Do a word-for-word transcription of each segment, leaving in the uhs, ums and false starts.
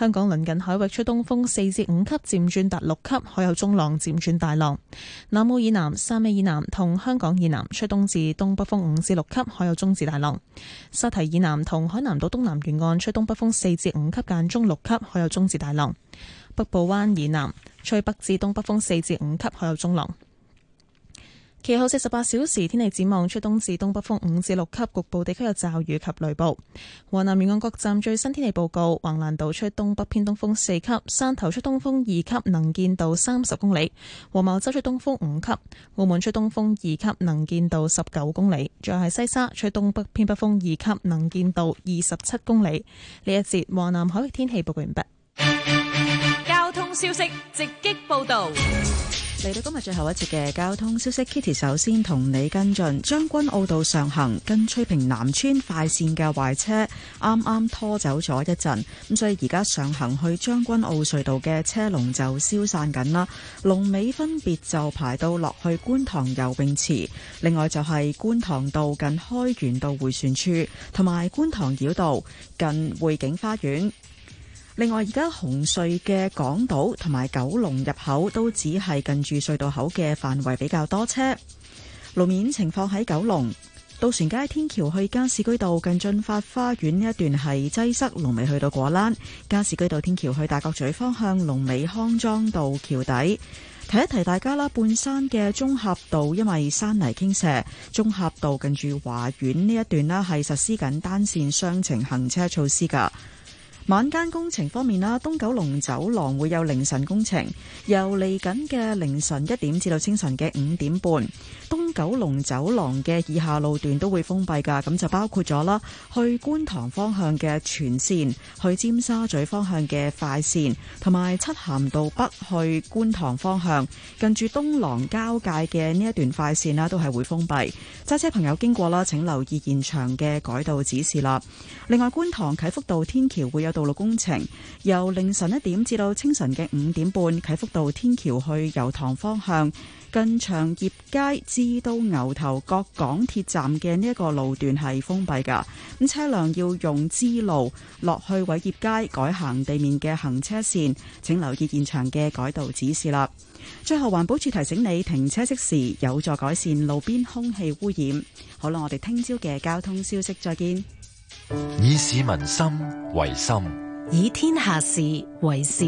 香港鄰近海域吹東風四至五級，漸轉達六級，海有中浪漸轉大浪。南澳以南、汕尾以南同香港以南吹東至東北風五至六級，海有中至大浪。沙堤以南同海南島東南沿岸吹東北風四至五級，間中六級，海有中至大浪。北部灣以南吹北至東北風四至五級，海有中浪。其後四十八小時天氣展望，吹東至東北風五至六級，局部地區有驟雨及雷暴。華南沿岸各站最新天氣報告：橫瀾島吹東北偏東風四級，汕頭吹東風二級，能見度三十公里；黃茅洲吹東風五級，澳門吹東風二級，能見度十九公里。再係西沙吹東北偏北風二級，能見度二十七公里。呢一節華南海域天氣報告完畢。 交通消息直擊報道。 嚟到今日最後一節嘅交通消息 ，Kitty 首先同你跟進將軍澳道上行近翠屏南村快線嘅壞車，啱啱拖走咗一陣，咁所以而家上行去將軍澳隧道嘅車龍就消散緊啦。龍尾分別就排到落去觀塘游泳池，另外就係觀塘道近開源道迴旋處，同埋觀塘繞道近匯景花園。另外，而家紅隧嘅港島同埋九龍入口都只係近住隧道口嘅範圍比較多車。路面情況喺九龍渡船街天橋去加士居道近駿發花園呢一段係擠塞，龍尾去到果欄；加士居道天橋去大角咀方向龍尾康莊道橋底。提一提大家啦，半山嘅中峽道因為山泥傾瀉，中峽道近住華苑呢一段呢係實施緊單線雙程行車措施㗎。晚間工程方面啦，東九龍走廊會有凌晨工程，由嚟緊嘅凌晨一點至到清晨嘅五點半，東九龍走廊嘅以下路段都會封閉㗎，咁就包括咗啦，去觀塘方向嘅全線，去尖沙咀方向嘅快線，同埋漆咸道北去觀塘方向，近住東廊交界嘅呢一段快線啦，都係會封閉。揸車朋友經過啦，請留意現場嘅改道指示啦。另外，觀塘啟福道天橋會有道路工程，由凌晨一點至到清晨嘅五點半，啟福道天橋去油塘方向，近長業街至到牛頭角港鐵站嘅呢一個路段係封閉㗎，咁車輛要用支路落去偉業街改行地面嘅行車線，請留意現場嘅改道指示啦。最後，環保署提醒你停車熄匙有助改善路邊空氣污染。好啦，我哋聽朝嘅交通消息再見。 以市民心為心， 以天下事為事。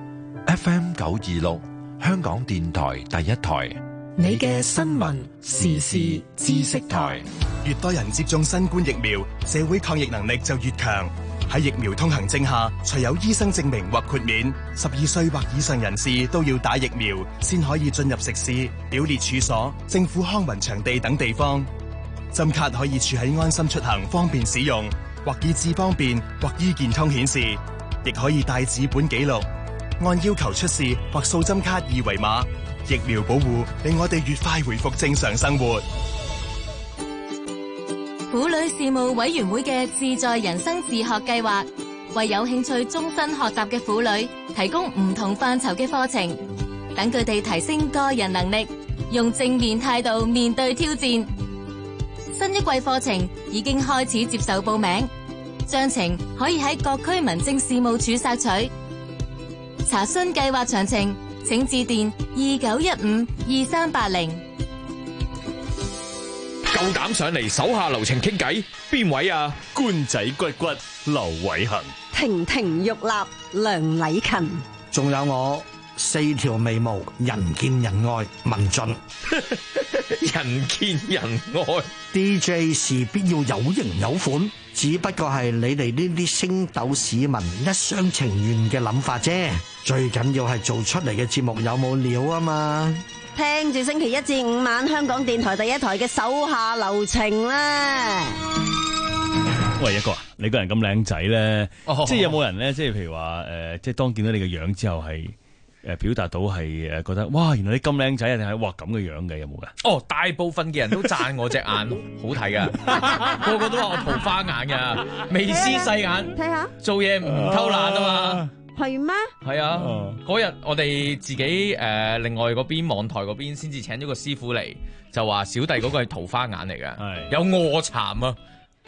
F M 九二六，香港電台第一台， 你嘅新聞時事知識台。 越多人接種新冠疫苗，社會抗疫能力就越強。喺疫苗通行證下，除有醫生證明或豁免，十二歲或以上人士都要打疫苗，先可以進入食肆、表列處所、政府康文場地等地方。針卡可以儲喺安心出行，方便使用，或以智方便，或醫健通顯示，亦可以帶紙本記錄，按要求出示或掃針卡二維碼。疫苗保護令我哋越快回復正常生活。 婦女事務委員會嘅自在人生自學計劃，為有興趣終身學習嘅婦女提供唔同範疇嘅課程，等佢哋提升個人能力，用正面態度面對挑戰。新一季課程已經開始接受報名，詳情可以喺各區民政事務處索取。查詢計劃詳情，請致電二九一五二三八零。 夠膽上嚟手下留情傾偈，邊位啊？ 官仔骨骨劉偉恒， 亭亭玉立梁禮勤， 仲有我四條眉毛人見人愛文俊。 人見人愛 D J 是必要有型有款，只不過係你哋呢啲星斗市民一廂情願嘅諗法啫。最緊要係做出嚟嘅節目有冇料啊嘛！ 聽住星期一至五晚香港電台第一台嘅手下留情啦。 喂，一哥啊，你個人咁靚仔咧，即係有冇人咧？即係譬如話誒，即係當見到你嘅樣之後係誒表達到係誒覺得哇，原來你咁靚仔啊，定係哇咁嘅樣嘅有冇噶？ 哦，大部分嘅人都讚我隻眼好睇噶，個個都話我桃花眼噶，眉絲細眼， 睇下做嘢唔偷懶啊嘛。 係咩？係啊，嗰日我哋自己誒、呃，另外嗰邊網台嗰邊先至請咗個師傅嚟，就話小弟嗰個係桃花眼嚟嘅，有臥蠶啊。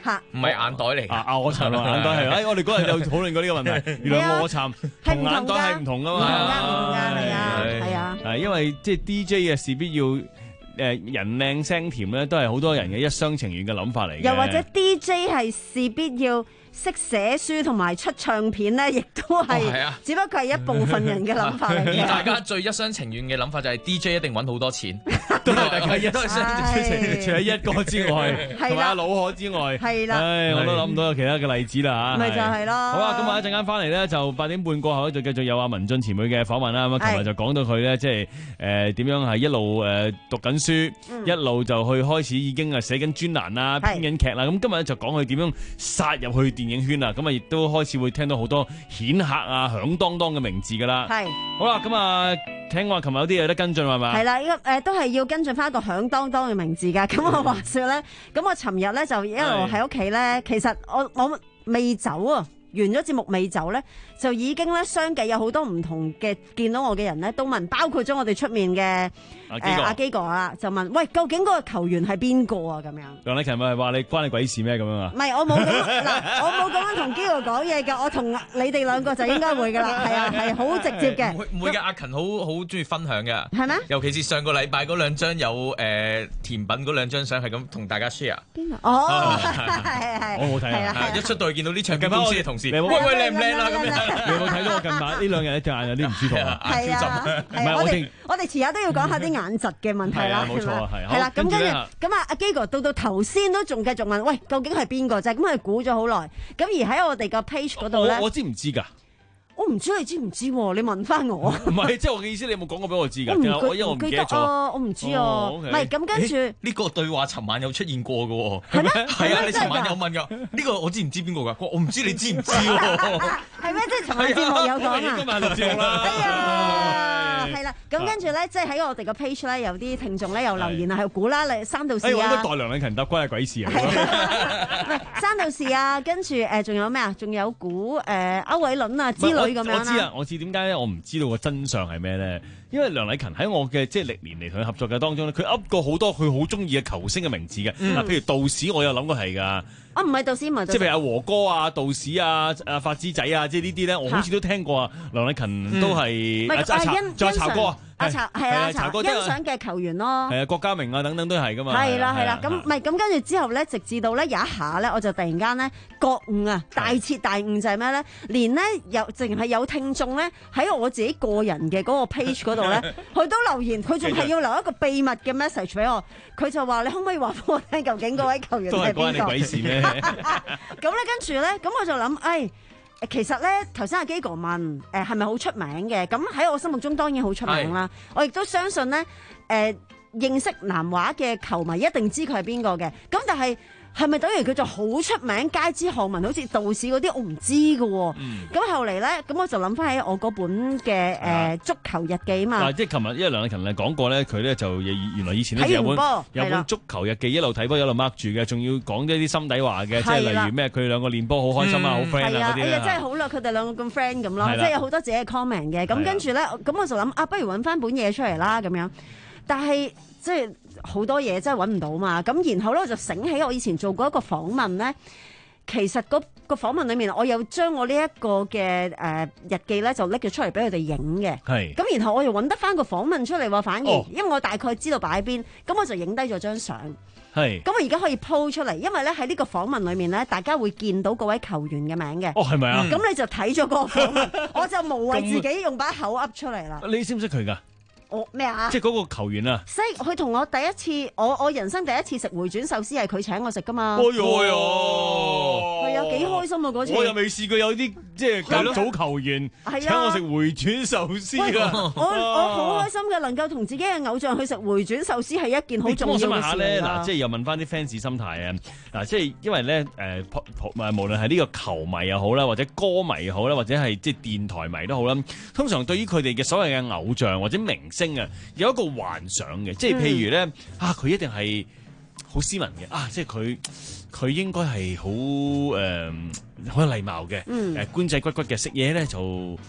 嚇， 唔係眼袋嚟啊！卧蠶同眼袋係，哎，我哋嗰日有討論過呢個問題，原來卧蠶同眼袋係唔同噶嘛， 唔同㗎，唔同㗎，係啊，係啊， 係因為即係 D J 嘅事必要誒人靚聲甜咧，都係好多人嘅一廂情願嘅諗法嚟嘅。 又或者 D J 係事必要識寫書同埋出唱片咧，亦都係，只不過係一部分人嘅諗法嚟嘅。 而大家最一廂情願嘅諗法就係 D J 一定揾好多錢，都係大家一廂情願。 除咗一個之外，同埋阿老可之外， 係啦， 唉，我都諗唔到有其他嘅例子啦嚇。 咪就係咯。 好啦，咁啊一陣間翻嚟咧，就八點半過後就繼續有阿文俊前輩嘅訪問啦。咁啊，琴日就講到佢咧，即係誒點樣係一路誒讀緊書，一路就去開始已經係寫緊專欄啦、編緊劇啦。咁今日咧就講佢點樣殺入去電影圈啦。咁啊，亦都開始會聽到好多顯赫啊、響當當嘅名字噶啦。 係。好啦，咁啊，聽話琴日有啲嘢得跟進係嘛？ 係啦，呢個誒都係要跟進翻一個響當當嘅名字㗎。咁我話説咧，咁我尋日咧就一路喺屋企咧，其實我我未走啊。完咗節目未走咧，就已經咧相繼有好多唔同嘅見到我嘅人咧都問，包括咗我哋出面嘅誒阿基哥啦，就問喂，究竟嗰個球員係邊個啊？咁樣梁禮勤咪係話你關你鬼事咩咁樣啊？ 唔係，我冇咁嗱，我冇咁樣同基哥講嘢㗎，我同你哋兩個就應該會㗎啦，係啊，係好直接嘅。 唔會唔會嘅，阿勤好好中意分享嘅， 係咩？ 尤其是上個禮拜嗰兩張有誒甜品嗰兩張相係咁同大家 share。 邊個？哦，係係， 我冇睇啊！ 一出到去見到啲唱片公司嘅同事，喂喂靚唔靚啊？咁樣你有冇睇到我近排呢兩日咧隻眼有啲唔舒服啊？ 係啊， 唔係我哋我哋遲下都要講下啲眼疾嘅問題啦， 冇錯啊，係係啦。咁跟住咁啊，阿基哥到到頭先都仲繼續問，喂，究竟係邊個啫？咁佢估咗好耐。咁而喺我哋個 page 嗰度咧， 我知唔知㗎？ 我唔知你知唔知？你問翻我。 唔係，即係我嘅意思，你有冇講過俾我知㗎？ 我因為我唔記得咗。 我唔知啊。唔係咁跟住呢個對話，尋晚有出現過嘅喎。 係咩？ 係啊，你尋晚有問㗎。呢個我知唔知邊個㗎？我唔知你知唔知喎？ 係咩？即係尋晚節目有講啊？ 今日錄節目啦。 哎呀，係啦。咁跟住咧，即係喺我哋個 page 咧，有啲聽眾咧又留言啊，係估啦，你三到四啊。 哎，我應該代梁禮勤答關係鬼事啊！ 唔係三到四啊，跟住誒仲有咩啊？仲有估誒歐偉倫啊之類咁樣啦。 我知啊，我知點解咧？我唔知道個真相係咩咧？因為梁禮勤喺我嘅即係歷年嚟同佢合作嘅當中咧，佢噏過好多佢好中意嘅球星嘅名字嘅。嗱、嗯，譬如道士，我有諗過係㗎。 啊，唔係道士，唔係道士。 即係譬如阿和哥啊、道士啊、阿發之仔啊，即係呢啲咧，我好似都聽過啊。梁禮勤都係阿查，仲有查哥啊。 阿查係啊，查欣賞嘅球員咯， 係啊，郭家明啊等等都係噶嘛。 係啦係啦，咁唔係咁跟住之後咧，直至到咧有一下咧，我就突然間咧覺悟啊，大徹大悟就係咩咧？連咧有淨係有聽眾咧喺我自己個人嘅嗰個 page 嗰度咧，佢都留言，佢仲係要留一個秘密嘅 message 俾我，佢就話你可唔可以話俾我聽，究竟嗰位球員係邊個？ 都係關你鬼事咩？ 咁咧跟住咧，咁我就諗，誒。其實咧，頭先阿基哥問誒係咪好出名嘅？咁喺我心目中當然好出名啦。我亦都相信咧，誒、呃、認識南華嘅球迷一定知佢係邊個嘅。咁但係係咪等於佢就好出名，街知巷聞，好似道士嗰啲？我唔知㗎喎。咁、嗯、後嚟咧，咁我就諗翻喺我嗰本嘅誒、呃、足球日記啊嘛。 即係琴日，因為梁禮勤嚟講過咧，佢咧就原來以前咧有本有本足球日記，一路睇波一路 mark 住嘅，仲要講一啲心底話嘅，即係例如咩佢兩個練波好開心啊，好 friend 啊嗰啲。 哎呀，真係好啦，佢哋兩個咁 friend 咁咯，即係有好多自己嘅 comment 嘅。咁跟住咧，咁我就諗啊，不如揾翻本嘢出嚟啦咁樣。但係即係好多嘢真係揾唔到嘛，咁然後咧我就醒起我以前做過一個訪問咧，其實嗰個訪問裡面我有將我呢一個嘅誒、呃、日記咧就拎咗出嚟俾佢哋影嘅，係咁然後我又揾得翻個訪問出嚟喎，反而、哦、因為我大概知道擺喺邊，咁我就影低咗張相，係咁我而家可以 po 出嚟，因為咧喺呢個訪問裡面咧，大家會見到嗰位球員嘅名嘅，哦係咪啊？咁、嗯、你就睇咗個訪問，我就無謂自己用把口噏出嚟啦。 你識唔識佢㗎？ 我咩啊？ 即係嗰個球員啊！ 識佢同我第一次，我我人生第一次食回轉壽司係佢請我食噶嘛。 哎喲， 係啊，幾開心啊嗰次！ 我又未試過有啲即係甲組球員請我食回轉壽司啊！ 我我好開心嘅，能夠同自己嘅偶像去食回轉壽司係一件好重要嘅事。 我想問下咧，嗱，即係又問翻啲 fans 心態啊！嗱，即係因為咧誒，無論係呢個球迷又好啦，或者歌迷又好啦，或者係即係電台迷都好啦，通常對於佢哋嘅所謂嘅偶像或者明星啊，有一個幻想嘅，即係譬如咧、嗯、啊，佢一定係好斯文嘅啊，即係佢佢應該係好誒好有禮貌嘅，誒、嗯呃、官仔骨骨嘅，食嘢咧就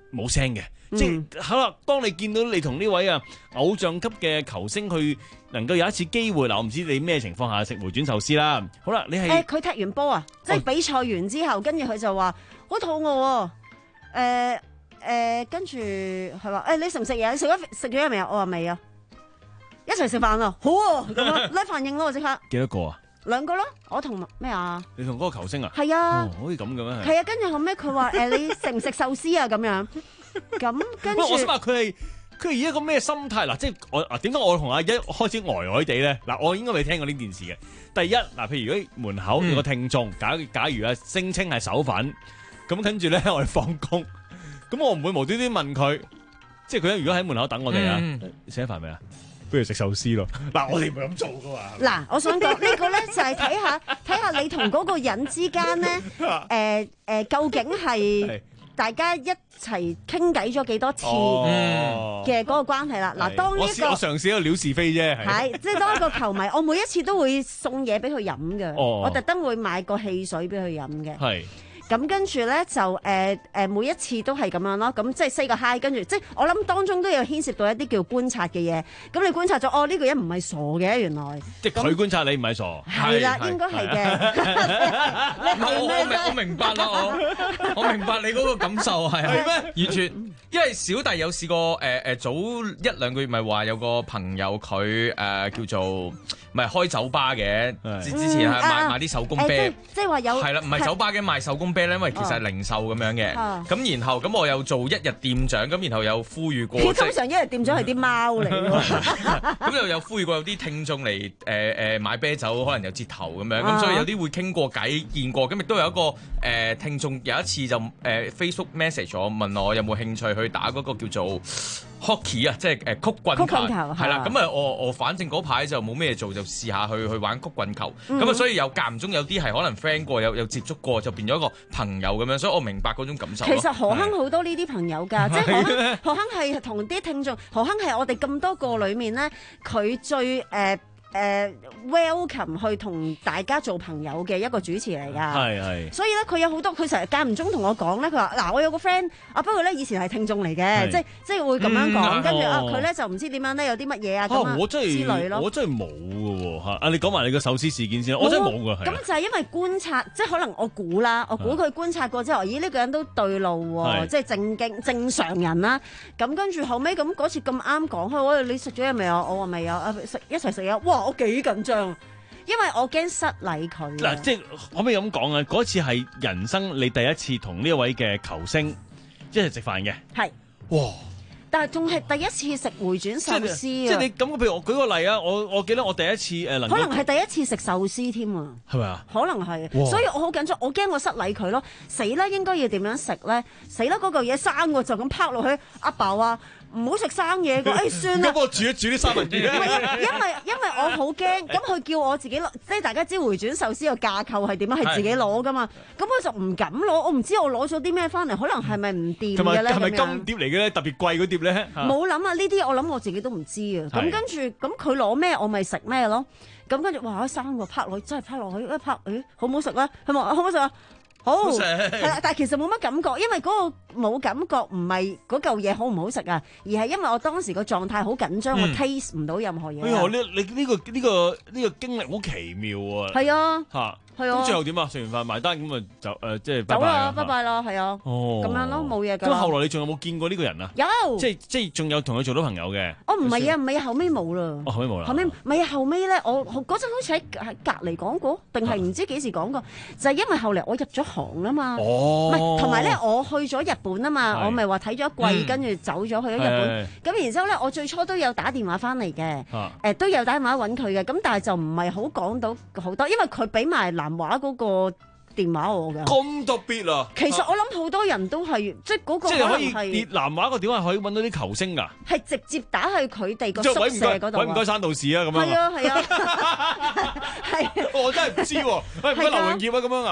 冇聲嘅。 嗯即係好啦，當你見到你同呢位啊偶像級嘅球星去能夠有一次機會，嗱我唔知你咩情況下食回轉壽司啦。好啦，你係誒佢踢完波啊，即係比賽完之後，跟住佢就話好肚餓喎，誒誒跟住佢話誒你食唔食嘢？食咗食咗嘢未啊？我話未啊，一齊食飯啊，好啊，咁樣拉飯應咯，即刻幾多個啊？ 兩個咯，我同咩啊？ 你同嗰個球星啊？ 係啊， 哦，可以咁嘅咩？ 係啊，跟住後尾佢話誒你食唔食壽司啊？咁樣。咁跟住， 我想話佢係佢係以一個咩心態嗱？即係我啊點解我同阿一開始呆呆地咧？嗱，我應該未聽過呢件事嘅。第一嗱，譬如如果門口有個聽眾，假假如啊聲稱係手粉，咁跟住咧我哋放工，咁我唔會無端端問佢，即係佢如果喺門口等我哋啊，食咗飯未啊？不如食壽司咯。嗱，我哋唔係咁做噶嘛。 嗱，我想講呢個咧就係睇下睇下你同嗰個人之間咧，誒誒，究竟係。大家一齊傾偈咗幾多次嘅嗰個關係啦。嗱、哦，當呢、這個我，我嘗試一個撩是非啫， 係即係當一個球迷，我每一次都會送嘢俾佢飲嘅， 哦、 我特登會買個汽水俾佢飲嘅。 係。 咁跟住咧就誒誒、呃呃、每一次都係咁樣咯，咁即係 say 個 hi，跟住即係我諗當中都有牽涉到一啲叫觀察嘅嘢。咁你觀察咗，哦呢、這個人唔係傻嘅，原來即係佢觀察你唔係傻， 係啦，應該係嘅。 我我明白啦，我我明白你嗰個感受係係咩？完全，因為小弟有試過誒誒、呃、早一兩個月咪話有個朋友佢誒、呃、叫做咪開酒吧嘅，之之前係賣賣啲手工啤， 即係話有係啦，唔係酒吧嘅賣手工啤咧，因為其實係零售咁樣嘅。咁、哦、然後咁我又做一日店長，咁然後又呼籲過， 通常一日店長係啲貓嚟㗎。 咁又有呼籲過有啲聽眾嚟誒誒買啤酒，可能有折頭咁樣，咁、啊、所以有啲會傾過偈見過，咁亦都有一個誒、呃、聽眾有一次就誒、呃、Facebook message 我問我有冇興趣去打嗰個叫做 hockey 啊，即係誒曲棍球，係啦，咁啊我我反正嗰排就冇咩做，就試下去去玩曲棍球，咁啊、嗯、所以有間唔中有啲係可能 friend 過，有有接觸過，就變咗一個朋友咁樣，所以我明白嗰種感受。 其實何鏗好多呢啲朋友㗎，即係何鏗何鏗係同啲聽眾，何鏗係我哋咁多個裡面咧，佢最誒。呃誒、uh, welcome 去同大家做朋友嘅一個主持嚟㗎， 係係。所以咧佢有好多，佢成日間唔中同我講咧，佢話嗱我有個 friend 啊，不過咧以前係聽眾嚟嘅，即係即係會咁樣講，跟住、嗯、啊佢咧、哦、就唔知點樣咧，有啲乜嘢啊咁啊之類咯。 我真係冇㗎喎嚇！啊你講埋你個壽司事件先，我真係冇㗎。 咁就係因為觀察，即係可能我估啦，我估佢觀察過之後，咦呢、呢個人都對路喎，即係正經正常人啦。咁跟住後尾咁嗰次咁啱講開，我你食咗嘢未啊？我話未有啊，食一齊食嘢。哇！我幾緊張，因為我驚失禮佢。 嗱，即係可唔可以咁講啊？嗰次係人生你第一次同呢一位嘅球星一齊食飯嘅。 係。 哇！ 但係仲係第一次食回轉壽司啊！ 即係你咁，譬如我舉個例啊，我我記得我第一次誒能可能係第一次食壽司添啊。 係咪啊？ 可能係，所以我好緊張，我驚我失禮佢咯。死啦！應該要點樣食咧？死啦！嗰嚿嘢生喎，就咁拋落去。阿爸話唔好食生嘢㗎，誒算啦。 咁我煮一煮啲三文魚。 唔係啊，因為因為我好驚，咁佢叫我自己攞，即係大家知回轉壽司個架構係點樣，係自己攞㗎嘛。咁我就唔敢攞，我唔知我攞咗啲咩翻嚟，可能係咪唔掂嘅咧？ 係咪金碟嚟嘅咧？特別貴嗰碟咧？ 冇諗啊！呢啲我諗我自己都唔知啊。咁跟住咁佢攞咩，我咪食咩咯。咁跟住哇，生喎，拍落去真係拍落去，一拍誒好唔好食咧？佢話好唔好食啊？好係啦，但係其實冇乜感覺，因為嗰個冇感覺唔係嗰嚿嘢好唔好食啊，而係因為我當時個狀態好緊張，嗯、我 taste 唔到任何嘢。 哎呀，你你呢個呢個呢個經歷好奇妙啊！ 係啊， 嚇。 係啊， 咁最後點啊？食完飯埋單咁啊就誒即係走啦，拜拜啦，係啊，哦，咁樣咯，冇嘢㗎。 咁後來你仲有冇見過呢個人啊？ 有，即係即係仲有同佢做到朋友嘅。 哦，唔係啊，唔係啊，後尾冇啦。 哦，後尾冇啦。 後尾唔係啊，後尾咧，我嗰陣好似喺喺隔離講過，定係唔知幾時講過，就係因為後嚟我入咗行啦嘛。 哦。唔係， 同埋咧，我去咗日本啊嘛，我咪話睇咗一季，跟住走咗去咗日本。咁然之後咧，我最初都有打電話翻嚟嘅，誒都有打電話揾佢嘅，咁但係就唔係好講到好多，因為佢俾埋南華嗰個電話我嘅。 咁特別啊！ 其實我諗好多人都係即係嗰個， 即係可以跌南華個電話可以揾到啲球星㗎。 係直接打去佢哋個宿舍嗰度。 喂唔該山道士啊咁樣。 係啊係啊，係。 我真係唔知喎，喂唔該劉榮傑啊咁樣啊。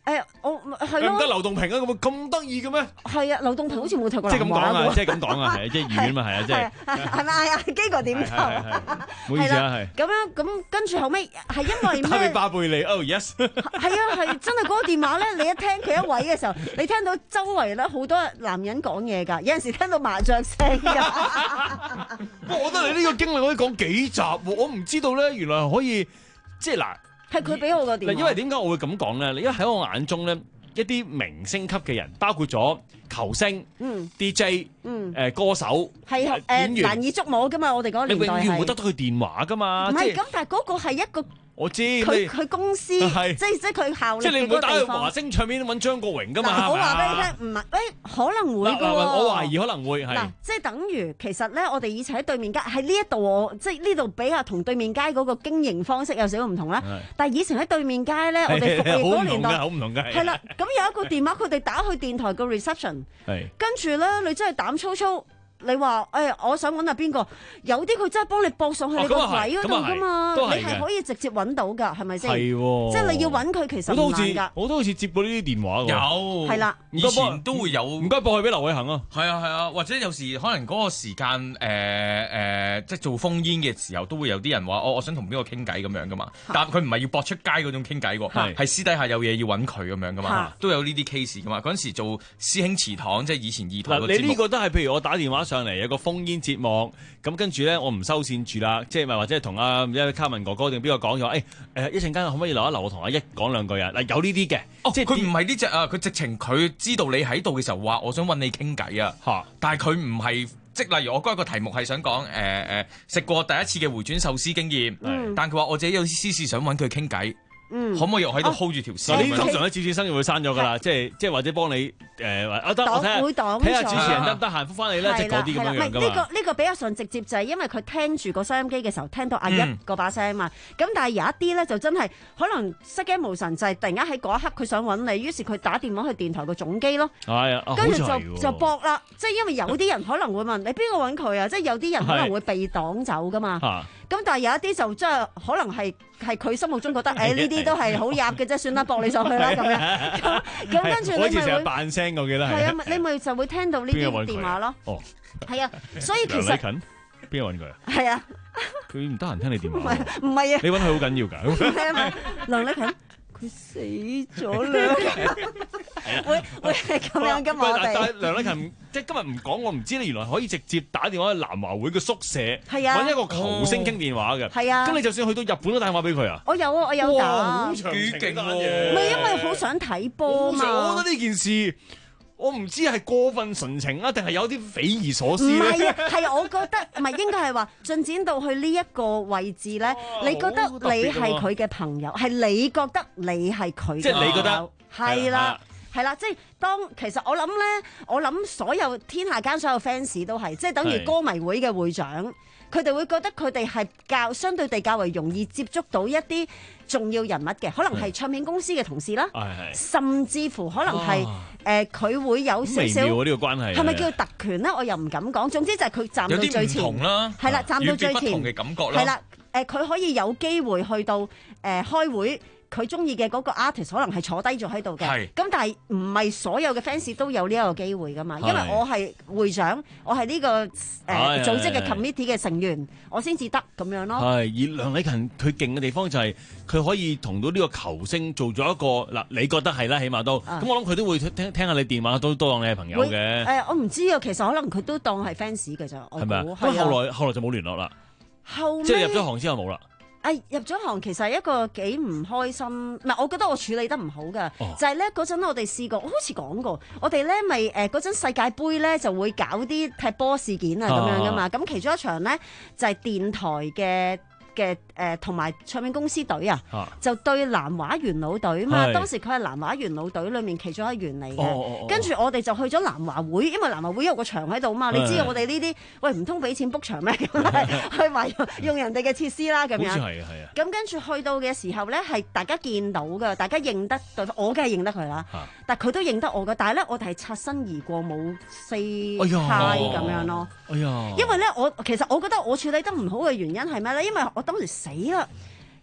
誒，我係咯， 唔得流動屏啊，咁咁得意嘅咩？ 係啊，流動屏好似冇睇過。 即係咁講啊，即係咁講啊，係即係醫院嘛，係啊，即係係咪啊？基哥點頭？ 唔好意思啊，係咁樣咁跟住後尾係因為咩？ 打俾巴貝利，oh yes。係啊，係真係嗰個電話咧，你一聽佢一位嘅時候，你聽到周圍咧好多男人講嘢㗎，有陣時聽到麻雀聲㗎。 我覺得你呢個經歷可以講幾集喎，我唔知道咧，原來可以即係嗱。 係佢俾我個電話。 因為點解我會咁講咧？因為喺我眼中咧，一啲明星級嘅人，包括咗球星、嗯、D J、嗯、誒歌手、 係誒、呃、難以捉摸噶嘛。我哋嗰個年代係。你永遠會得到佢電話噶嘛？ 唔係咁，但係嗰個係一個。 我知佢佢公司即係即係佢效力嘅地方。即係你唔會打去華星唱片揾張國榮噶嘛？我話俾你聽，唔係誒，可能會㗎喎。 我懷疑可能會係。 嗱，即係等於其實咧，我哋以前喺對面街喺呢一度，我即係呢度比較同對面街嗰個經營方式有少少唔同啦。但係以前喺對面街咧，我哋服務嗰個年代好唔同嘅。 係啦，咁有一個電話，佢哋打去電台個 reception，跟住咧你真係膽粗粗。你話誒、哎，我想揾下邊個？有啲佢真係幫你駁上去你個位嗰度噶嘛？你係可以直接揾到㗎，係咪先？係喎，即係你要揾佢其實唔難㗎。 我都好似接過呢啲電話㗎。 有係啦， 以前都會有。 唔該，駁去俾劉偉恒啊。 係啊係啊，或者有時可能嗰個時間誒誒、呃呃，即係做烽煙嘅時候，都會有啲人話：我、哦、我想同邊個傾偈咁樣㗎嘛。但係佢唔係要駁出街嗰種傾偈喎，係私底下有嘢要揾佢咁樣㗎嘛。都有呢啲 case 㗎嘛。嗰陣時做師兄祠堂，即係以前二台嘅節目。 你呢個都係譬如我打電話上嚟有個烽煙節目，咁跟住咧我唔收線住啦，即係咪或者係同阿唔知卡文哥哥定邊個講咗？誒誒一陣間可唔可以留一留我同阿一講兩句啊？嗱，有呢啲嘅， 哦，即係佢唔係呢隻啊，佢直情佢知道你喺度嘅時候話，我想揾你傾偈啊，嚇！但係佢唔係，即係例如我嗰一個題目係想講誒誒食過第一次嘅回轉壽司經驗，嗯、但佢話我自己有啲私事想揾佢傾偈。嗯，可唔可以喺度 hold 住條線？ 呢啲通常喺主持生就會刪咗㗎啦，即係即係或者幫你誒，啊得我睇下睇下主持人得唔得閒覆翻你咧，即係嗰啲咁樣樣㗎嘛。 呢個呢個比較上直接就係因為佢聽住個收音機嘅時候聽到阿一嗰把聲嘛。咁但係有一啲咧就真係可能失驚無神，就係突然間喺嗰一刻佢想揾你，於是佢打電話去電台個總機咯。係啊，跟住就就駁啦。即係因為有啲人可能會問你邊個揾佢啊？即係有啲人可能會被擋走㗎嘛。咁但係有一啲就真係可能係係佢心目中覺得誒呢啲都係好入嘅啫，算啦，駁你上去啦咁樣。咁咁跟住你咪會扮聲，我記得係。 係啊，你咪就會聽到呢啲電話咯。哦，係啊，所以其實邊個揾佢啊？ 係啊， 佢唔得閒聽你電話。唔係唔係啊？ 你揾佢好緊要㗎。 係啊嘛，梁禮勤佢死咗啦。會會係咁樣㗎嘛？我哋。 但係梁禮勤即係今日唔講，我唔知你原來可以直接打電話去南華會嘅宿舍，揾一個球星傾電話嘅。係啊。咁你就算去到日本都打電話俾佢啊？ 我有啊，我有打。 好長幾勁喎！ 唔係因為好想睇波嘛。 我覺得呢件事。我唔知係過分純情啊，定係有啲匪夷所思咧？ 唔係啊，係我覺得唔係應該係話進展到去呢一個位置咧，你覺得你係佢嘅朋友，係你覺得你係佢嘅朋友， 即係你覺得係啦，係啦，即係當其實我諗咧，我諗所有天下間所有 fans 都係，即係等於歌迷會嘅會長。佢哋會覺得佢哋係較相對地較為容易接觸到一啲重要人物嘅，可能係唱片公司嘅同事啦，甚至乎可能係誒佢會有少少呢個關係， 係咪叫特權咧？我又唔敢講。總之就係佢站到最前，係啦，站到最前， 與別不同嘅感覺啦。 係啦，誒佢可以有機會去到誒開會。佢中意嘅嗰個 artist 可能係坐低咗喺度嘅，咁但係唔係所有嘅 fans 都有呢一個機會噶嘛？因為我係會長，我係呢個誒組織嘅 committee 嘅成員，我先至得咁樣咯。係， 而梁禮勤佢勁嘅地方就係佢可以同到呢個球星做咗一個嗱，你覺得係啦，起碼都咁，我諗佢都會聽聽下你電話，都都當你係朋友嘅。誒， 我唔知啊，其實可能佢都當係 fans 嘅咋，係咪啊？ 不過後來後來就冇聯絡啦， 後即係入咗行之後冇啦。 誒入咗行其實係一個幾唔開心，唔係我覺得我處理得唔好㗎，哦、就係咧嗰陣我哋試過，我好似講過，我哋咧咪誒嗰陣世界盃咧就會搞啲踢波事件啊咁樣㗎嘛，咁、啊、其中一場咧就係、是、電台嘅。嘅誒同埋唱片公司隊啊，就對南華元老隊嘛。當時佢係南華元老隊裏面其中一員嚟嘅。跟住我哋就去咗南華會，因為南華會有個場喺度嘛。你知道我哋呢啲喂唔通俾錢 book 場咩？去埋用人哋嘅設施啦咁樣。好似係啊，係啊。咁跟住去到嘅時候咧，係大家見到嘅，大家認得對方，我梗係認得佢啦。但係佢都認得我嘅，但係咧我哋係擦身而過，冇 say hi 咁樣咯。哎呀！因為咧我其實我覺得我處理得唔好嘅原因係咩咧？因為我當時死啦，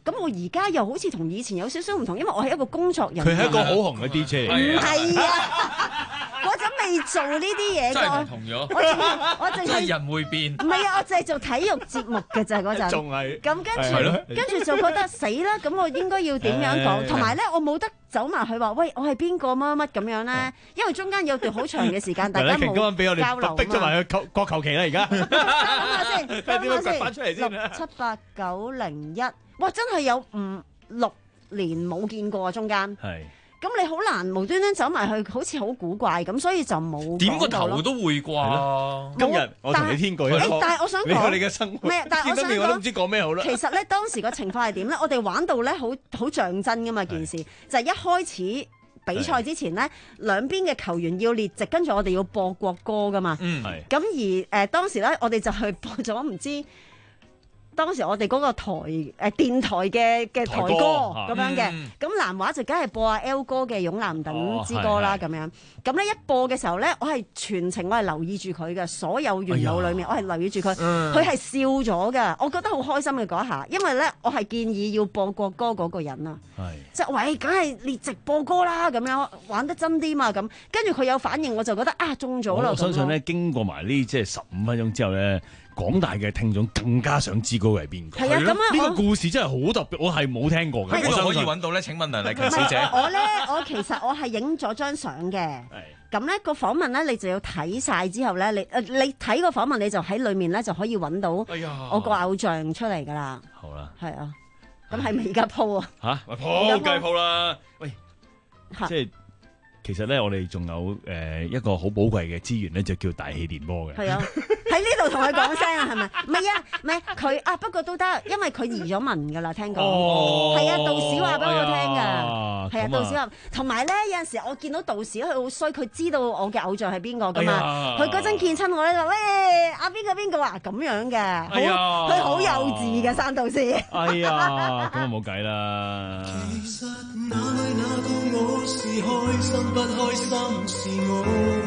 咁我而家又好似同以前有少少唔同，因為我係一個工作人。 佢係一個好紅嘅 D J 嚟。 唔係啊，嗰陣未做呢啲嘢真係㗎。 唔同咗。 我淨我淨係人會變。 唔係啊，我淨係做體育節目嘅咋嗰陣。 仲係。 咁跟住跟住就覺得死啦！咁我應該要點樣講？同埋咧，我冇得走埋去話，喂，我係邊個乜乜咁樣咧？因為中間有段好長嘅時間，大家冇交流啊嘛。 逼咗埋去國球期啦，而家。 諗下先，諗下翻出嚟先。 六七八九零一，哇！真係有五六年冇見過啊，中間。 係。 咁你好難無端端走埋去，好似好古怪咁，所以就冇點個頭都會啩。 今日我同你天過一誒，但係我想講你嘅生活， 咩？但係我想講， 我都唔知講咩好啦。 其實咧，當時個情況係點咧？我哋玩到咧，好好像真噶嘛件事，就係一開始比賽之前咧，兩邊嘅球員要列席，跟住我哋要播國歌噶嘛。 嗯， 咁而誒、呃、當時咧，我哋就去播咗唔知。當時我哋嗰個台誒、呃、電台嘅嘅台歌咁樣嘅，咁、嗯、南話就梗係播阿 L 哥嘅《勇男等之歌》啦咁、哦、樣。咁咧一播嘅時候咧，我係全程我係留意住佢嘅，所有元老裏面、哎、我係留意住佢，佢係、嗯、笑咗㗎，我覺得好開心嘅嗰一下，因為咧我係建議要播國歌嗰個人啊，即係喂，梗係列席播歌啦，咁樣玩得真啲嘛咁。跟住佢有反應，我就覺得啊中咗啦。 我相信咧，經過埋呢即係十五分鐘之後咧。廣大嘅聽眾更加想知嗰個係邊個？ 係啊，咁啊， 呢個故事真係好特別，我係冇聽過嘅。 邊度可以揾到咧？請問梁麗琪小姐。 我咧，我其實我係影咗張相嘅。咁咧個訪問咧，你就要睇晒之後咧，你誒你睇個訪問，你就喺裏面咧就可以揾到我個偶像出嚟㗎啦。 好啦， 係啊，咁係咪而家鋪啊？ 嚇，鋪梗係鋪啦。喂，即係。其實咧，我哋仲有誒、呃、一個好寶貴嘅資源咧，就叫大氣電波嘅。 係啊，喺呢度同佢講聲啊，係咪？唔係啊，唔係佢啊，不過都得，因為佢移咗民㗎啦，聽講。哦。係啊，道士話俾我聽㗎。係、哎、啊，道士話。同埋咧，有陣時我見到道士佢好衰，佢知道我嘅偶像係邊個㗎嘛。佢嗰陣見親我咧就喂阿邊個邊個啊咁樣嘅，好佢好幼稚嘅山道士。 哎呀，咁啊冇計啦。 其實哪裏哪個我是開心不開心是我，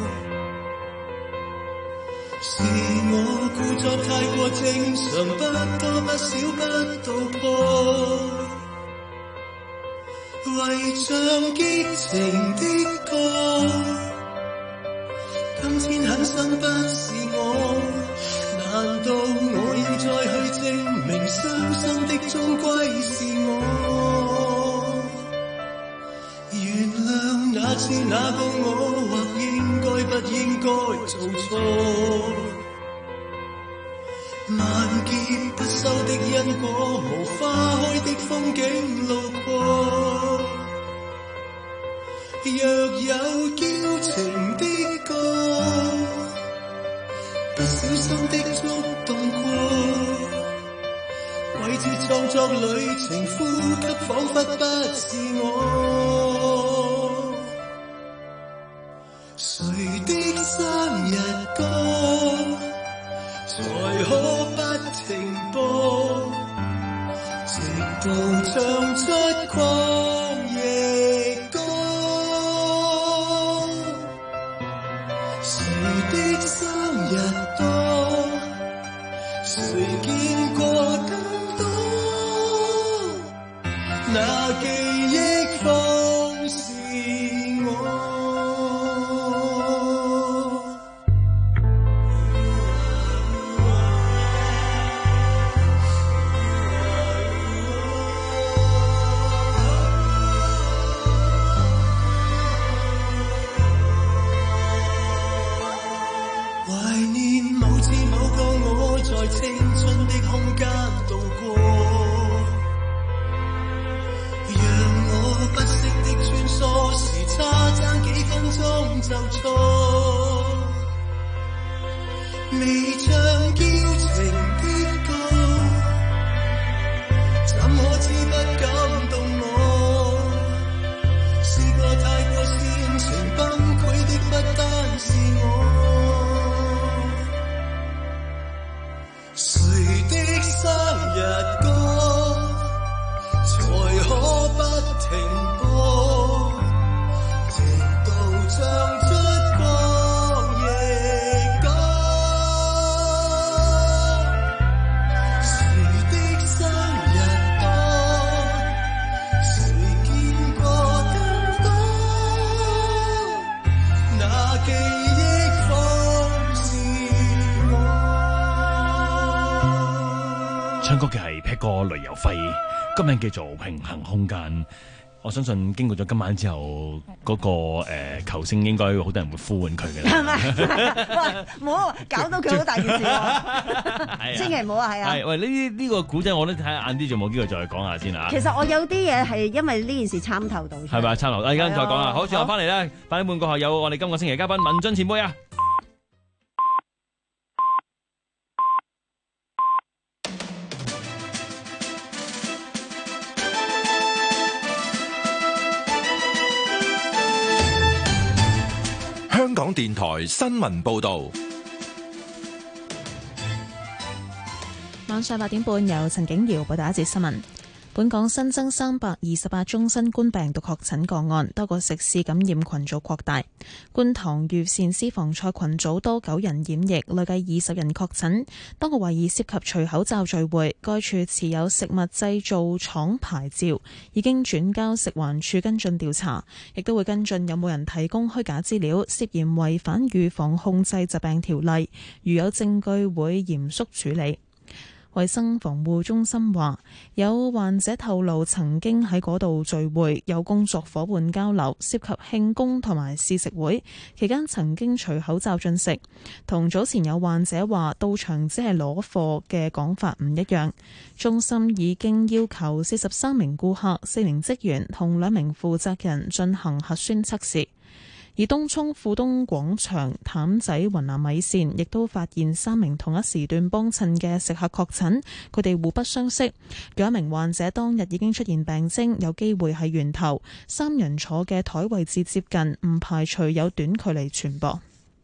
是我故作太過正常，不多不少不道破，為像激情的歌，今天狠心不是我，難道我要再去證明傷心的終歸是我？原諒那次那個我，或應該不應該做錯，萬劫不收的因果，無花開的風景路過，若有矯情的歌，不小心的觸動過，季節創作旅程，呼吸彷彿不是我。誰的生日歌，才可不停播，直到唱出曠野歌。誰的生日多，誰見過更多，那記憶方是我。青春的空間度過，讓我不識的穿梭時差爭幾分鐘就錯，未唱矯情的歌，怎可知不感動我？試過太過煽情崩潰的不單是我。誰的生日歌，才可不停播，直到唱出曠野歌。 唱歌嘅係劈哥雷有輝，歌名叫做《平衡空間》。我相信經過咗今晚之後，嗰、那個誒、呃、球星應該好多人會呼喚佢嘅。 係咪？喂，唔好搞到佢好大件事喎！千祈唔好啊，係啊。係喂，呢呢、這個古仔我都睇下晏啲，仲冇機會再講下先啊。 其實我有啲嘢係因為呢件事參透到。 係咪參透？而家再講啊。好，轉頭翻嚟咧，八點半過後有我哋今個星期嘉賓文俊前輩啊。 香港電台新聞報道， 晚上八點半由陳景瑤報道一節新聞。本港新增三百二十八宗新冠病毒確診個案，多個食肆感染群組擴大。觀塘御膳私房菜群組多九人染疫，累計二十人確診。當局懷疑涉及除口罩聚會，該處持有食物製造廠牌照，已經轉交食環署跟進調查，亦都會跟進有冇人提供虛假資料，涉嫌違反預防控制疾病條例，如有證據會嚴肅處理。衛生防護中心話，有患者透露曾經喺嗰度聚會，有工作伙伴交流，涉及慶功同埋試食會，期間曾經除口罩進食，同早前有患者話到場只係攞貨嘅講法唔一樣。中心已經要求四十三名顧客、四名職員同兩名負責人進行核酸測試。而東涌富東廣場譚仔雲南米線亦都發現三名同一時段幫襯嘅食客確診，佢哋互不相識。有一名患者當日已經出現病徵，有機會係源頭。三人坐嘅台位置接近，唔排除有短距離傳播。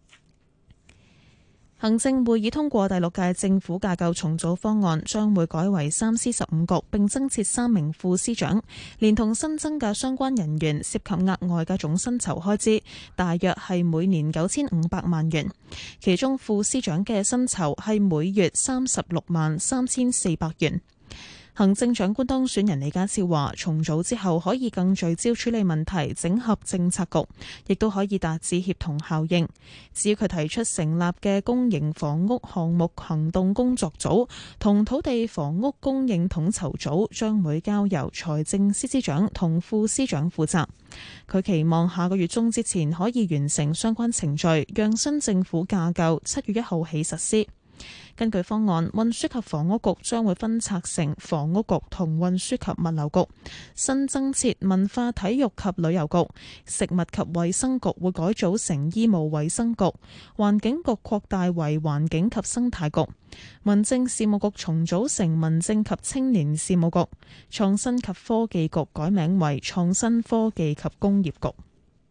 行政會議通過第六屆政府架構重組方案，將會改為三司十五局，並增設三名副司長，連同新增嘅相關人員，涉及額外嘅總薪酬開支，大約係每年九千五百萬元。其中副司長嘅薪酬係每月三十六萬三千四百元。行政長官當選人李家超話，重組之後可以更聚焦處理問題，整合政策局，亦都可以達至協同效應。至於佢提出成立嘅公營房屋項目行動工作組同土地房屋供應統籌組，將會交由財政司司長同副司長負責。佢期望下個月中之前可以完成相關程序，讓新政府架構七月一號起實施。根據方案，運輸及房屋局將會分拆成房屋局同運輸及物流局，新增設文化體育及旅遊局，食物及衛生局會改組成醫務衛生局，環境局擴大為環境及生態局，民政事務局重組成民政及青年事務局，創新及科技局改名為創新科技及工業局。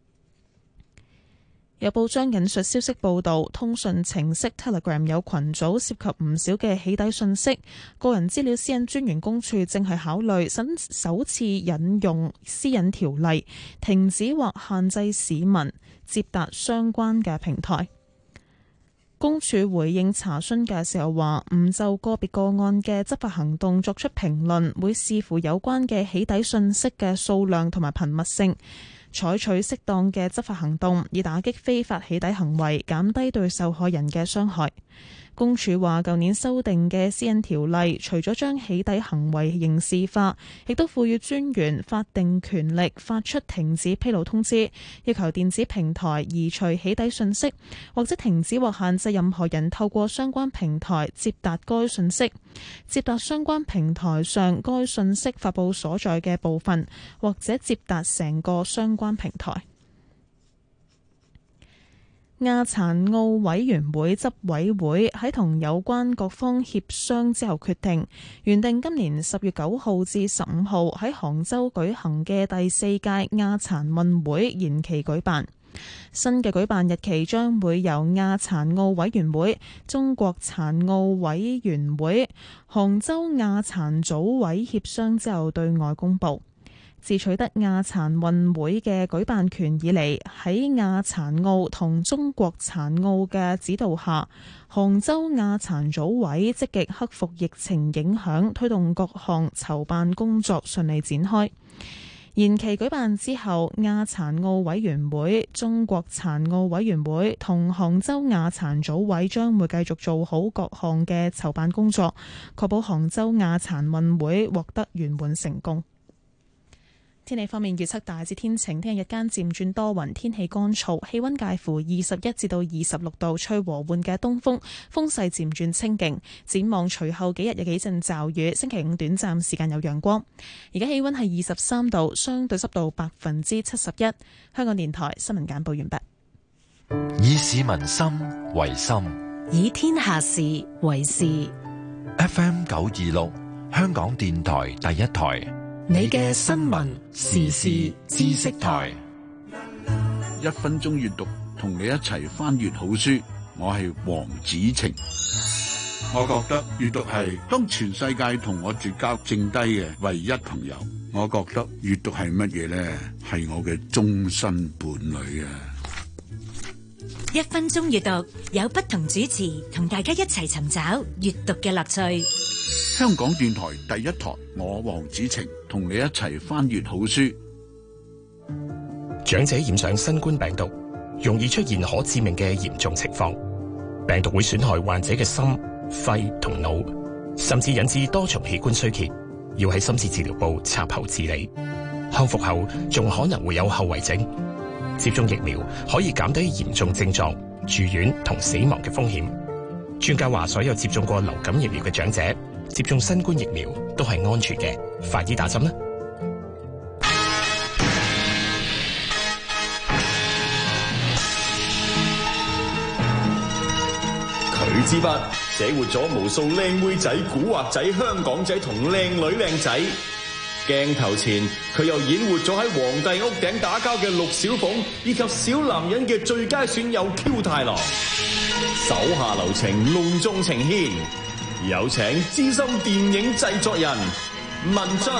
有報章引述消息報道，通訊程式 Telegram 有群組涉及唔少嘅起底信息，個人資料私隱專員公署正係考慮首首次引用私隱條例，停止或限制市民接達相關嘅平台。公署回應查詢嘅時候話，唔就個別個案嘅執法行動作出評論，會視乎有關嘅起底信息嘅數量同埋頻密性，採取適當嘅執法行動，以打擊非法起底行為，減低對受害人嘅傷害。公署話，舊年修訂嘅私隱條例，除咗將起底行為刑事化，亦都賦予專員法定權力發出停止披露通知，要求電子平台移除起底信息，或者停止或限制任何人透過相關平台接達該信息，接達相關平台上該信息發佈所在嘅部分，或者接達成個相關平台。亞殘奧委員會執委會喺同有關各方協商之後決定，原定今年十月九號至十五號喺杭州舉行嘅第四屆亞殘運會延期舉辦。新嘅舉辦日期將會由亞殘奧委員會、中國殘奧委員會、杭州亞殘組委協商之後對外公佈。自取得亞殘運會嘅舉辦權以嚟，喺亞殘奧同中國殘奧嘅指導下，杭州亞殘組委積極克服疫情影響，推動各項籌辦工作順利展開。 延期舉辦之後，亞殘奧委員會、中國殘奧委員會同杭州亞殘組委將會繼續做好各項嘅籌辦工作，確保杭州亞殘運會獲得圓滿成功。天氣方面預測大致天晴，聽日日間漸轉多雲，天氣乾燥，氣溫介乎二十一至到二十六度，吹和緩嘅東風，風勢漸轉清勁。展望隨後幾日有幾陣驟雨，星期五短暫時間有陽光。而家氣溫係二十三度，相對濕度百分之七十一。香港電台新聞簡報完畢。 以市民心為心， 以天下事為事。 F M 九二六，香港電台第一台。 你嘅新聞時事知識台， 一分鐘閱讀，同你一齊翻閱好書。我係黃子晴。我覺得閱讀係當全世界同我絕交剩低嘅唯一朋友。我覺得閱讀係乜嘢咧？係我嘅終身伴侶啊！ 一分鐘閱讀，有不同主持同大家一齊尋找閱讀嘅樂趣。 香港電台第一台，我黃子晴同你一齊翻閱好書。 長者染上新冠病毒，容易出現可致命嘅嚴重情況。病毒會損害患者嘅心、肺同腦，甚至引致多重器官衰竭，要喺深切治療部插喉治理。康復後仲可能會有後遺症。接種疫苗可以減低嚴重症狀、住院同死亡嘅風險。專家話，所有接種過流感疫苗嘅長者接種新冠疫苗都係安全嘅，快啲打針啦！ 佢之筆寫活咗無數靚妹仔、古惑仔、香港仔同靚女靚仔。鏡頭前佢又演活咗喺皇帝屋頂打交嘅陸小鳳，以及小男人嘅最佳損友 Q 太郎。手下留情，隆重呈獻。有請資深電影製作人文進。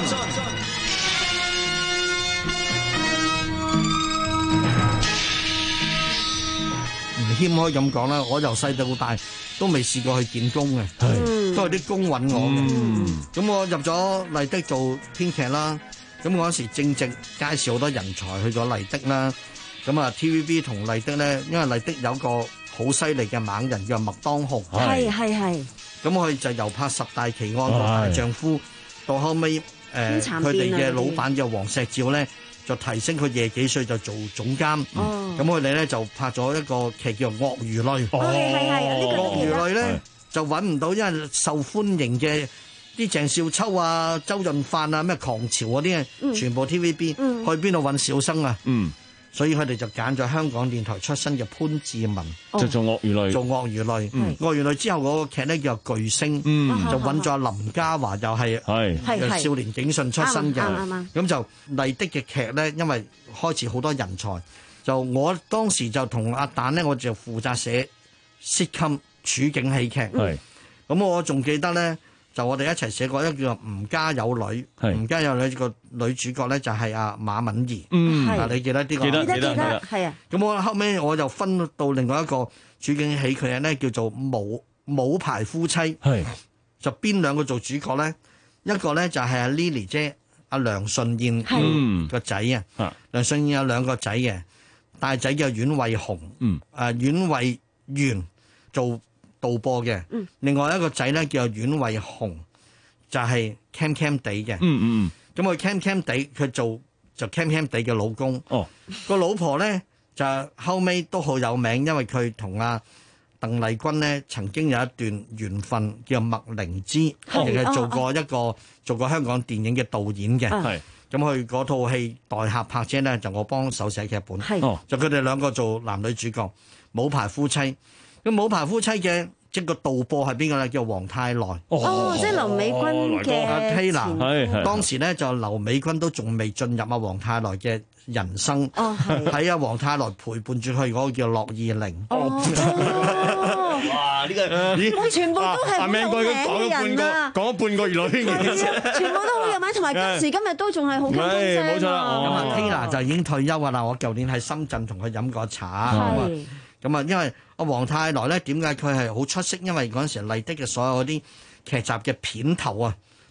唔謙開咁講啦，我由細到大都未試過去見工嘅，都係啲工揾我嘅。咁、嗯、我入咗麗的做編劇啦，咁嗰時正值介紹好多人才去咗麗的啦。咁啊 T V B 同麗的咧，因為麗的有個好犀利嘅猛人叫麥當雄， 係係係。咁我哋就由拍十大奇案到大丈夫，到後尾誒佢哋嘅老闆叫黃石照咧，就提升佢廿幾歲就做總監。咁佢哋咧就拍咗一個劇叫《鱷魚淚》。 哦，係係係，呢個鱷魚淚咧就揾唔到，因為受歡迎嘅啲鄭少秋啊、周潤發啊、咩狂潮嗰啲啊，全部 T V B，去邊度揾小生啊？嗯。所以佢哋就揀咗香港電台出身嘅潘志文， 就做鱷魚淚， 做鱷魚淚。鱷魚淚之後嗰個劇咧叫做巨星，就揾咗林家華，又係少年警訊出身嘅。咁就麗的嘅劇咧，因為開始好多人才，就我當時就同阿蛋咧，我就負責寫 sitcom 處境喜劇。咁我仲記得咧，就我哋一齊寫過一個叫做《吳家有女》，吳家有女個女主角咧就係阿馬敏儀，嗯，啊你記得呢個？記得記得係啊。咁我後尾我就分到另外一個處境喜劇咧，叫做冇冇牌夫妻，係就邊兩個做主角咧？一個咧就係阿 Lily 姐，阿梁順燕個仔啊，梁順燕有兩個仔嘅，大仔叫阮慧雄，嗯，誒阮慧源做導播嘅，另外一個仔咧叫阮慧雄，就係 cam cam 地嘅，嗯嗯，咁佢 cam cam 地佢做就 cam cam 地嘅老公，哦，個老婆咧就後尾都好有名，因為佢同阿鄧麗君咧曾經有一段緣分，叫麥靈芝，亦係做過一個做過香港電影嘅導演嘅，係，咁佢嗰套戲代客拍姐咧就我幫手寫劇本，係，就佢哋兩個做男女主角，冇牌夫妻。咁冇牌夫妻嘅即個導播係邊個咧？叫黃泰來。 哦，即係劉美君嘅阿 Tina。 係當時咧就劉美君都仲未進入阿黃泰來嘅人生。哦，係。喺阿黃泰來陪伴住佢嗰個叫樂意玲。 哦。 哇！呢個咦？全部都係好有名嘅人啊！ 講咗半個娛樂圈嘅， 全部都好有名，同埋今時今日都仲係好傾傾聲。 冇錯啦。咁啊 Tina 就已經退休㗎啦。我舊年喺深圳同佢飲過茶。係。咁啊，因為阿黃泰來咧，點解佢係好出色？因為嗰陣時麗的嘅所有嗰啲劇集嘅片頭啊，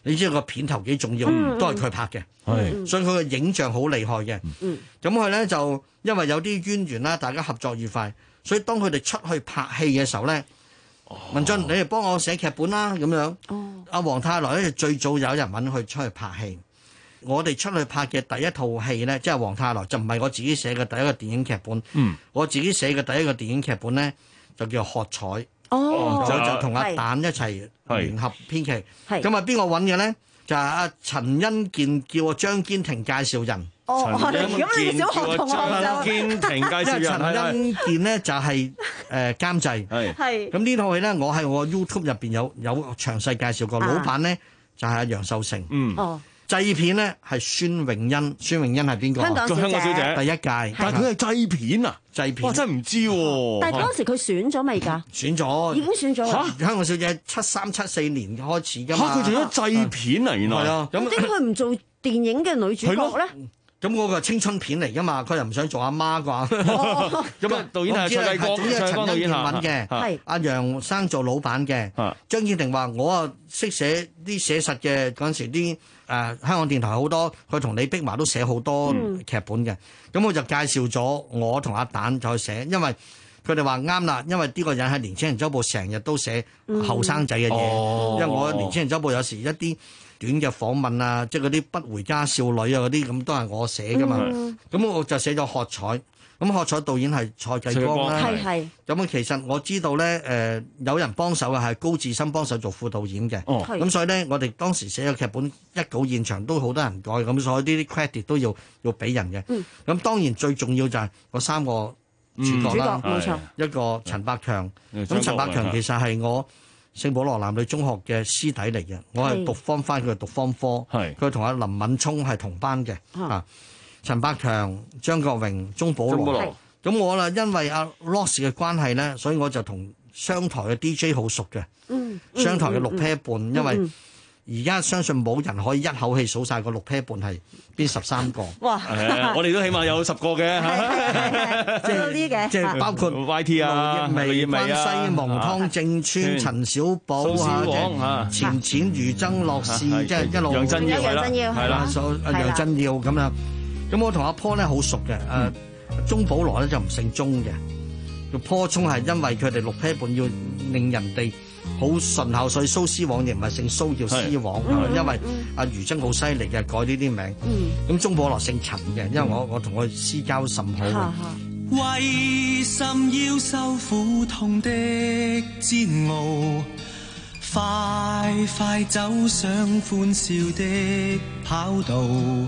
你知道個片頭幾重要， 嗯都係佢拍嘅， 係所以佢嘅影像好厲害嘅。 嗯咁佢咧就因為有啲淵源啦，大家合作愉快，所以當佢哋出去拍戲嘅時候咧，文俊你哋幫我寫劇本啦咁樣。阿黃泰來咧最早有人揾佢出去拍戲。我哋出去拍嘅第一套戲咧，即係黃泰來就唔係我自己寫嘅第一個電影劇本。 嗯， 我自己寫嘅第一個電影劇本咧就叫《喝彩》。 哦， 就就同阿蛋一齊聯合編劇。咁啊，邊個揾嘅咧？就係阿陳欣健叫我張堅庭介紹人。 哦，咁你嘅小學同學就張堅庭介紹人。 陳欣健咧就係誒監製。 係係。 咁呢套戲咧，我喺我 YouTube 入邊有有詳細介紹過。老闆咧就係阿楊受成。 嗯。 哦。 製片咧係孫穎欣，孫穎欣係邊個？ 香港小姐。 香港小姐第一屆。 但係佢係製片啊？ 製片。 哇！真係唔知喎。 但係當時佢選咗未㗎？ 選咗。已經選咗啦。 香港小姐七三七四年開始㗎嘛。 嚇！佢做咗製片啊，原來。 係啊。 咁點解佢唔做電影嘅女主角咧？ 咁嗰個青春片嚟㗎嘛，佢又唔想做阿媽啩。 咁啊，導演係蔡繼光，蔡繼光導演揾嘅， 係阿楊生做老闆嘅。張堅庭話：我啊識寫啲寫實嘅嗰陣時啲誒、呃、香港電台好多，佢同李碧華都寫好多劇本嘅。咁、嗯、我就介紹咗我同阿蛋就去寫，因為佢哋話啱啦，因為呢個人喺年青人週報成日都寫後生仔嘅嘢， 嗯、 因為我年青人週報有時一啲短嘅訪問啊，即係嗰啲不回家少女啊嗰啲咁都係我寫噶嘛，咁、嗯、我就寫咗喝彩，咁喝彩導演係蔡繼光啦， 係係。 咁其實我知道咧，誒、呃、有人幫手嘅係高志森幫手做副導演嘅，咁、哦、所以咧我哋當時寫嘅劇本一稿現場都好多人改，咁所以呢啲 credit 都要要俾人嘅，咁、嗯、當然最重要就係嗰三個主角啦， 冇錯、嗯， 一個陳百強，咁陳百強其實係我聖保羅男女中學嘅師弟嚟嘅，我係讀方翻，佢係讀方科，佢同阿林敏聰係同班嘅。啊，陳百強、張國榮、鐘保羅，咁我啦因為阿 Ross 嘅關係咧，所以我就同商台嘅 D J 好熟嘅。嗯，商台嘅六 pair 半，因為而家相信冇人可以一口氣數晒個六 pair 半係邊十三個。 哇！ 我哋都起碼有十個嘅， 即係呢嘅， 即係包括 Y T 啊、 盧葉薇、關西蒙、湯正川、陳小寶啊、錢錢、余爭樂士，即係一路楊振耀係啦， 係啦，阿楊振耀咁樣。咁我同阿 Paul 咧好熟嘅，誒鐘保羅咧就唔姓鐘嘅，叫 Paul 聰係因為佢哋六 pair 半要令人哋好順口，所以蘇絲黃亦唔係姓蘇叫絲黃，因為阿余爭好犀利嘅改呢啲名。咁鐘保羅姓陳嘅，因為我我同佢私交甚好。 為甚要受苦痛的煎熬？快快走上歡笑的跑道，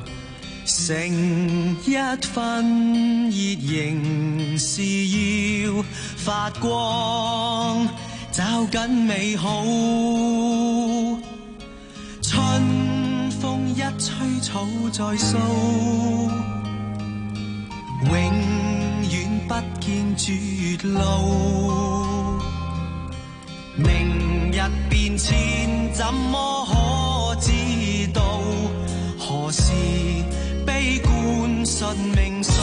成一分熱仍是要發光，找緊美好。春風一吹草再蘇，永遠不見絕路。明日變遷怎麼可知道？何時悲觀信命數？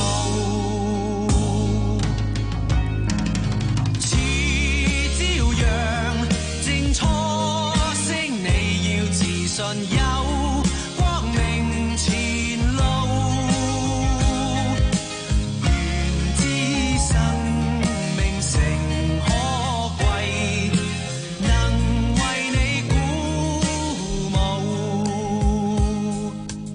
似朝陽正初升，你要自信有光明前路。願知生命誠可貴，能為你鼓舞。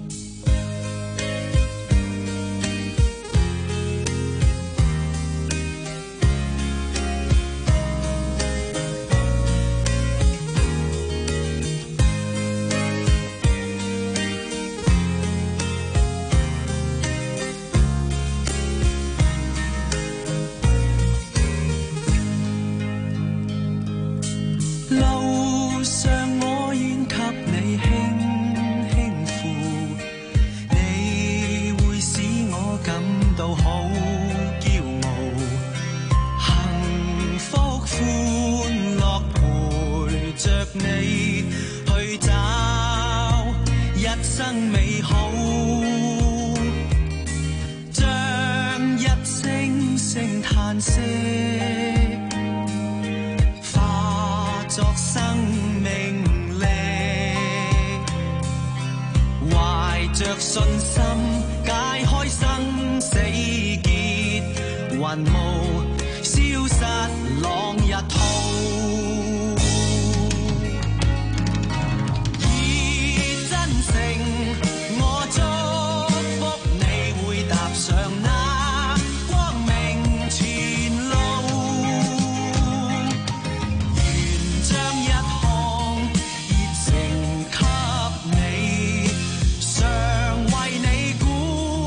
路上我願給你輕輕扶，你會使我感到好驕傲。幸福歡樂陪着你去找一生美好，將一聲聲嘆息化作生命力， 着信心解開生死結，雲霧消失朗日浩，以真誠我祝福你會踏上那光明前路，願將一項熱情給你，常為你鼓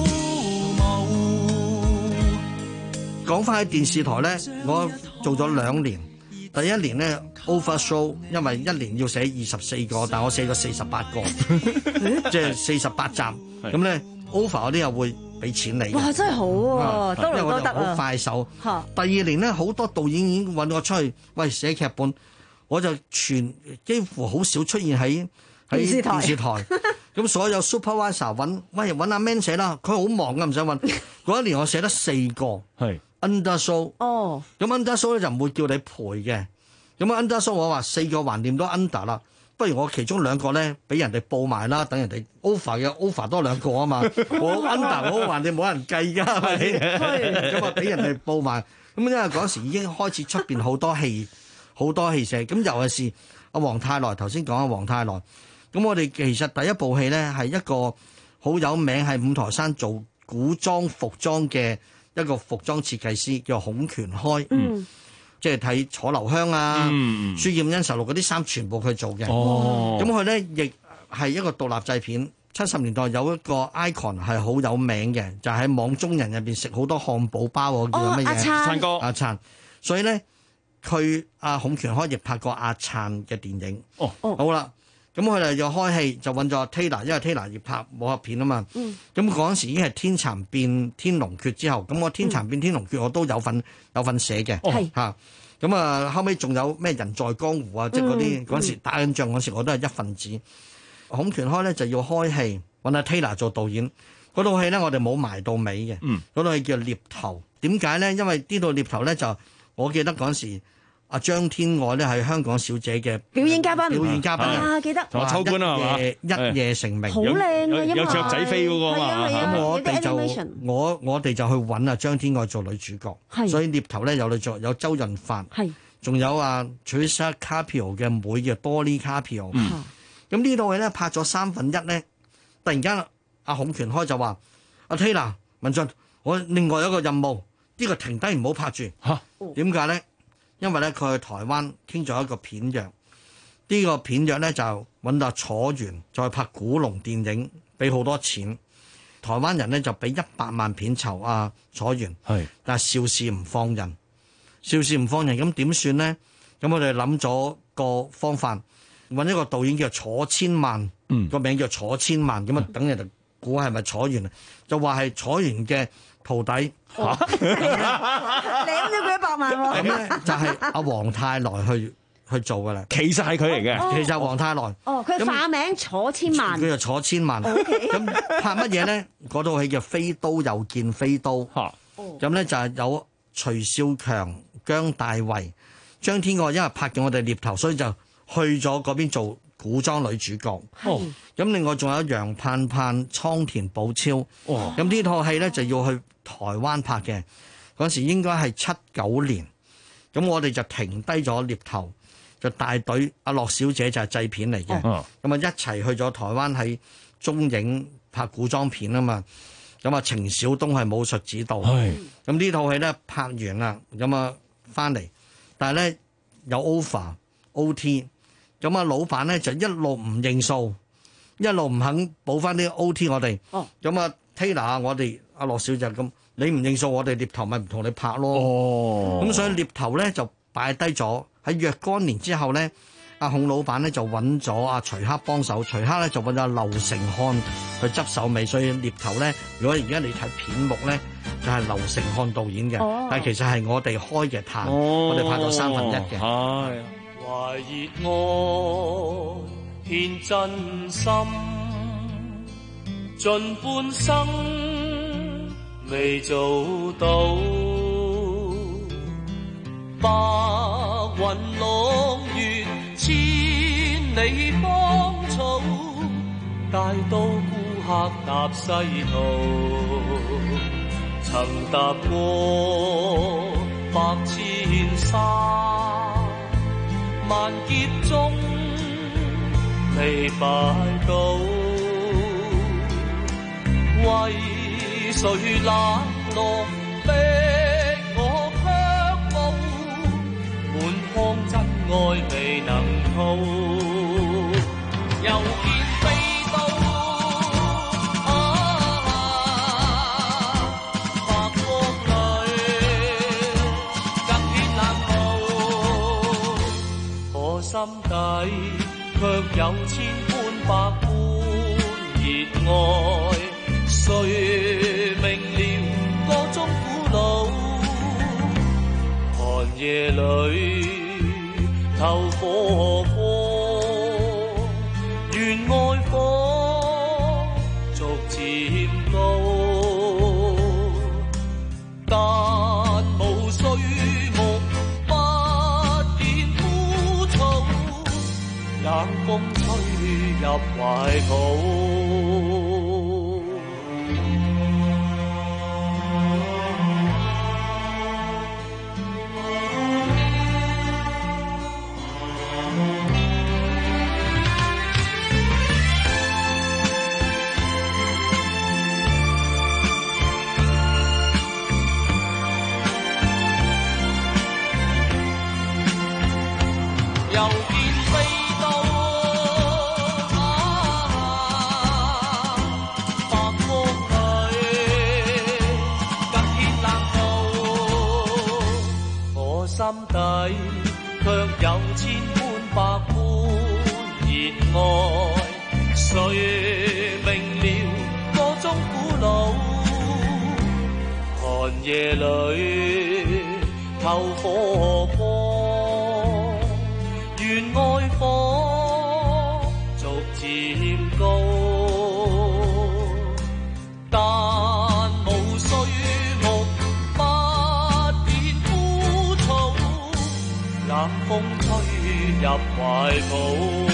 舞。 講翻喺電視台咧，我做咗兩年。第一年咧 over show， 因為一年要寫二十四個，但我寫咗四十八個，即係四十八集。咁咧 over 嗰啲又會俾錢你。 哇，真係好喎，多勞多得啊！ 好快手。第二年咧，好多導演已經揾我出去，喂，寫劇本，我就全幾乎好少出現喺喺電視台電視台。咁所有 supervisor 揾，喂，揾阿 Man 寫啦，佢好忙噶，唔使揾。嗰一年我寫得四個。 係。 under show， 哦， 咁 under show 咧就唔會叫你賠嘅，咁啊 under show 我話四個橫掂都 under 啦，不如我其中兩個咧俾人哋報埋啦，等人哋 over 嘅 over 多兩個啊嘛，我 under 我橫掂冇人計㗎，係咪？咁啊俾人哋報埋，咁因為嗰時已經開始出邊好多戲，好多戲寫，咁尤其是阿黃泰來頭先講阿黃泰來，咁我哋其實第一部戲咧係一個好有名喺五台山做古裝服裝嘅。一個服裝設計師叫孔權開，嗯、即係睇楚留香啊、嗯、書劍恩仇錄嗰啲衫全部佢做嘅。咁佢咧亦係一個獨立製片。七十年代有一個 icon 係好有名嘅，就喺、是、網中人入邊食好多漢堡包喎，叫乜嘢？阿燦哥，阿燦。所以咧，佢阿孔權開亦拍過阿燦嘅電影。哦，好啦。咁佢哋又開戲就揾咗 Taylor， 因為 Taylor 要拍武俠片啊嘛。咁嗰陣時已經係天蠶變天龍訣之後，咁我天蠶變天龍訣我都有份有份寫嘅。係嚇，咁啊後尾仲有咩人在江湖啊，即係嗰啲嗰陣時打緊仗嗰時我都係一份子。孔權開咧就要開戲揾阿 Taylor 做導演，嗰套戲咧我哋冇埋到尾嘅。嗰套戲叫獵頭，點解咧？因為呢套獵頭咧就我記得嗰陣時。阿張天愛咧係香港小姐嘅表演嘉賓， 表演嘉賓啊，記得同我秋官啊，係嘛？ 一夜成名， 好靚啊， 有雀仔飛嗰個嘛。 咁我哋就我我哋就去揾阿張天愛做女主角，所以獵頭咧有女作有周潤發，仲有阿 Teresa Carpio 嘅妹叫多莉 Carpio。咁呢套戲咧拍咗三分一咧，突然間阿孔權開就話：阿 Taylor 文俊，我另外有一個任務，呢個停低唔好拍住。嚇，點解咧？因為咧佢去台灣傾咗一個片約，呢、這個片約咧就揾到楚原再拍古龍電影，俾好多錢。台灣人咧就俾一百萬片酬啊楚原，係，但係邵氏唔放人，邵氏唔放人，咁點算咧？咁我哋諗咗個方法，揾一個導演叫楚千萬，嗯，個名叫楚千萬，咁啊等人哋估係咪楚原啊？就話係楚原嘅徒弟嚇， 攬咗佢一百萬喎。 咁咧就係阿黃泰來去去做噶啦。 其實係佢嚟嘅， 其實黃泰來。 哦，佢化名楚千萬。 佢就楚千萬。咁拍乜嘢咧？嗰套戲叫《飛刀又見飛刀》。嚇。咁咧就係有徐少強、姜大衛、張天愛，因為拍緊我哋獵頭，所以就去咗嗰邊做古裝女主角。哦。咁另外仲有楊盼盼、倉田保昭。哦。咁呢套戲咧就要去台灣拍嘅，嗰時應該係七九年，咁我哋就停低咗獵頭，就帶隊阿樂小姐就係製片嚟嘅，咁啊、哦、一齊去咗台灣喺中影拍古裝片啊嘛，咁啊程小東係武術指導，咁呢套戲咧拍完啦，咁啊翻嚟，但係咧有 over O T， 咁啊老闆咧就一路唔認數，一路唔肯補翻啲 O T 我哋，咁啊 Taylor 啊我哋。阿樂小姐咁，你唔認數，我哋獵頭咪唔同你拍咯。咁、哦、所以獵頭咧就擺低咗。喺若干年之後咧，阿孔老闆咧就揾咗阿徐克幫手，徐克咧就揾咗阿劉成漢去執手尾。所以獵頭咧，如果而家你睇片目咧，就係、是、劉成漢導演嘅，哦、但係其實係我哋開嘅攤，哦、我哋拍咗三分一嘅。 係懷熱愛獻真心，盡半生。未做到，白雲落月，千里芳草， 大到顧客踏西途，曾踏過百千山，萬劫中未拜到，為誰冷落逼我卻步，滿腔真愛未能吐，又見飛刀啊，白光裏更顯冷酷，我心底卻有千般百般熱愛，誰明了個中苦惱？寒夜裏透火光，願愛火逐漸高，但無須目不見枯草，冷風吹入懷抱。又見飛刀啊，白光裏更顯冷酷，我心底卻有千般百般熱愛，誰明了個中苦惱？寒夜裏透火光，願愛火逐漸高，但無須目不見枯草，冷風吹入懷抱，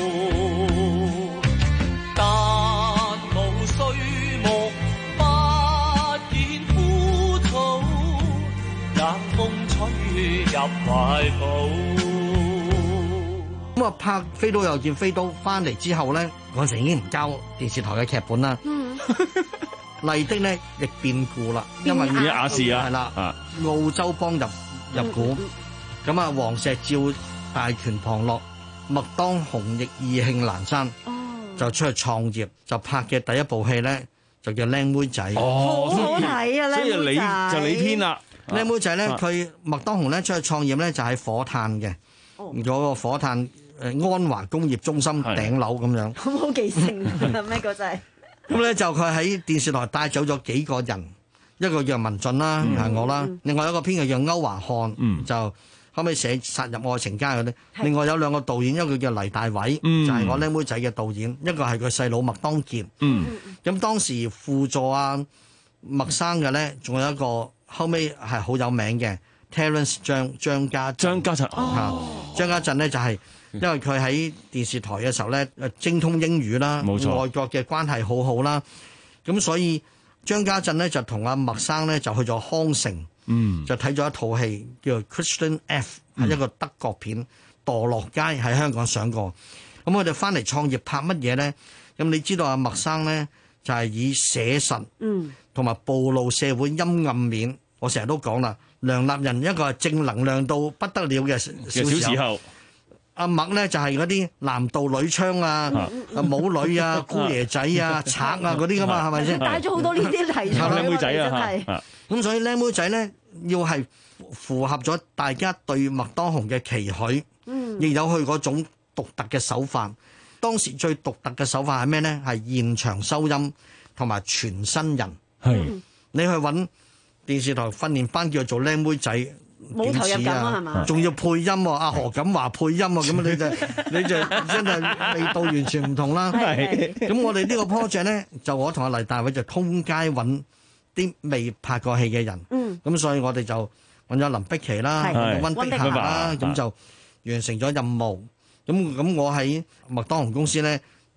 但無須目不見枯草，冷風吹入懷抱。 咁啊，拍飛刀又見飛刀翻嚟之後咧，嗰陣已經唔交電視台嘅劇本啦。麗的咧亦變故啦，因為亞視啊， 係啦，澳洲幫入入股，咁啊，黃石照大權旁落，麥當雄亦意興闌珊，就出去創業，就拍嘅第一部戲咧就叫《靚妹仔》。 好好睇啊！ 所以你就你編啦， 《靚妹仔》咧，佢麥當雄咧出去創業咧就喺火炭嘅，嗰個火炭。誒安華工業中心頂樓咁樣， 好好記性啊！咩個仔？ 咁咧就佢喺電視台帶走咗幾個人，一個叫文俊啦，係、嗯、我啦，另外一個編劇叫歐華漢，嗯、就後尾寫《殺入愛情街》嗰啲。另外有兩個導演，一個叫黎大偉，嗯、就係我靚妹仔嘅導演，一個係佢細佬麥當傑。咁、嗯、當時輔助啊麥生嘅咧，仲有一個後尾係好有名嘅 Terence 張張家張家陣嚇，張家陣咧就係、是。因為佢喺電視台嘅時候咧，誒精通英語啦，冇錯，外國嘅關係好好啦，咁所以張家鎮咧就同阿麥生咧就去咗康城，嗯，就睇咗一套戲叫做 Christian F， 係、嗯、一個德國片，墮落街喺香港上過，咁我哋翻嚟創業拍乜嘢咧？咁你知道阿麥生咧就係、是、以寫實，嗯，同埋暴露社會陰暗面，我成日都講啦，梁立人一個係正能量到不得了嘅小時候。阿麥咧就係嗰啲男盜女娼啊、啊舞女啊、姑爺仔啊、賊啊嗰啲噶嘛，係咪先？ 帶咗好多呢啲題材， 靚妹仔啊， 真係。 咁所以靚妹仔咧要係符合咗大家對麥當雄嘅期許，嗯，亦有佢嗰種獨特嘅手法。當時最獨特嘅手法係咩咧？係現場收音同埋全新人。係你去揾電視台訓練班叫做靚妹仔。 冇投入感啊，係嘛？ 仲要配音喎，阿何錦華配音喎，咁你就你就真係味道完全唔同啦。咁我哋呢個 project 咧，就我同阿黎大偉就通街揾啲未拍過戲嘅人。嗯。咁所以我哋就揾咗林碧琪啦，溫碧霞啦，咁就完成咗任務。咁咁我喺麥當雄公司咧，亦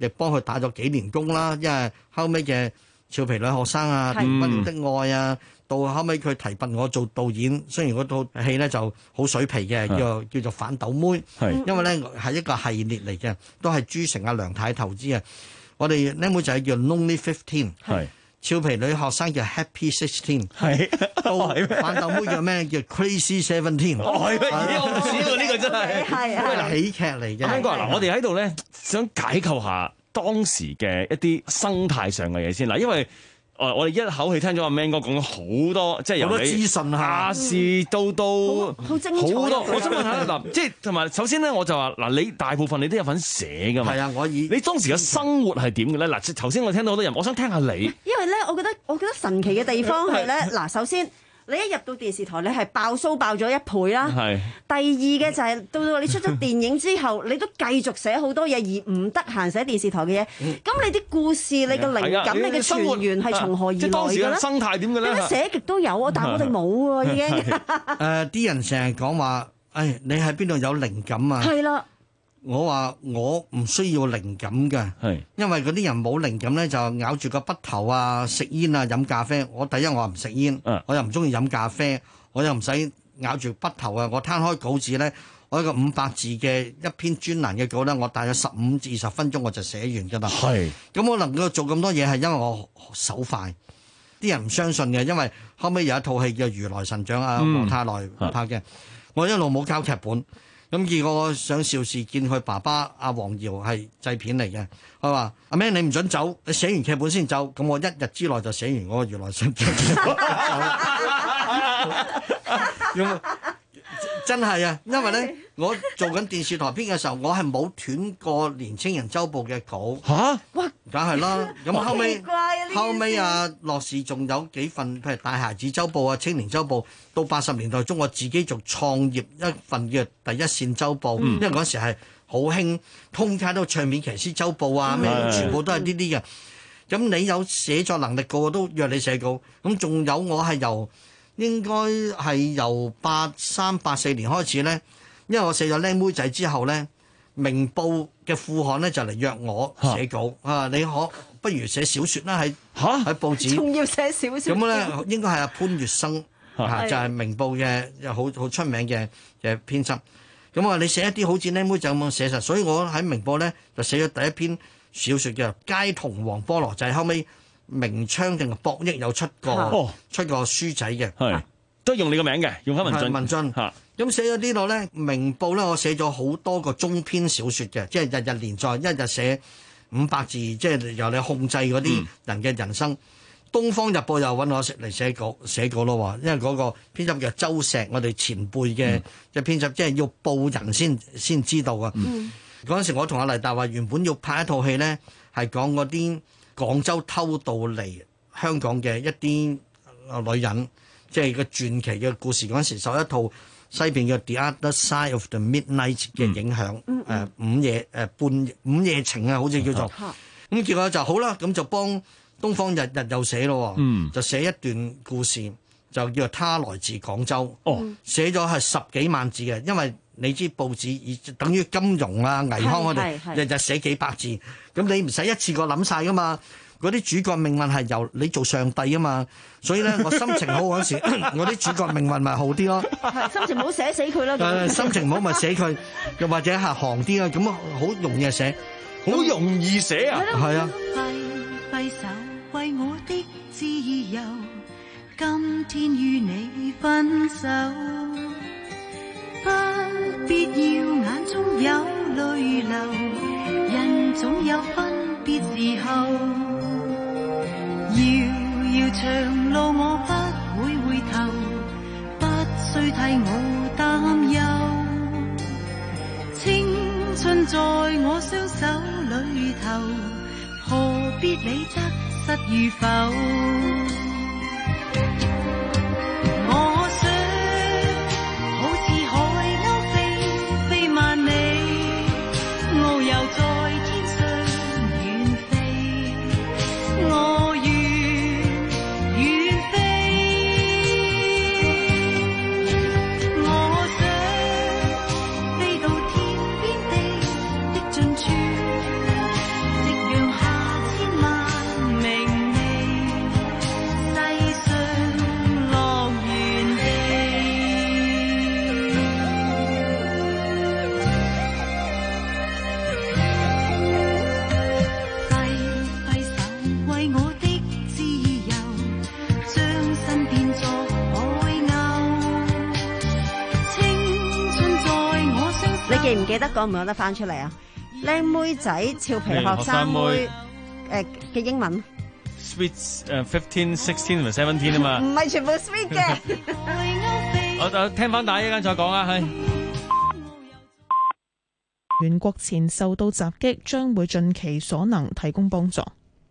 亦幫佢打咗幾年工啦。因為後尾嘅俏皮女學生啊、不了的愛啊，到後尾佢提拔我做導演，雖然嗰套戲咧就好水皮嘅，叫做叫做反斗妹，因為咧係一個系列嚟嘅，都係朱成阿梁太投資嘅。我哋僆妹仔叫 Lonely Fifteen， 俏皮女學生叫 Happy Sixteen， 到反斗妹叫咩？叫 Crazy Seventeen。 哦，係咩？咦，我唔知喎，呢個真係係係喜劇嚟嘅。 香港人嗱，我哋喺度咧想解構下當時嘅一啲生態上嘅嘢先嗱，因為誒我哋一口氣聽咗阿 Man 哥講咗好多，即係由好多資訊啊， 亞視到到好精彩好多。我想問下嗱，即係同埋首先咧，我就話嗱，你大部分你都有份寫㗎嘛？ 係啊，我以你當時嘅生活係點嘅咧？嗱，頭先我聽到好多人，我想聽下你。 因為咧，我覺得我覺得神奇嘅地方係咧，嗱，首先。你一入到電視台，你係爆蘇爆咗一倍啦。係。第二嘅就係、是、到到你出咗電影之後，你都繼續寫好多嘢，而唔得閒寫電視台嘅嘢。咁、嗯、你啲故事、你嘅靈感、你嘅泉源係從何而來嘅咧？即係當時嘅生態點嘅咧？點解寫極都有啊？但係我哋冇喎，已經。 誒、呃，啲人成日講話，誒，你喺邊度有靈感啊？係啦。我話我唔需要靈感嘅，因為嗰啲人冇靈感咧，就咬住個筆頭啊，食煙啊，飲咖啡。我第一我唔食煙，我又唔中意飲咖啡，我又唔使咬住筆頭啊。我攤開稿紙咧，我一個五百字嘅一篇專欄嘅稿咧，我大約十五至二十分鐘我就寫完㗎啦。係，咁我能夠做咁多嘢係因為我手快。啲人唔相信嘅，因為後尾有一套戲叫《如來神掌》啊，黃泰來拍嘅，我一路冇交劇本。咁結果我上邵氏見佢爸爸阿黃瑤係製片嚟嘅，佢話阿 Man 你唔准走，你寫完劇本先走。咁我一日之內就寫完嗰個如來神掌。真係啊，因為咧我做緊電視台編嘅時候，我係冇斷過年青人週報嘅稿。嚇！哇！梗係啦。咁後尾後尾啊，樂視仲有幾份，譬如大孩子週報啊、青年週報。到八十年代中，我自己做創業一份嘅第一線週報，嗯、因為嗰時係好興通街都唱片騎師週報啊，咩全部都係呢啲嘅。咁你有寫作能力，個個都約你寫稿。咁仲有我係由應該係由八三八四年開始咧，因為我寫咗靚妹仔之後咧，明報嘅副刊咧就嚟約我寫稿啊，你可不如寫小説啦，喺喺報紙， 仲要寫小説。 咁咧應該係阿潘月生。啊、就係、是、明報嘅又好好出名嘅嘅編輯，咁啊你寫一啲好似靚妹仔咁樣寫實，所以我喺明報咧就寫咗第一篇小説叫《街童黃菠蘿》，就係、是、後尾明窗定係博益有出過、哦、出過書仔嘅，係都用你個名嘅，用翻文進文進嚇。咁寫咗呢度咧，明報咧我寫咗好多個中篇小説嘅，即係日日連載，一日寫五百字，即係由你控制嗰啲人嘅人生。嗯《東方日報》又揾我嚟寫稿寫稿咯喎，因為嗰個編輯叫周石，我哋前輩嘅嘅編輯，即係要報人先先知道啊。嗰、嗯、陣時我同阿黎達話原本要拍一套戲咧，係講嗰啲廣州偷渡嚟香港嘅一啲女人，即係個傳奇嘅故事。嗰陣時受一套西片叫《The Other Side of the Midnight》嘅影響，誒、嗯呃、午夜誒、呃、半午夜情啊，好似叫做。咁、嗯、結果就好啦，咁就幫東方日日又寫咯，嗯、就寫一段故事，就叫做他來自廣州。哦，寫咗係十幾萬字嘅，因為你知報紙以等於金融啊、倪匡嗰啲，日日寫幾百字，咁你唔使一次過諗晒噶嘛。嗰啲主角命運係由你做上帝啊嘛，所以咧我心情好嗰時，我啲主角命運咪好啲咯。 心情唔好寫死佢啦。 誒，心情唔好咪寫佢，又或者係行啲啊，咁好容易寫， 好容易寫啊， 係啊。 揮手為我的自由，今天與你分手，不必要眼中有淚流，人總有分別時候，遙遙長路我不會回頭，不需替我擔憂，青春在我雙手裏頭，何必理得失與否？我想好似海鷗飛飛萬里，遨遊在天上遠飛，我願遠飛。我想飛到天邊地的盡處， 記唔記得講唔講得翻出嚟啊？靚妹仔、俏皮學生妹誒嘅英文 sweet 誒 fifteen sixteen 同埋 seventeen 啊嘛， 唔係全部 sweet 嘅。 我我聽翻大一間再講啊，係。 袁國前受到襲擊，將會盡其所能提供幫助。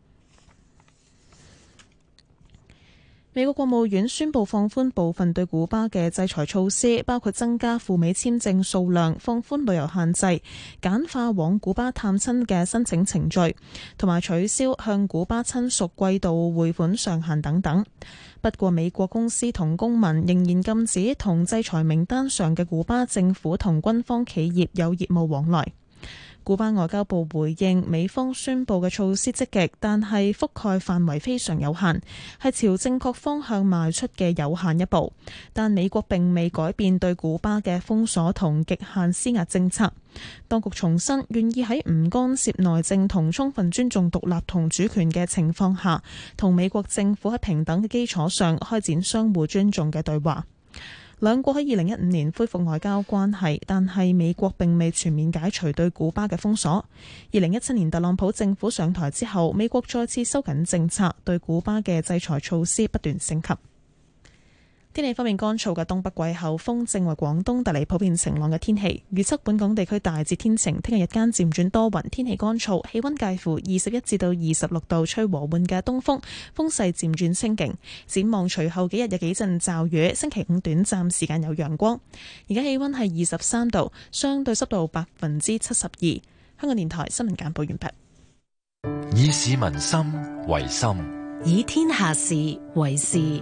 美國國務院宣布放寬部分對古巴嘅制裁措施，包括增加赴美簽證數量、放寬旅遊限制、簡化往古巴探親嘅申請程序，同埋取消向古巴親屬季度匯款上限等等。不過，美國公司同公民仍然禁止同制裁名單上嘅古巴政府同軍方企業有業務往來。古巴外交部回應，美方宣布嘅措施積極，但係覆蓋範圍非常有限，係朝正確方向邁出嘅有限一步。但美國並未改變對古巴嘅封鎖同極限施壓政策。當局重申願意喺唔干涉內政同充分尊重獨立同主權嘅情況下，同美國政府喺平等嘅基礎上開展相互尊重嘅對話。兩國喺二零一五年恢復外交關係，但係美國並未全面解除對古巴嘅封鎖。二零一七年特朗普政府上台之後，美國再次收緊政策，對古巴嘅制裁措施不斷升級。天氣方面，乾燥嘅東北季候風正為廣東帶嚟普遍晴朗嘅天氣。預測本港地區大致天晴，聽日日間漸轉多雲，天氣乾燥，氣溫介乎二十一至到二十六度，吹和緩嘅東風，風勢漸轉清勁。展望隨後幾日有幾陣驟雨，星期五短暫時間有陽光。而家氣溫係二十三度，相對濕度百分之七十二。香港電台新聞簡報完畢。 以市民心為心， 以天下事為事。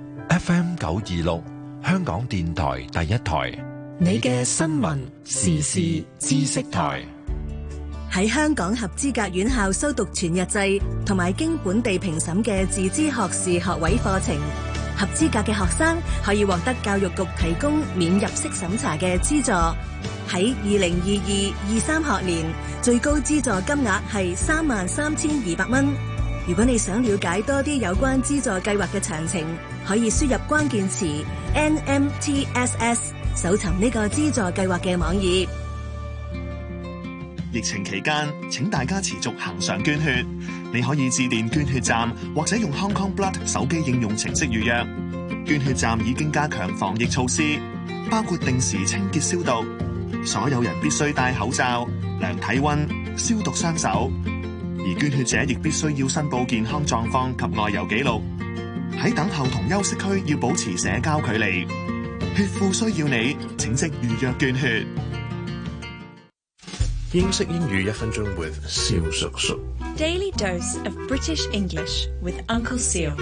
F M 九二六，香港電台第一台， 你嘅新聞時事知識台。喺香港合資格院校修讀全日制同埋經本地評審嘅自資學士學位課程，合資格嘅學生可以獲得教育局提供免入息審查嘅資助。喺二零二二二三學年，最高資助金額係三萬三千二百蚊。如果你想了解多啲有關資助計劃嘅詳情，可以輸入關鍵詞 N M T S S 搜尋呢個資助計劃嘅網頁。 疫情期間，請大家持續行上捐血。你可以致電捐血站，或者用 Hong Kong Blood 手機應用程式預約。捐血站已經加強防疫措施，包括定時清潔消毒，所有人必須戴口罩、量體溫、消毒雙手。而捐血者亦必須要申報健康狀況及外遊記錄。喺等候同休息區要保持社交距離。血庫需要你，請即預約捐血。 英式英語一分鐘 with 蕭叔叔。 Daily dose of British English with Uncle Seal。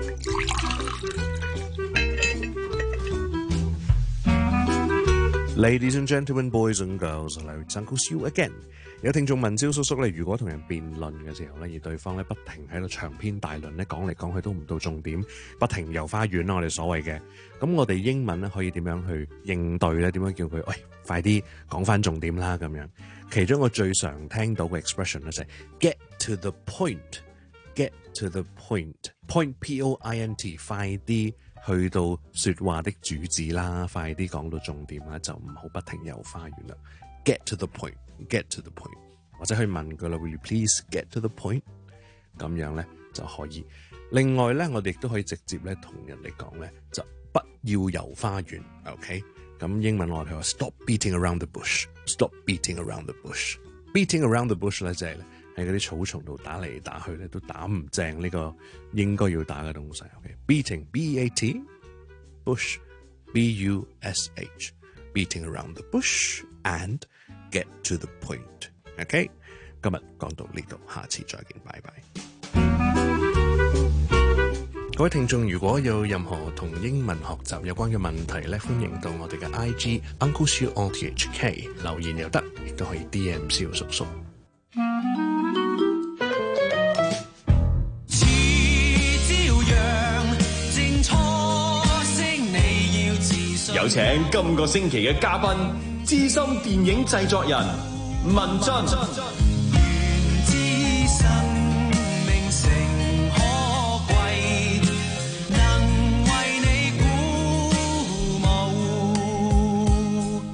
Ladies and gentlemen, boys and girls, hello, it's Uncle Seal again。有聽眾問蕭叔叔咧，如果同人辯論嘅時候咧，而對方咧不停喺度長篇大論咧講嚟講去都唔到重點，不停遊花園啦，我哋所謂嘅，咁我哋英文咧可以點樣去應對咧？點樣叫佢喂快啲講翻重點啦咁樣？其中我最常聽到嘅 expression 咧就係 get to the point，get to the point，point P O I N T， 快啲去到說話的主旨啦，快啲講到重點啦，就唔好不停遊花園啦。Get to the point，get to the point， 或者去問佢啦 ，Will you please get to the point？ 咁樣咧就可以。另外咧，我哋亦都可以直接咧同人哋講咧，就不要遊花園 ，OK？ 咁英文我哋話 Stop beating around the bush，Stop beating around the bush。Beating around the bush 咧就係喺嗰啲草叢度打嚟打去咧都打唔正呢個應該要打嘅東西 ，OK？Beating B A T bush B U S H，beating around the bush and get to the point， OK？ 今日講到呢度，下次再見，拜拜。各位聽眾，如果有任何同英文學習有關嘅問題咧，歡迎到我哋嘅 I G Uncle Siu O T H K 留言又得，亦都可以 D M 蕭叔叔。 有請今個星期嘅嘉賓，資深電影製作人文俊。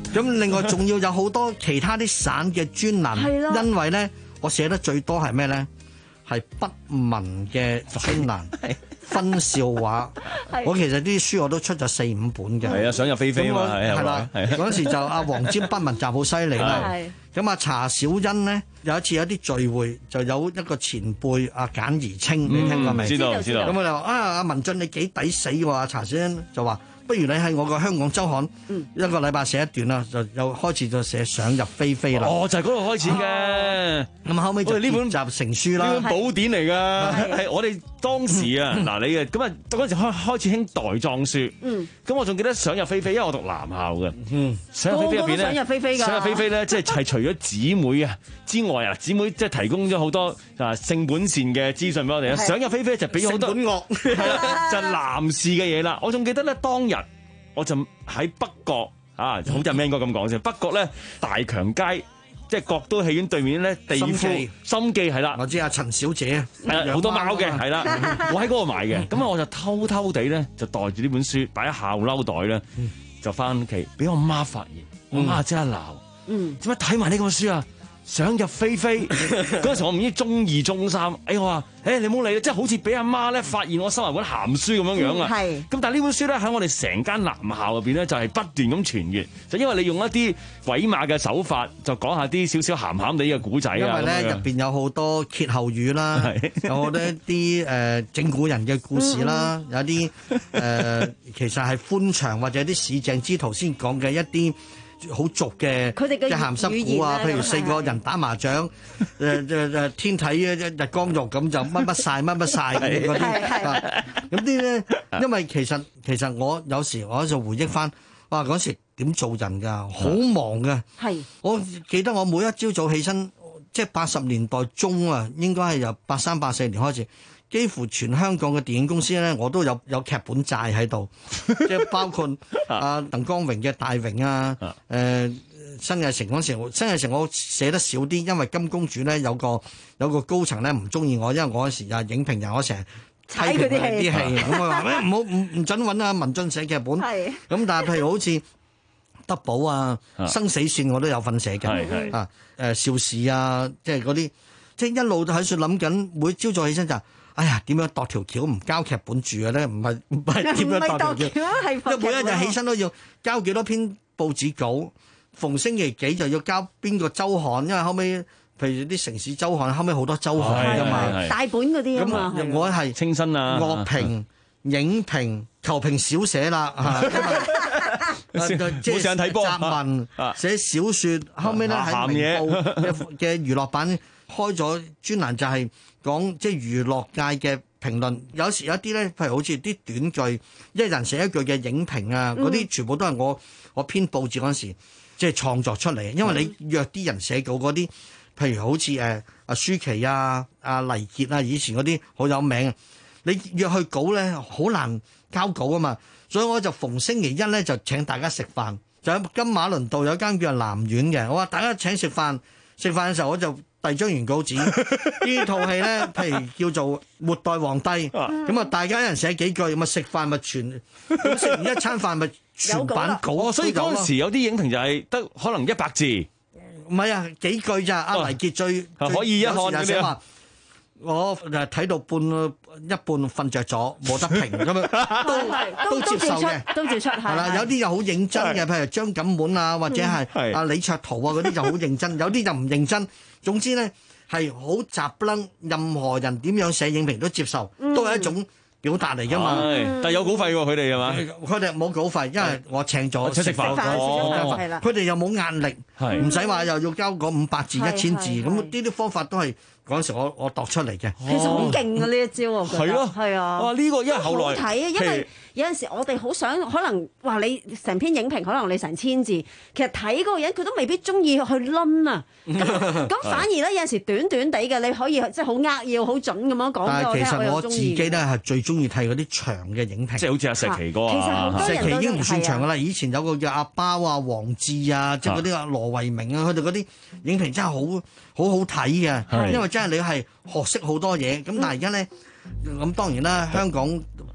咁另外仲要有好多其他啲省嘅專欄，因為咧我寫得最多係咩咧？係不文嘅專欄。分笑話，我其實啲書我都出咗四五本嘅。 係啊，想入非非嘛，係啦。嗰陣時就阿黃霑不文集好犀利啦。咁啊查小欣呢，有一次有啲聚會，就有一個前輩阿簡怡清，你聽過未？ 知道知道。 咁我就話啊，阿文進你幾抵死喎？阿查小欣就話。不如你喺我個香港週刊、嗯、一個禮拜寫一段啦，就又開始就寫想入非非啦。 哦，就係嗰度開始嘅。咁、 哦、後尾就呢本集成書啦， 呢本寶典嚟㗎。係我哋當時啊，嗱、嗯、你嘅咁啊，嗰陣時開開始興袋裝書。嗯。咁我仲記得想入非非，因為我讀男校嘅。嗯。想入非非入邊咧，想入非非㗎。想入非非咧，即係係除咗姊妹啊之外啊，姊妹即係提供咗好多啊性本善嘅資訊俾我哋啦。想入非非就俾咗好多。性本惡。係啦，就係男士嘅嘢啦。我仲記得咧，當日。我就喺北角啊，好似咩應該咁講先。北角咧大強街，即係國都戲院對面咧地庫心記係啦。 我知阿陳小姐係啦，好多貓嘅係啦，我喺嗰度買嘅。咁啊，我就偷偷地咧就袋住呢本書，擺喺校褸袋咧，就翻屋企俾我媽發現，我媽即刻鬧。嗯，點解睇埋呢本書啊？想入非非嗰陣時，我唔知中二中三。哎，我話，誒、欸、你唔好理啦，即係好似俾阿媽咧發現我收埋本鹹書咁樣樣啊。係、嗯。咁但係呢本書咧喺我哋成間男校入邊咧就係不斷咁傳閱，就因為你用一啲鬼馬嘅手法，就講下啲少少鹹鹹地嘅古仔啊。 因為咧入邊有好多歇後語啦，有好多一啲誒整蠱人嘅故事啦，有啲誒、呃、其實係歡場或者啲市井之徒先講嘅一啲。好俗嘅嘅鹹濕股啊，譬如四個人打麻將，誒誒誒天體日日光浴咁就乜乜曬乜乜曬嗰啲，咁啲咧，因為其實其實我有時我就回憶翻，哇嗰時點做人㗎，好忙㗎。係，我記得我每一朝早起身，即係八十年代中啊，應該係由八三八四年開始。幾乎全香港嘅電影公司咧，我都有有劇本債喺度，即係包括阿鄧光榮嘅大榮啊，誒、呃、新藝城嗰時，新藝城我寫得少啲，因為金公主咧有個有個高層咧唔中意我，因為我嗰時啊影評人，我成日批佢啲戲，咁我話咩唔好唔唔準揾阿文進寫劇本，咁但係譬如好似德寶啊、生死線我都有份寫嘅，啊誒邵氏啊，即係嗰啲，即係一路都喺度諗緊，每朝早起身就。哎呀，點樣度條橋唔交劇本住嘅咧？唔係唔係點樣度條橋？因為每一日起身都要交幾多篇報紙稿，逢星期幾就要交邊個週刊，因為後尾譬如啲城市週刊，後尾好多週刊㗎嘛， 大本嗰啲啊嘛。 咁我係清新啊、 樂評、影評、球評少寫啦嚇，因為即係雜文、寫小説，後尾咧喺明報嘅嘅娛樂版開咗專欄，就係。講即係娛樂界嘅評論，有時有一啲咧，譬如好似啲短句，一人寫一句嘅影評啊，嗰啲全部都係我我編報紙嗰陣時即係創作出嚟。因為你約啲人寫稿嗰啲，譬如好似誒阿舒淇啊、阿黎傑啊，以前嗰啲好有名啊，你約去稿咧好難交稿啊嘛，所以我就逢星期一咧就請大家食飯，就喺金馬倫道有間叫南苑嘅，我話大家請食飯，食飯嘅時候我就。遞張原稿紙，呢套戲咧，譬如叫做《末代皇帝》，咁啊，大家一人寫幾句，咁啊食飯咪全，咁食完一餐飯咪全版稿， 哦，所以嗰陣時有啲影評就係得可能一百字， 唔係啊，幾句咋？阿黎傑最可以一看嗰啲啊。 我誒睇到半一半瞓着咗，冇得評咁樣，都都接受嘅， 都接出係啦。 有啲又好認真嘅，譬如張錦滿啊，或者係阿李卓圖啊嗰啲就好認真，有啲就唔認真。總之咧係好雜不楞，任何人點樣寫影評都接受，都係一種表達嚟㗎嘛。 但係有稿費喎，佢哋係嘛？ 佢哋冇稿費，因為我請咗出食飯， 係啦。佢哋又冇壓力，唔使話又要交嗰五百字、一千字，咁呢啲方法都係。嗰陣時我我度出嚟嘅， 其實好勁啊呢一招，我覺得係咯， 係啊， 哇呢個因為後來睇啊，因為有陣時我哋好想可能話你成篇影評可能你成千字，其實睇嗰個人佢都未必中意去攆啊，咁咁反而咧有陣時短短地嘅你可以即係好扼要、好準咁樣講。 但係其實我自己咧係最中意睇嗰啲長嘅影評， 即係好似阿石奇哥啊， 石奇已經唔算長噶啦，以前有個叫阿包啊、黃志啊，即係嗰啲啊羅維明啊，佢哋嗰啲影評真係好好好睇嘅，因為真係你係學識好多嘢。咁但係而家咧，咁當然啦，香港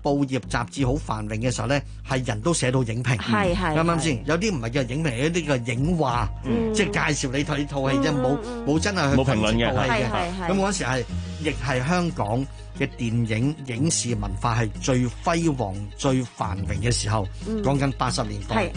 報業雜誌好繁榮嘅時候咧，係人都寫到影評， 係係啱唔啱先？有啲唔係叫影評，有啲叫影話， 嗯即係介紹你睇套戲啫，冇冇真係去冇評論嘅分析套戲係係係咁嗰時係亦係香港嘅電影影視文化係最輝煌、最繁榮嘅時候， 嗯講緊八十年代。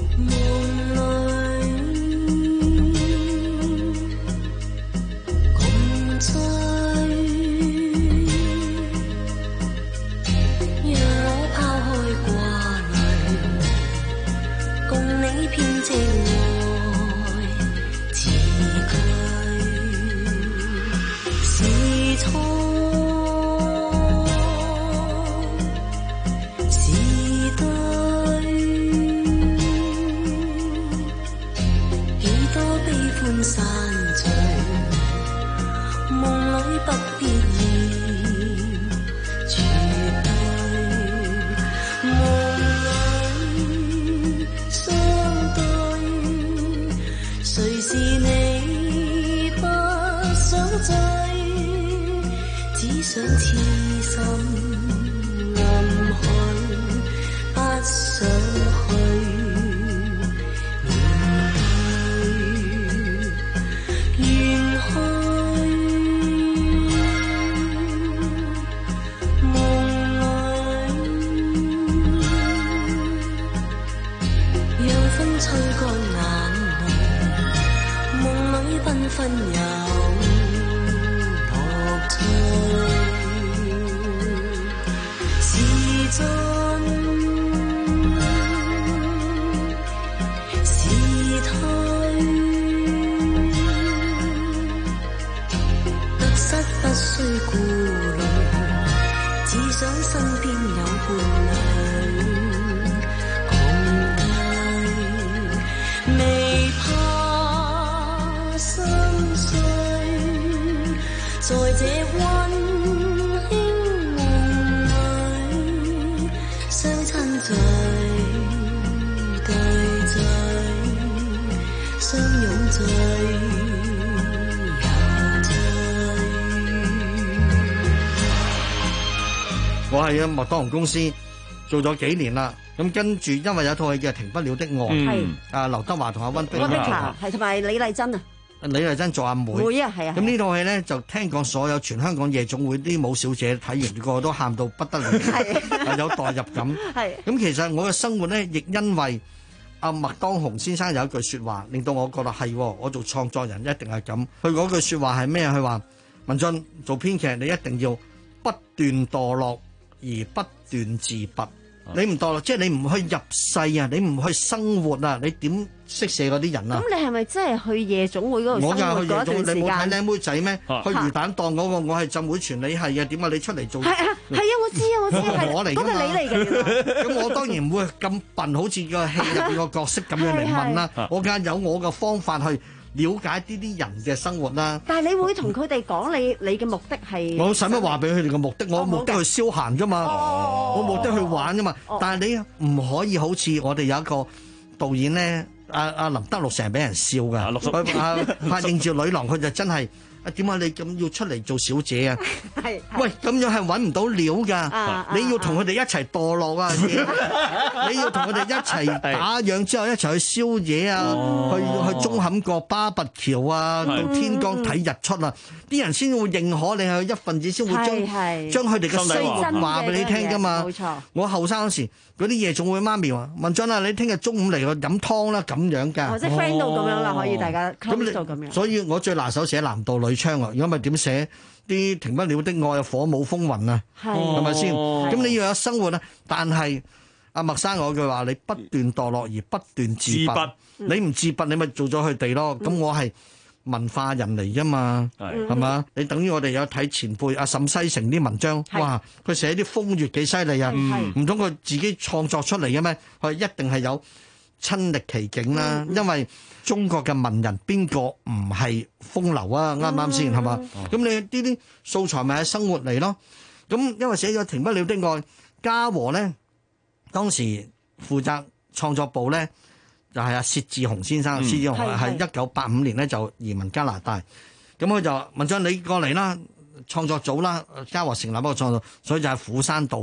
我係麥當勞公司做咗幾年啦，咁跟住因為有套戲叫《停不了的愛》， 係啊劉德華同阿温碧温碧霞係同埋李麗珍啊， 李麗珍做阿妹， 妹啊係啊。 咁呢套戲咧就聽講所有全香港夜總會啲舞小姐睇完個個都喊到不得了，係有代入感。 係咁其實我嘅生活咧，亦因為阿麥當雄先生有一句説話，令到我覺得係我做創作人一定係咁。佢嗰句説話係咩？佢話文進做編劇，你一定要不斷墮落而不斷自拔。你唔墮落，即係你唔去入世啊，你唔去生活啊，你點識寫嗰啲人啊？ 咁你係咪真係去夜總會嗰度我生活㗎去夜總會， 嗰段時間？ 你冇睇靚妹仔咩？ 啊去魚蛋檔嗰個，我係浸會傳理系嘅，點解你出嚟做？ 係啊係啊，我知啊我知啊，係我嚟㗎嘛嗰個你嚟嘅。 咁我當然唔會咁笨，好似個戲入邊個角色咁樣嚟問啦。我梗係有我嘅方法去了解呢啲人嘅生活啦。 但係你會同佢哋講你你嘅目的係？ 我使乜話俾佢哋嘅目的？我目的去消閒啫嘛，我目的去玩啫嘛。但係你唔可以好似我哋有一個導演咧，阿阿林德祿成日俾人笑㗎。佢阿拍《應召女郎》，佢就真係。啊點解你咁要出嚟做小姐啊？ 係喂，咁樣係揾唔到料㗎。你要同佢哋一齊墮落啊！你要同佢哋一齊打烊之後一齊去宵夜啊，去去中坎角巴拔橋啊，到天光睇日出啊！啲人先會認可你係一份子，先會將將佢哋嘅生活話俾你聽㗎嘛。 冇錯。 我後生嗰時嗰啲夜總會媽咪話：文進啊，你聽日中午嚟個飲湯啦，咁樣㗎。 或者 friend 到咁樣啦，可以大家 close 到咁樣。 所以我最拿手寫男盜女娼啊！如果咪點寫啲停不了的愛啊，火舞風雲啊，係咪先？咁你要有生活啊！但係阿麥生嗰句話，你不斷墮落而不斷自拔，你唔自拔，你咪做咗佢哋咯。咁我係文化人嚟㗎嘛，係嘛？你等於我哋有睇前輩阿沈西城啲文章，哇！佢寫啲風月幾犀利啊！唔通佢自己創作出嚟嘅咩？佢一定係有親歷其境啦，因為中國嘅文人邊個唔係風流啊？啱唔啱先係嘛？咁你呢啲素材咪係生活嚟咯？咁因為寫咗《停不了的愛》，嘉禾咧當時負責創作部咧就係阿薛志雄先生，薛志雄係一九八五年咧就移民加拿大，咁佢就文進你過嚟啦，創作組啦，嘉禾成立一個創作，所以就喺斧山道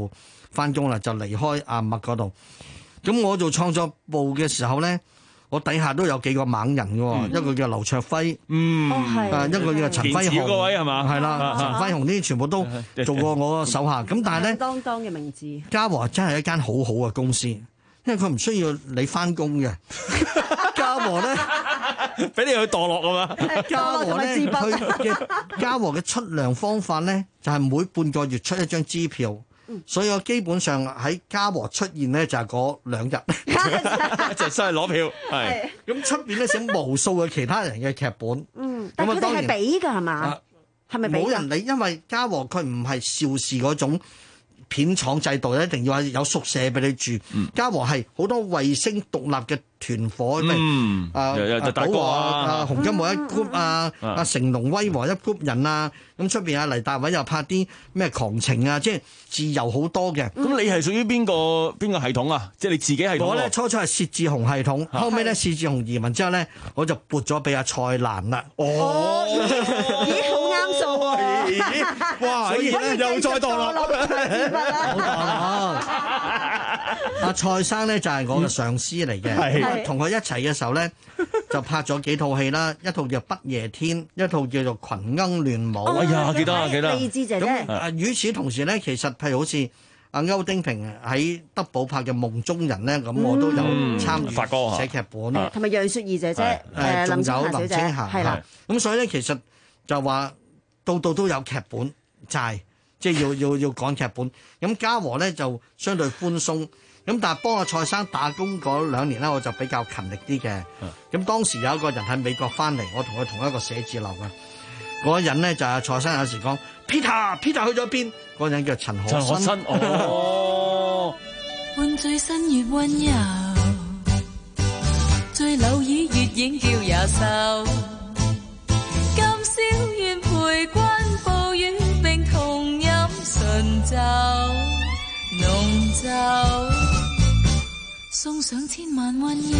翻工啦，就離開阿麥嗰度。咁我做創作部嘅時候咧，我底下都有幾個猛人嘅喎，嗯、一個叫劉卓輝，嗯，啊一個叫陳輝雄， 嗰位係嘛？ 係啦，陳輝雄呢啲全部都做過我手下。咁但係咧， 當當嘅名字， 嘉禾真係一間好好嘅公司，因為佢唔需要你翻工嘅。嘉禾咧， 俾你去墮落啊嘛！ 嘉禾咧，佢嘅嘉禾嘅出糧方法咧，就係每半個月出一張支票。所以我基本上喺嘉禾出現咧，就係嗰兩日， 就真係攞票。係咁出邊咧寫無數嘅其他人嘅劇本。 嗯，但係佢哋係俾㗎係嘛？係咪俾？ 冇人理，因為嘉禾佢唔係邵氏嗰種片廠制度，一定要有宿舍俾你住。嘉禾係好多衛星獨立嘅團伙，咩啊寶華啊、洪金寶一 group 啊、阿成龍威和一 group 人啊，咁出邊阿黎大偉又拍啲咩狂情啊，即係自由好多嘅。 咁你係屬於邊個邊個系統啊？即係你自己系統。 我咧初初係薛志雄系統，後尾咧薛志雄移民之後咧，我就撥咗俾阿蔡瀾啦。哦， 咦，好啱數喎！ 哇，所以咧又再墮落， 好墮落。阿蔡生咧就係我嘅上司嚟嘅，同佢一齊嘅時候咧就拍咗幾套戲啦，一套叫《不夜天》，一套叫做《群鶯亂舞》。 哎呀，記得啊，記得。 利智姐姐。 咁啊，與此同時咧，其實譬如好似阿歐丁平喺德寶拍嘅《夢中人》咧，咁我都有參與寫劇本。 同埋楊雪兒姐姐，誒林青霞小姐，係啦。 咁所以咧，其實就話度度都有劇本債，即係要要要講劇本。咁嘉禾咧就相對寬鬆。咁但係幫阿蔡生打工嗰兩年咧，我就比較勤力啲嘅。咁當時有一個人喺美國翻嚟，我同佢同一個寫字樓嘅。嗰個人咧就係蔡生有時講 Peter，Peter 去咗邊？嗰個人叫陳可辛。陳可辛哦。換最新越溫柔，最柳倚月影叫也秀。今宵願陪君步遠並同飲醇酒，濃酒。送上千萬溫柔，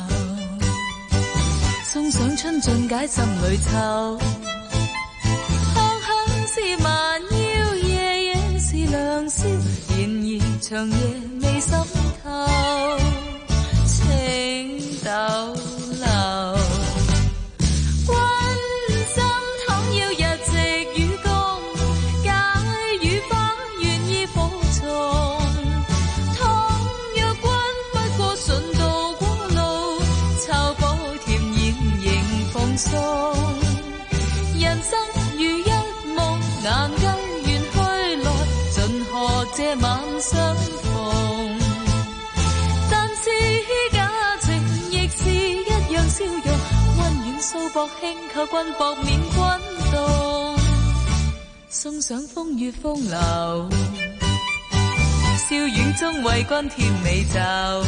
送上春盡解心裏愁。香香是萬腰，夜夜是良宵，然而長夜未滲透，情逗留。溫心倘要日夕與共，假與花願意服從。人生如一夢，難計緣去來，盡何這晚相逢。但是假情亦是一樣笑容，溫軟素薄輕扣君薄面滾動，送上風月風流，笑語中為君添美酒。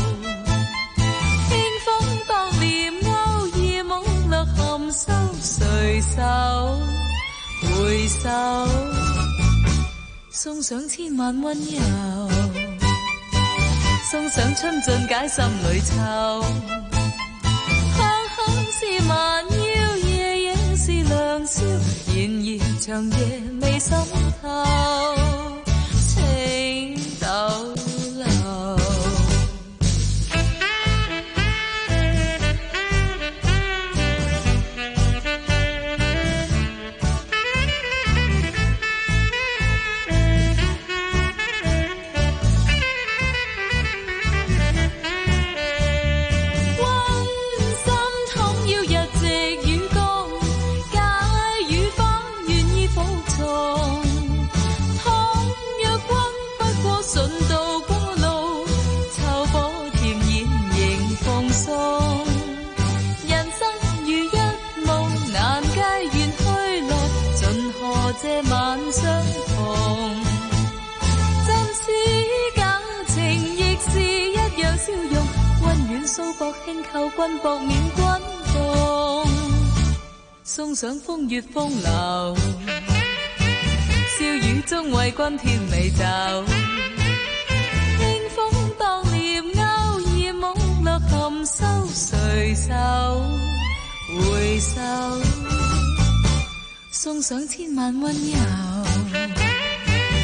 輕風當臉勾耳夢落含羞，垂手回首，送上千萬溫柔，送上春盡解心裏愁。香香是萬腰，夜夜是良宵，然而長夜未滲透，情逗留。這晚相逢，真是假情亦是一樣笑容，溫軟素薄輕扣君薄面滾動，送上風月風流，笑語中為君添美酒。輕風當臉勾耳夢落含羞，垂手回首，送上千萬溫柔，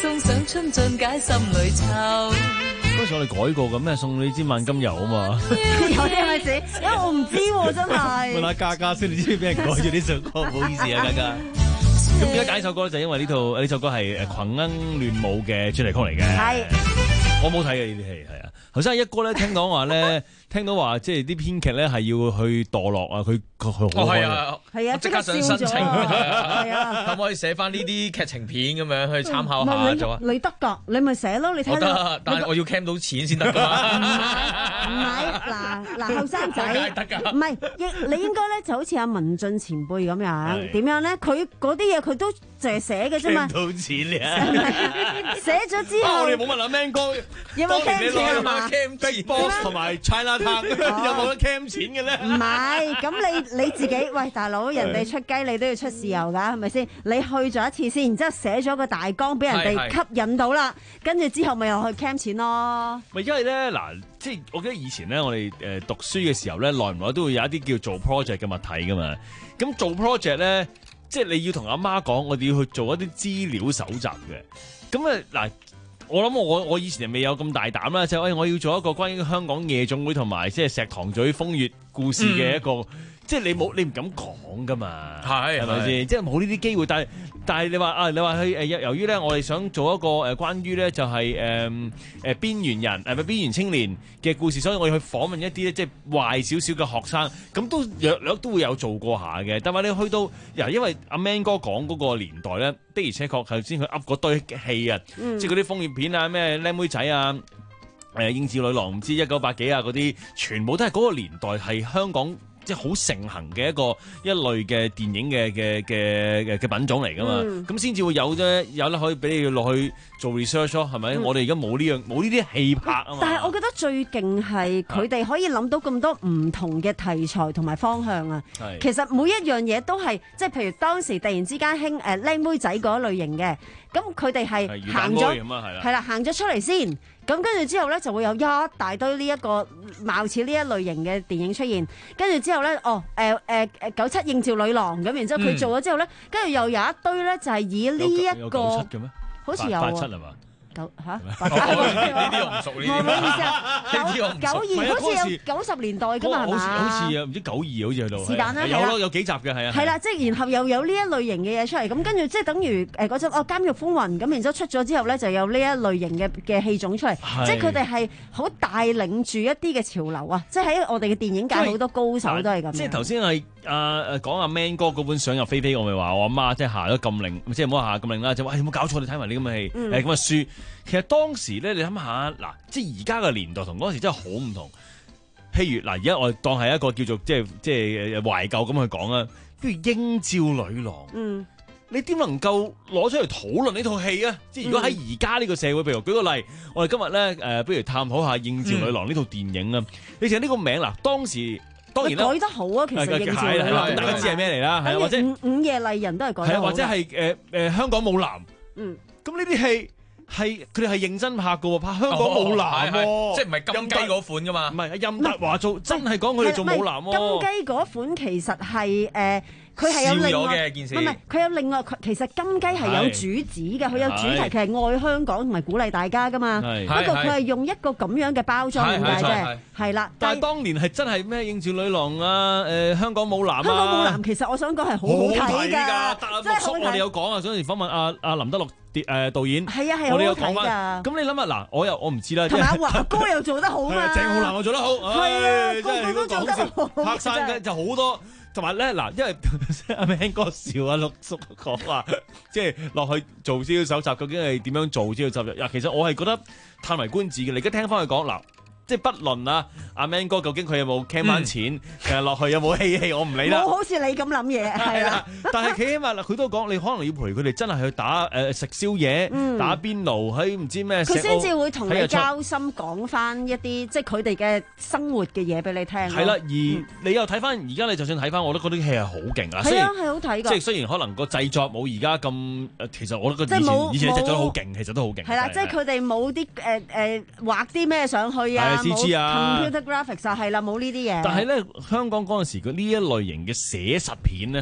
送上春盡解心裏愁。 嗰時我哋改過嘅咩，送你支萬金油啊嘛。 有啲係咪先？因為我唔知喎，真係。 問下嘉嘉先，你知唔知俾人改咗呢首歌？唔好意思啊，嘉嘉。咁點解揀呢首歌就因為呢套呢首歌係誒群鶯亂舞嘅主題曲嚟嘅。 係。 我冇睇嘅呢啲戲，係啊。頭先阿一哥咧聽講話咧，聽到話即係啲編劇咧係要去墮落啊，佢佢佢好開啊， 係啊， 即刻想申請， 係啊， 可唔可以寫翻呢啲劇情片咁樣去參考下就啊？ 你得㗎，你咪寫咯，你睇到。 我得，但係我要 cam 到錢先得㗎嘛。 唔係，嗱嗱後生仔， 得㗎。 唔係，應你應該咧就好似阿文進前輩咁樣，點樣咧？佢嗰啲嘢佢都淨係寫嘅啫嘛。 到錢啊！ 寫咗之後， 我哋冇問阿 Man 哥有冇 cam 錢啊嘛 ？Big Boss 同埋 China Town 有冇得 cam 錢嘅咧？ 唔係，咁你你自己喂大佬，人哋出雞你都要出豉油㗎，係咪先？你去咗一次先，然之後寫咗個大綱俾人哋吸引到啦，跟住之後咪又去 cam 錢咯。 咪因為咧嗱，即係我記得以前咧，我哋誒讀書嘅時候咧，耐唔耐都會有一啲叫做 project 嘅物體㗎嘛。咁做 project 咧，即係你要同阿媽講，我哋要去做一啲資料搜集嘅。咁啊嗱。我諗我我以前就未有咁大膽啦，就係、是、我要做一個關於香港夜總會同埋即係石塘咀風月故事嘅一個，嗯、即係你冇你唔敢講噶嘛，係係咪先？即係冇呢啲機會，但係但係你話啊，你話去誒由於咧，我哋想做一個誒關於咧就係誒誒邊緣人誒咪邊緣青年嘅故事，所以我要去訪問一啲咧即係壞少少嘅學生，咁都略略都會有做過下嘅。但係你去到嗱，因為阿 Man 哥講嗰個年代咧，的而且確頭先佢噏嗰堆戲啊，嗯、即係嗰啲風月片啊，咩靚妹仔啊，誒英子女郎唔知一九八幾啊嗰啲，全部都係嗰個年代係香港即係好盛行嘅一個一類嘅電影嘅嘅嘅嘅品種嚟㗎嘛，咁先至會有啫，有得可以俾你落去做 research 咯，係咪？嗯、我哋而家冇呢樣冇呢啲戲拍啊嘛。 但係我覺得最勁係佢哋可以諗到咁多唔同嘅題材同埋方向啊。其實每一樣嘢都係即係譬如當時突然之間興誒靚妹仔嗰類型嘅，咁佢哋係行咗係啦，行咗出嚟先。咁跟住之後咧，就會有一大堆呢一個貌似呢一類型嘅電影出現。跟住之後咧，哦，誒誒誒九七應召女郎咁，然之後佢做咗之後咧，跟住又有一堆咧，就係以呢一個九七嘅咩？ 好似有八七係嘛？ 九嚇， 呢啲我唔熟呢啲。 唔好意思啊，九九二好似有九十年代㗎嘛係嘛？ 好似啊，唔知九二好似喺度。 是但啦， 有咯，有幾集嘅係啊。 係啦，即係然後又有呢一類型嘅嘢出嚟，咁跟住即係等於誒嗰陣哦監獄風雲咁，然之後出咗之後咧，就有呢一類型嘅嘅戲種出嚟，即係佢哋係好帶領住一啲嘅潮流啊！即係喺我哋嘅電影界好多高手都係咁。 即係頭先係啊誒講阿 Man 哥嗰本相入非非，我咪話我阿媽即係下咗禁令，即係唔好下禁令啦，就話有冇搞錯？你睇埋呢咁嘅戲誒咁嘅書。其實當時咧，你諗下嗱，即係而家嘅年代同嗰陣時真係好唔同。譬如嗱，而家我當係一個叫做即係即係懷舊咁去講啦。譬如英照女郎，嗯，你點能夠攞出嚟討論呢套戲啊？即係如果喺而家呢個社會，譬如舉個例，我哋今日咧誒，不如探討下英照女郎呢套電影啊。嗯、你其實呢個名嗱，當時當然啦， 改得好啊，其實英照女郎， 大家知係咩嚟啦？係或者午午夜麗人都係改得好， 或者係誒誒香港舞男， 嗯， 咁呢啲戲。係佢哋係認真拍嘅喎，拍香港舞男喎， 哦、即係唔係金雞嗰款噶嘛？ 唔係任達華做，真係講佢哋做舞男喎。 金雞嗰款其實係誒，佢係有另外嘅件事，唔係佢有另外，其實金雞係有主旨嘅，佢有主題，佢係愛香港同埋鼓勵大家噶嘛。不過佢係用一個咁樣嘅包裝咁解啫，係啦。 但係當年係真係咩應召女郎啊？誒香港舞男啊！ 香港舞男其實我想講係好好睇㗎， 即係我哋有講啊，嗰陣時訪問阿阿林德祿。誒導演係啊係啊， 我哋有好睇㗎。 咁你諗下嗱，我又我唔知啦。 同埋阿華哥又做得好嘛？ 鄭浩南又做得好， 係啊， 個個都做得好。拍晒嘅就好多，同埋咧嗱，因為阿 Man 哥笑阿陸叔講話，即係落去做資料搜集，究竟係點樣做資料搜集？嗱，其實我係覺得歎為觀止嘅。你而家聽翻佢講嗱。即係不論啊，阿 Man 哥究竟佢有冇 cam 翻錢，誒落去有冇嬉戲，我唔理啦。 冇好似你咁諗嘢，係啦。 但係佢起碼佢都講，你可能要陪佢哋真係去打誒食宵夜、打邊爐，喺唔知咩。 佢先至會同你交心，講翻一啲即係佢哋嘅生活嘅嘢俾你聽。 係啦，而你又睇翻而家，你就算睇翻，我覺得嗰啲戲係好勁啊。 係啊，係好睇㗎。 即係雖然可能個製作冇而家咁，其實我覺得以前以前製作好勁，其實都好勁。 係啦，即係佢哋冇啲誒誒畫啲咩上去啊。 C G 啊 ，computer graphics 啊，係啦，冇呢啲嘢。 但係咧，香港嗰陣時嘅呢一類型嘅寫實片咧，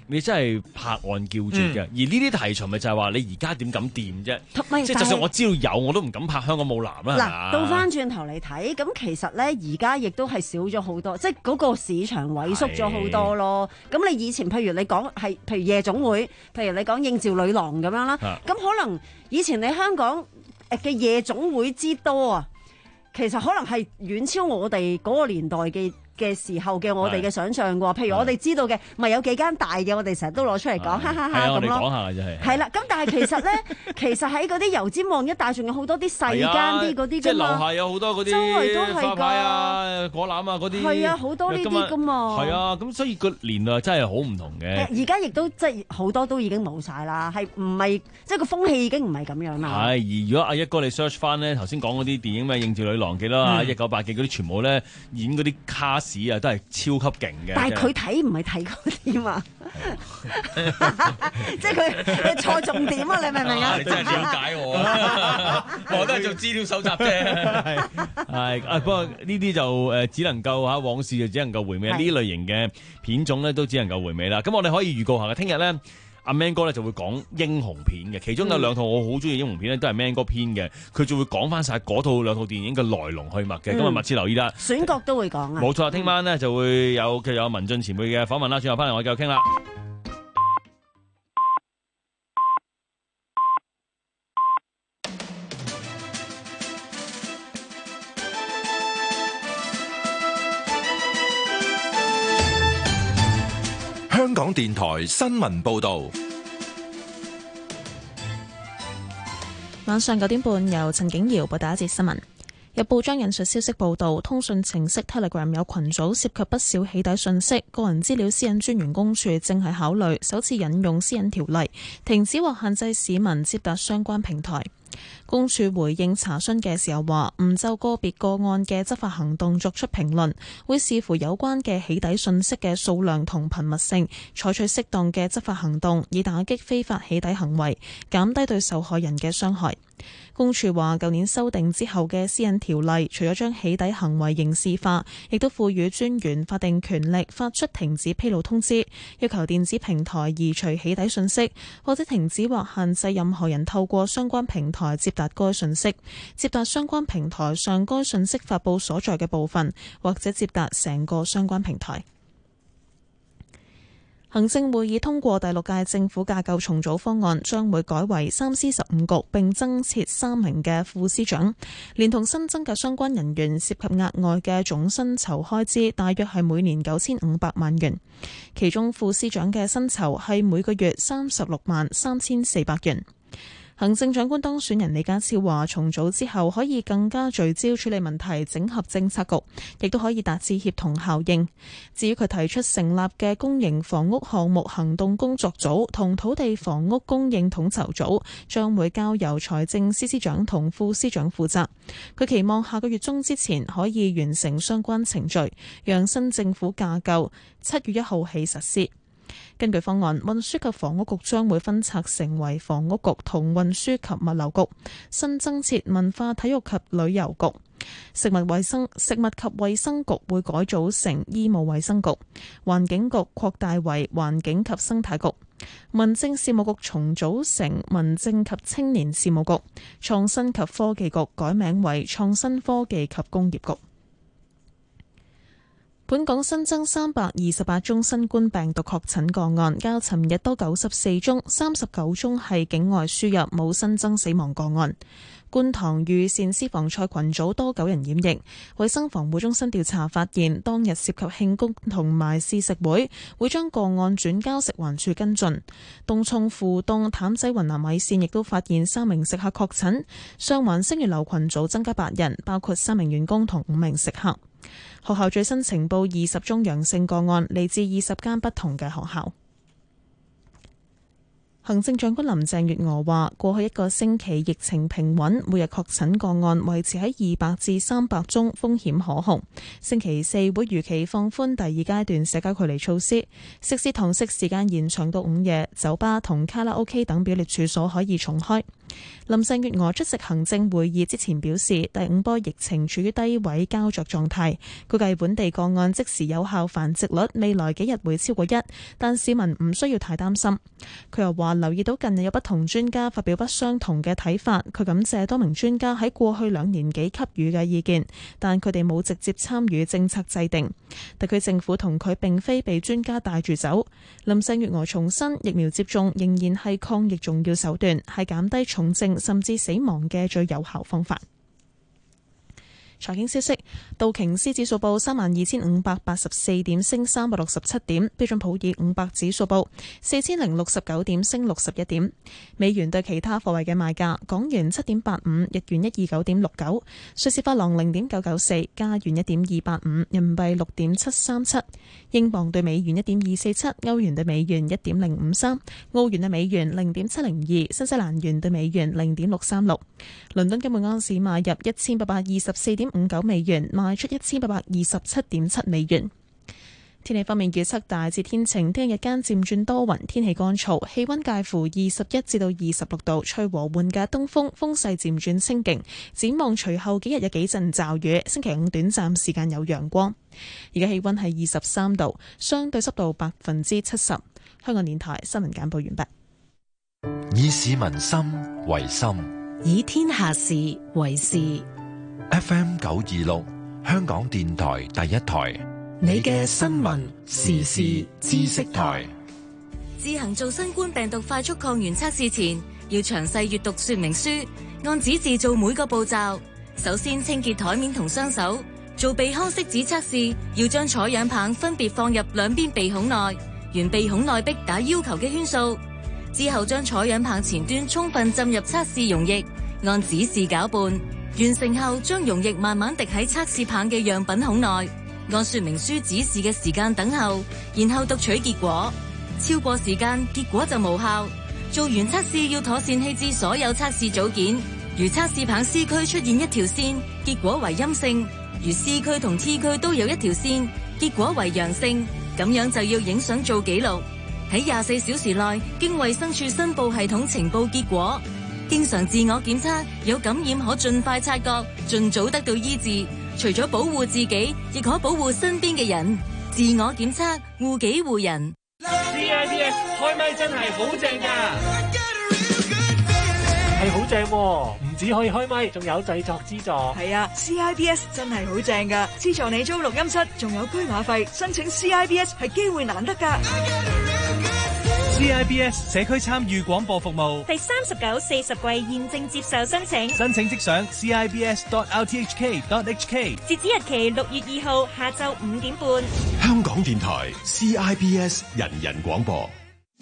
你真係拍案叫絕嘅。嗯、而呢啲題材咪就係話你而家點敢掂啫？即係就算我知道有，我都唔敢拍香港冇男啦。 嗱，倒翻轉頭嚟睇，咁其實咧而家亦都係少咗好多，即係嗰個市場萎縮咗好多咯。咁你以前譬如你講係譬如夜總會，譬如你講應召女郎咁樣啦，咁、啊、可能以前你香港嘅夜總會之多啊，其實可能係遠超我哋嗰個年代嘅嘅時候嘅我哋嘅想象喎。譬如我哋知道嘅，咪有幾間大嘅，我哋成日都攞出嚟講，哈哈哈咁咯。係啊，我哋講下就係。係啦，咁但係其實咧，其實喺嗰啲油尖旺一帶仲有好多啲細間啲嗰啲㗎嘛。即係樓下有好多嗰啲，周圍都係花啊、果籃啊嗰啲。係啊，好多呢啲㗎嘛。係啊，咁所以個年代真係好唔同嘅。而家亦都即係好多都已經冇晒啦，係唔係即係個風氣已經唔係咁樣啦。係，而如果阿一哥你 search 翻咧，頭先講嗰啲電影咩應召女郎記啦，一九八幾嗰啲全部咧演嗰啲卡士啊，都係超級勁嘅。但係佢睇唔係睇嗰啲嘛，即係佢錯重點啊！你明唔明啊？你真係了解我啊！我都係做資料搜集啫。係啊，不過呢啲就誒只能夠嚇往事就只能夠回味，呢類型嘅片種咧都只能夠回味啦。咁我哋可以預告下嘅，聽日咧。阿 Man 哥咧就會講英雄片嘅，其中有兩套我好中意英雄片咧，都係 Man 哥編嘅，佢就會講翻晒嗰套兩套電影嘅來龍去脈嘅，咁啊密切留意啦。選角都會講啊，冇錯，聽晚咧就會有佢有文進前輩嘅訪問啦，轉頭翻嚟我繼續傾啦。 香港電台新聞報道， 晚上九點半由陳景瑤報道一節新聞。有報章引述消息報道，通訊程式 Telegram 有群組涉及不少起底信息，個人資料私隱專員公署正係考慮首次引用私隱條例，停止或限制市民接達相關平台。公署回應查詢嘅時候話，唔就個別個案嘅執法行動作出評論，會視乎有關嘅起底信息嘅數量同頻密性，採取適當嘅執法行動，以打擊非法起底行為，減低對受害人嘅傷害。公署話，舊年修訂之後嘅私隱條例，除咗將起底行為刑事化，亦都賦予專員法定權力發出停止披露通知，要求電子平台移除起底信息，或者停止或限制任何人透過相關平台接達該信息，接達相關平台上該信息發佈所在嘅部分，或者接達成個相關平台。行政會議通過第六屆政府架構重組方案，將會改為三司十五局，並增設三名嘅副司長，連同新增嘅相關人員，涉及額外嘅總薪酬開支，大約係每年九千五百萬元。其中副司長嘅薪酬係每個月三十六萬三千四百元。行政長官當選人李家超話，重組之後可以更加聚焦處理問題，整合政策局，亦都可以達至協同效應。至於佢提出成立嘅公營房屋項目行動工作組同土地房屋供應統籌組，將會交由財政司司長同副司長負責。佢期望下個月中之前可以完成相關程序，讓新政府架構七月一號起實施。根據方案，運輸及房屋局將會分拆成為房屋局同運輸及物流局，新增設文化體育及旅遊局。食物衛生食物及衛生局會改組成醫務衛生局，環境局擴大為環境及生態局，民政事務局重組成民政及青年事務局，創新及科技局改名為創新科技及工業局。本港新增三百二十八宗新冠病毒確診個案，較尋日多九十四宗，三十九宗係境外輸入，冇新增死亡個案。觀塘裕善私房菜群組多九人染疫，衛生防護中心調查發現，當日涉及慶功同埋試食會，會將個案轉交食環署跟進。東涌富東譚仔雲南米線亦都發現三名食客確診，上環星月樓群組增加八人，包括三名員工同五名食客。學校最新呈報二十宗陽性個案，嚟自二十間不同嘅學校。行政長官林鄭月娥話：過去一個星期疫情平穩，每日確診個案維持喺二百至三百宗，風險可控。星期四會如期放寬第二階段社交距離措施，食肆堂食時間延長到午夜，酒吧同卡拉 OK 等表列處所可以重開。 林鄭月娥出席行政會議之前表示，第五波疫情處於低位膠着狀態，估計本地個案即時有效繁殖率未來幾日會超過一，但市民唔需要太擔心。佢又話留意到近日有不同專家發表不相同嘅睇法，佢感謝多名專家喺過去兩年幾給予嘅意見，但佢哋冇直接參與政策制定。特區政府同佢並非被專家帶住走。林鄭月娥重申，疫苗接種仍然係抗疫重要手段，係減低重症甚至死亡嘅最有效方法。財經消息，道瓊斯指數報三萬二千五百八十四點，升三百六十七點；標準普爾五百指數報四千零六十九點，升六十一點。美元對其他貨幣嘅賣價：港元七點八五，日元一二九點六九，瑞士法郎零點九九四，加元一點二八五，人民幣六點七三七，英鎊對美元一點二四七，歐元對美元一點零五三，澳元對美元零點七零二，新西蘭元對美元零點六三六。倫敦金每盎司買入一千八百二十四點五九美元，賣出一千八百二十七點七美元。天氣方面預測大致天晴，聽日日間漸轉多雲，天氣乾燥，氣溫介乎二十一至到二十六度，吹和緩嘅東風，風勢漸轉清勁。展望隨後幾日有幾陣驟雨，星期五短暫時間有陽光。而家氣溫係二十三度，相對濕度百分之七十。香港電台新聞簡報完畢。 以市民心為心， 以天下事為事。 F M 九二六，香港電台第一台， 你嘅新聞時事知識台。 自行做新冠病毒快速抗原測試前，要詳細閱讀說明書，按指示做每個步驟。首先清潔台面同雙手。做鼻腔拭子測試，要將採樣棒分別放入兩邊鼻孔內，沿鼻孔內壁打要求嘅圈數。之後將採樣棒前端充分浸入測試溶液，按指示攪拌。完成後，將溶液慢慢滴喺測試棒嘅樣品孔內，按說明書指示嘅時間等候，然後讀取結果。超過時間，結果就無效。做完測試要妥善棄置所有測試組件。如測試棒 C 區出現一條線，結果為陰性；如 C 區同 T 區都有一條線，結果為陽性。咁樣就要影相做記錄，喺廿四小時內經衛生署申報系統呈報結果。經常自我檢測，有感染可盡快察覺，盡早得到醫治。除咗保護自己，亦可保護身邊嘅人。自我檢測，護己護人。 C I B S 開咪真係好正㗎，係好正喎！唔止可以開咪，仲有製作資助。 係啊 ，C I B S 真係好正㗎，資助你租錄音室，仲有居馬費。申請 C I B S 係機會難得㗎。 C I B S 社區參與廣播服務第三十九、四十季現正接受申請， 申請即上 C I B S dot R T H K dot H K， 截止日期六月二號下晝五點半。 香港電台 C I B S 人人廣播。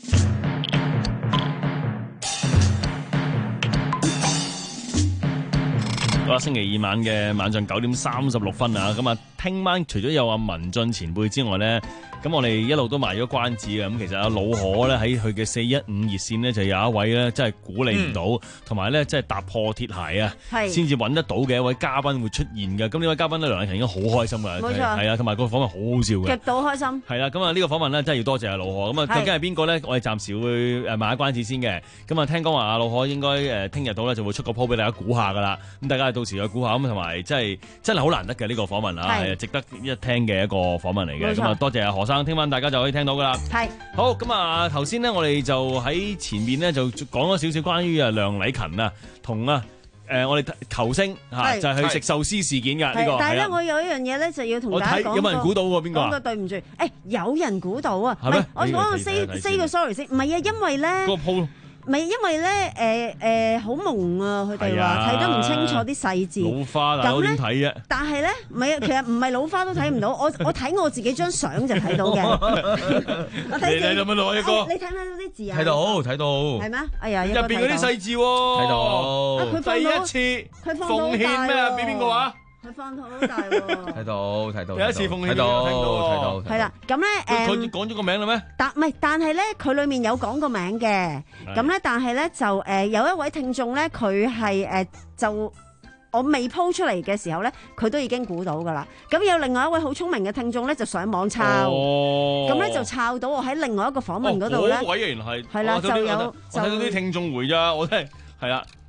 好啦，星期二晚嘅晚上九點三十六分啊，咁啊，聽晚除咗有阿文進前輩之外咧。咁我哋一路都賣咗關子嘅，咁其實阿老可咧喺佢嘅四一五熱線呢，就有一位咧，真係估你唔到，同埋咧真係踏破鐵鞋啊，先至揾得到嘅一位嘉賓會出現嘅。咁呢位嘉賓咧，梁禮勤應該好開心㗎， 冇錯， 係啊，同埋個訪問好好笑嘅， 極度開心。係啦，咁啊呢個訪問咧真係要多謝阿老可。咁啊究竟係邊個咧？我哋暫時會誒賣下關子先嘅。咁啊聽講話阿老可應該誒聽日到咧就會出個鋪俾大家估下㗎啦。咁大家到時去估下咁，同埋真係真係好難得嘅呢個訪問啊，係值得一聽嘅一個訪問嚟嘅。咁啊多謝阿何生，聽晚大家就可以聽到噶啦。係好咁啊！頭先呢，我哋就喺前面呢，就講咗少少關於啊梁禮勤啊同啊誒我哋球星嚇就係去食壽司事件㗎呢個。 但係咧，我有一樣嘢咧就要同大家講。 有冇人估到喎？邊個？ 講個對唔住，誒有人估到啊！係咩？我講個 say say 個 sorry 先，唔係啊，因為咧個鋪。 唔係因為咧，誒誒好朦啊！佢哋話睇得唔清楚啲細節。老花大佬點睇啫？ 但係咧，唔係啊，其實唔係老花都睇唔到。我我睇我自己張相就睇到嘅。我睇你睇到乜攞一個？ 你睇唔睇到啲字啊？ 睇到睇到。係咩？哎呀， 入邊嗰啲細字喎。 睇到。 第一次奉獻咩？俾邊個啊？ 佢放到好大喎！ 睇到睇到， 第一次奉獻睇到睇到， 係啦。咁咧誒， 佢講咗個名啦咩？ 但唔係，但係咧，佢裡面有講個名嘅。咁咧，但係咧就誒有一位聽眾咧，佢係誒就我未鋪出嚟嘅時候咧，佢都已經估到㗎啦。咁有另外一位好聰明嘅聽眾咧，就上網抄，咁咧就抄到我喺另外一個訪問嗰度咧。 嗰位原來係係啦，就有我睇到啲聽眾回咋，我真係係啦。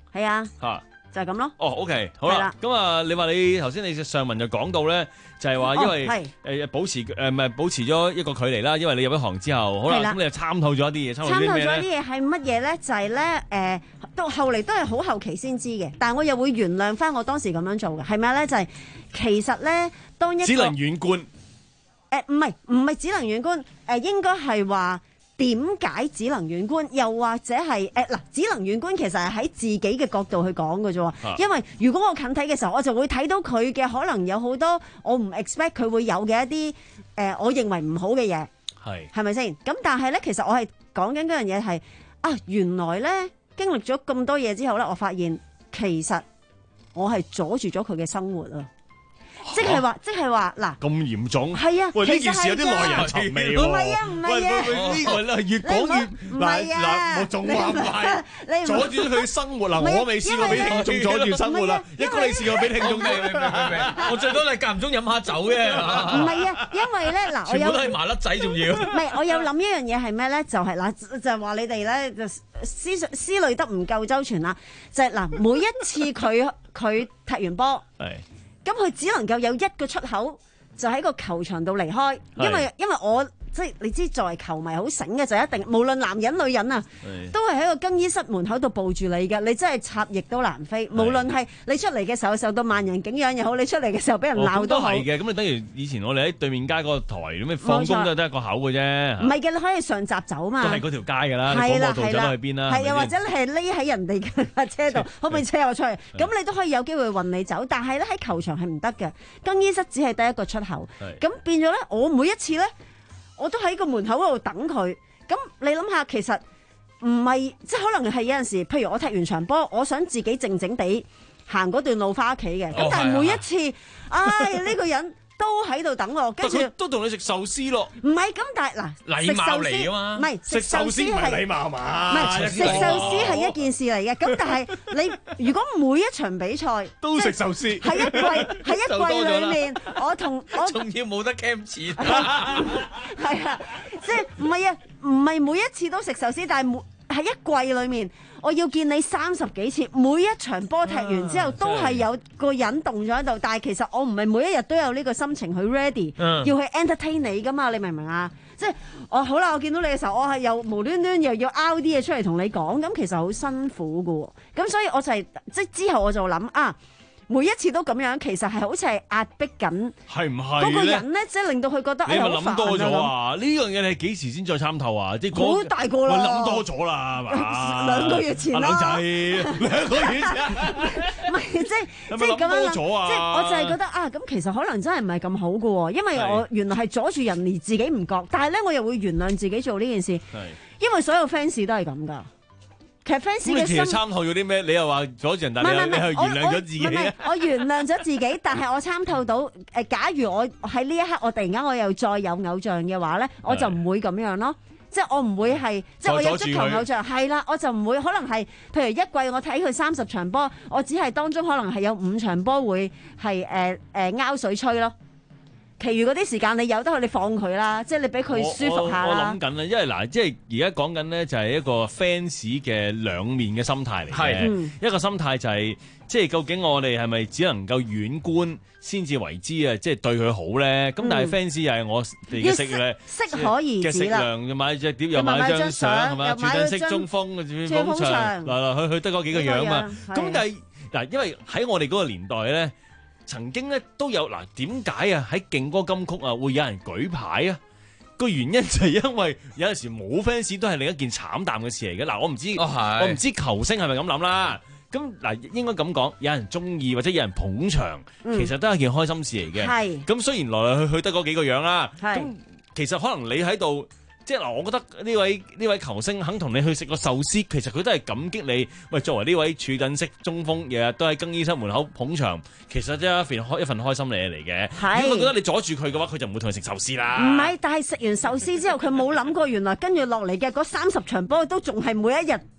係啊， 嚇。 就係咁咯。 哦 ，OK， 好啦，咁啊，你話你頭先你上文就講到咧，就係話因為誒保持誒唔係保持咗一個距離啦，因為你入咗行之後，好啦，咁你就參透咗一啲嘢，參透啲咩咧？參透咗啲嘢係乜嘢咧？就係咧誒，到後嚟都係好後期先知嘅，但係我又會原諒翻我當時咁樣做嘅，係咩咧？就係其實咧，當一個只能遠觀。 誒唔係唔係只能遠觀，誒應該係話。點解只能遠觀？又或者係誒嗱，只能遠觀其實係喺自己嘅角度去講嘅啫。啊、因為如果我近睇嘅時候，我就會睇到佢嘅可能有好多我唔 expect 佢會有嘅一啲誒、呃，我認為唔好嘅嘢。係係咪先？咁但係咧，其實我係講緊嗰樣嘢係啊，原來咧經歷咗咁多嘢之後咧，我發現其實我係阻住咗佢嘅生活啊！即係話，即係話，嗱咁嚴重係啊！ 喂，呢件事有啲耐人尋味喎。 唔係啊，唔係啊， 呢個咧越講越嗱嗱，我仲話唔係阻住咗佢生活啦。我未試過俾聽眾阻住生活啦。一個你試過俾聽眾咩？ 我最多係間唔中飲下酒啫。 唔係啊，因為咧嗱，我有全部都係麻甩仔，仲要。 唔係，我有諗一樣嘢係咩咧？就係嗱，就係話你哋咧就思思慮得唔夠周全啦。就係嗱，每一次佢佢踢完波。係。咁佢只能夠有一個出口，就喺個球場度離開，因為因為我即係你知作為球迷好醒嘅就一定，無論男人女人啊，都係喺個更衣室門口度抱住你嘅，你真係插翼都難飛。無論係你出嚟嘅時候受到萬人景仰又好，你出嚟嘅時候俾人鬧都好。 都係嘅，咁你等於以前我哋喺對面街嗰個台咁，你放工都係得一個口嘅啫。 唔係嘅，你可以上閘走嘛。 都係嗰條街㗎啦，你廣播道走去邊啦？ 係啊，或者你係匿喺人哋嘅架車度，可唔可以車我出去？咁你都可以有機會運你走，但係咧喺球場係唔得嘅，更衣室只係得一個出口。咁變咗咧，我每一次咧。我都喺個門口嗰度等佢，咁你諗下，其實唔係即係可能係有陣時，譬如我踢完場波，我想自己靜靜地行嗰段路翻屋企嘅，咁、哦、但係每一次，唉呢、呢個人都喺度等我，跟住都同你食壽司咯。 唔係咁，但係嗱， 禮貌嚟啊嘛， 唔係食壽司唔係禮貌嘛， 唔係食壽司係一件事嚟嘅。咁但係你如果每一場比賽都食壽司， 喺一季喺一季裏面，我同我仲要冇得 cam 錢， 係啊，即係唔係啊？唔係每一次都食壽司，但係每喺一季裏面，我要見你三十幾次，每一場波踢完之後，都係有個人動咗喺度。但係其實我唔係每一日都有呢個心情去 ready，要去 entertain 你噶嘛？你明唔明啊？即係我好啦，我見到你嘅時候，我係又無端端又要拗啲嘢出嚟同你講，咁其實好辛苦噶。咁所以我就係、是、即係之後我就諗啊。每一次都咁樣，其實係好似係壓迫緊， 係唔係嗰個人咧，即係令到佢覺得你咪諗多咗啊！呢樣嘢你幾時先再參透啊？即係好大個啦， 諗多咗啦，係嘛？ 兩個月前啦， 兩仔兩個月前， 唔係即係即係咁樣諗，即係我就係覺得啊，咁其實可能真係唔係咁好嘅喎，因為我原來係阻住人而自己唔覺，但係咧我又會原諒自己做呢件事，因為所有 fans 都係咁㗎。其實 fans 嘅心， 其實參透咗啲咩？你又話阻住人，但係你係原諒咗自己啊！ 我原諒咗自己，但係我參透到誒，假如我喺呢一刻，我突然間我又再有偶像嘅話咧，我就唔會咁樣咯。即係我唔會係，即係我有足球偶像係啦，我就唔會可能係，譬如一季我睇佢三十場波，我只係當中可能係有五場波會係誒誒鈎水吹咯。其餘嗰啲時間你由得佢，你放佢啦，即係你俾佢舒服下啦。 我諗緊啦，因為嗱，即係而家講緊咧，就係一個 fans 嘅兩面嘅心態嚟嘅。一個心態就係、是，即係究竟我哋係咪只能夠遠觀先至為之啊？即係對佢好咧。咁、嗯、但係 fans 又係我哋嘅食咧， 適可而止啦。嘅食量又買隻碟，又買張相，係嘛？全陣式中鋒嘅主鋒場，嚟嚟去去得嗰幾個樣嘛。咁但係嗱，因為喺我哋嗰個年代咧。曾經咧都有嗱，點解啊喺勁歌金曲啊會有人舉牌啊？個原因就係因為有陣時冇 fans 都係另一件慘淡嘅事嚟嘅。嗱，我唔知、哦、我唔知球星係咪咁諗啦。咁嗱，應該咁講，有人中意或者有人捧場，嗯、其實都係一件開心事嚟嘅。係咁，雖然來來去去得嗰幾個樣啦，咁其實可能你喺度。即係嗱，我覺得呢位呢位球星肯同你去食個壽司，其實佢都係感激你。喂，作為呢位柱躉式中鋒，日日都喺更衣室門口捧場，其實真係一份開一份開心嘢嚟嘅。如果佢覺得你阻住佢嘅話，佢就唔會同你食壽司啦。 唔係，但係食完壽司之後，佢冇諗過原來跟住落嚟嘅嗰三十場波都仲係每一日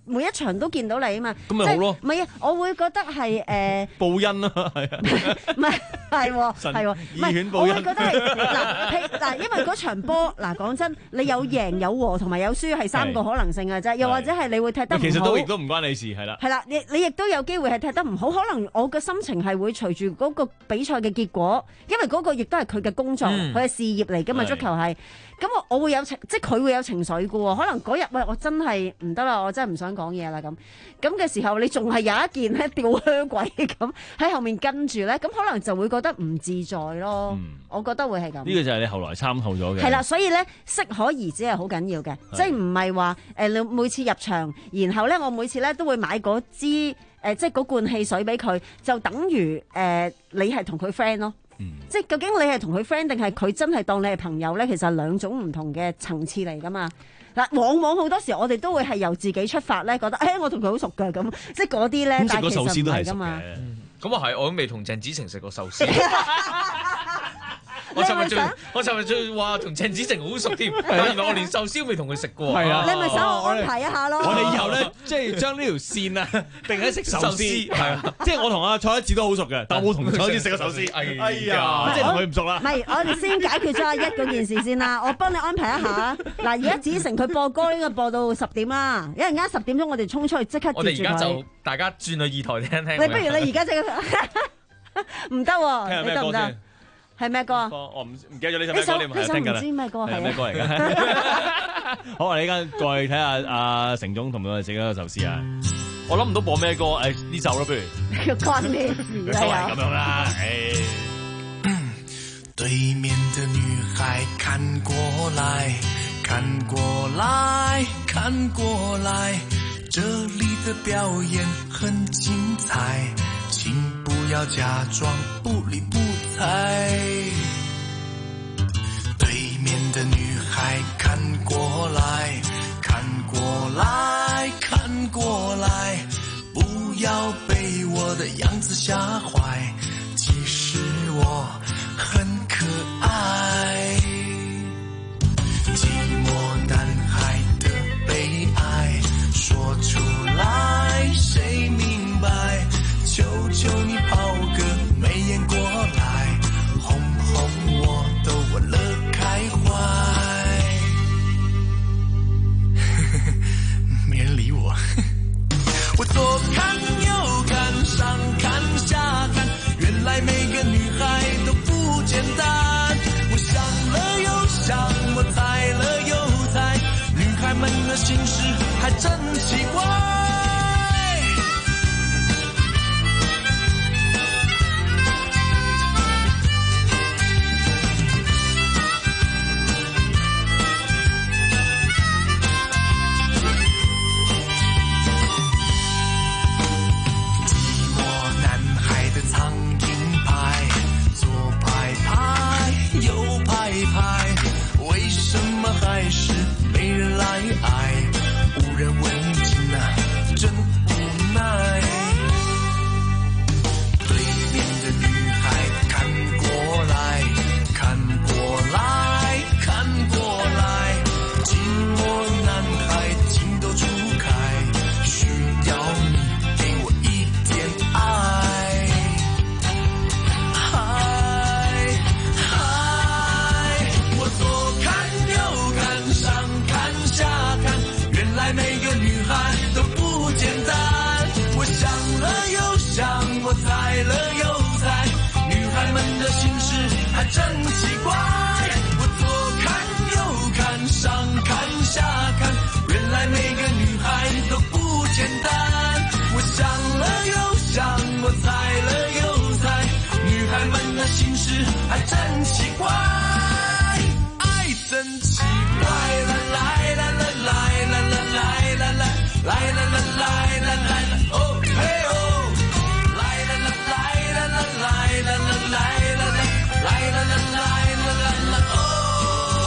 每一場都見到你啊嘛。 咁咪好咯。 唔係啊，我會覺得係誒報恩咯，係啊。 唔係係喎係喎，唔係我會覺得係嗱譬嗱，因為嗰場波嗱講真，你有贏有和同埋有輸係三個可能性嘅啫，又或者係你會踢得唔好。 其實都亦都唔關你事，係啦。 係啦，你你亦都有機會係踢得唔好，可能我嘅心情係會隨住嗰個比賽嘅結果，因為嗰個亦都係佢嘅工作，佢嘅、嗯、事業嚟㗎嘛，足球係。咁我我會有情，即係佢會有情緒㗎喎。可能嗰日喂我真係唔得啦，我真係唔想講嘢啦咁。咁嘅時候，你仲係有一件咧吊靴鬼咁喺後面跟住咧，咁可能就會覺得唔自在咯。嗯、我覺得會係咁。呢個就係你後來參透咗嘅。 係啦，所以咧適可而止係好緊要嘅，即係唔係話誒你每次入場，然後咧我每次咧都會買嗰支誒、呃、即係嗰罐汽水俾佢，就等於誒、呃、你係同佢 friend 咯。嗯、即係究竟你係同佢 friend 定係佢真係當你係朋友咧？其實係兩種唔同嘅層次嚟噶嘛。嗱，往往好多時我哋都會係由自己出發咧，覺得誒、欸、我同佢好熟㗎咁，即係嗰啲咧。但係其實唔係噶嘛。 咁啊係，我都未同鄭子誠食過壽司。我尋日仲我尋日仲話同鄭子誠好熟添，原來我連壽司都未同佢食過。 係啊， 你咪想我安排一下咯。 我哋以後咧，即係將呢條線啊，定喺食壽司。係啊，即係我同阿蔡一智都好熟嘅，但我冇同蔡一智食過壽司。哎呀，即係同佢唔熟啦。 唔係，我哋先解決咗阿一嗰件事先啦。我幫你安排一下。嗱，而家子誠佢播歌應該播到十點啦，一陣間十點鐘我哋衝出去即刻接住佢。 我哋而家就大家轉去二台聽聽。 你不如你而家即刻唔得喎，你得唔得？係咩歌啊？ 我唔唔記得咗呢首咩歌，你唔係聽㗎啦。 唔知咩歌係咩歌嚟㗎？好，我哋依家過去睇下阿成總同我哋食嗰個壽司啊！我諗唔到播咩歌，誒呢首咯，不如。 關咩事啊？ 都係咁樣啦，誒。 對面的女孩看過來，看過來，看過來，這裡的表演很精彩。請不要假裝不理不睬。對面的女孩看過來，看過來，看過來，不要被我的樣子嚇壞。其實我很可愛。寂寞男孩的悲哀說出來，誰明白？求求你拋個媚眼過來，哄哄我逗我樂開懷。沒人理我。我左看右看上看下看，原來每個女孩都不簡單。我想了又想，我猜了又猜，女孩們的心事還真奇怪。 其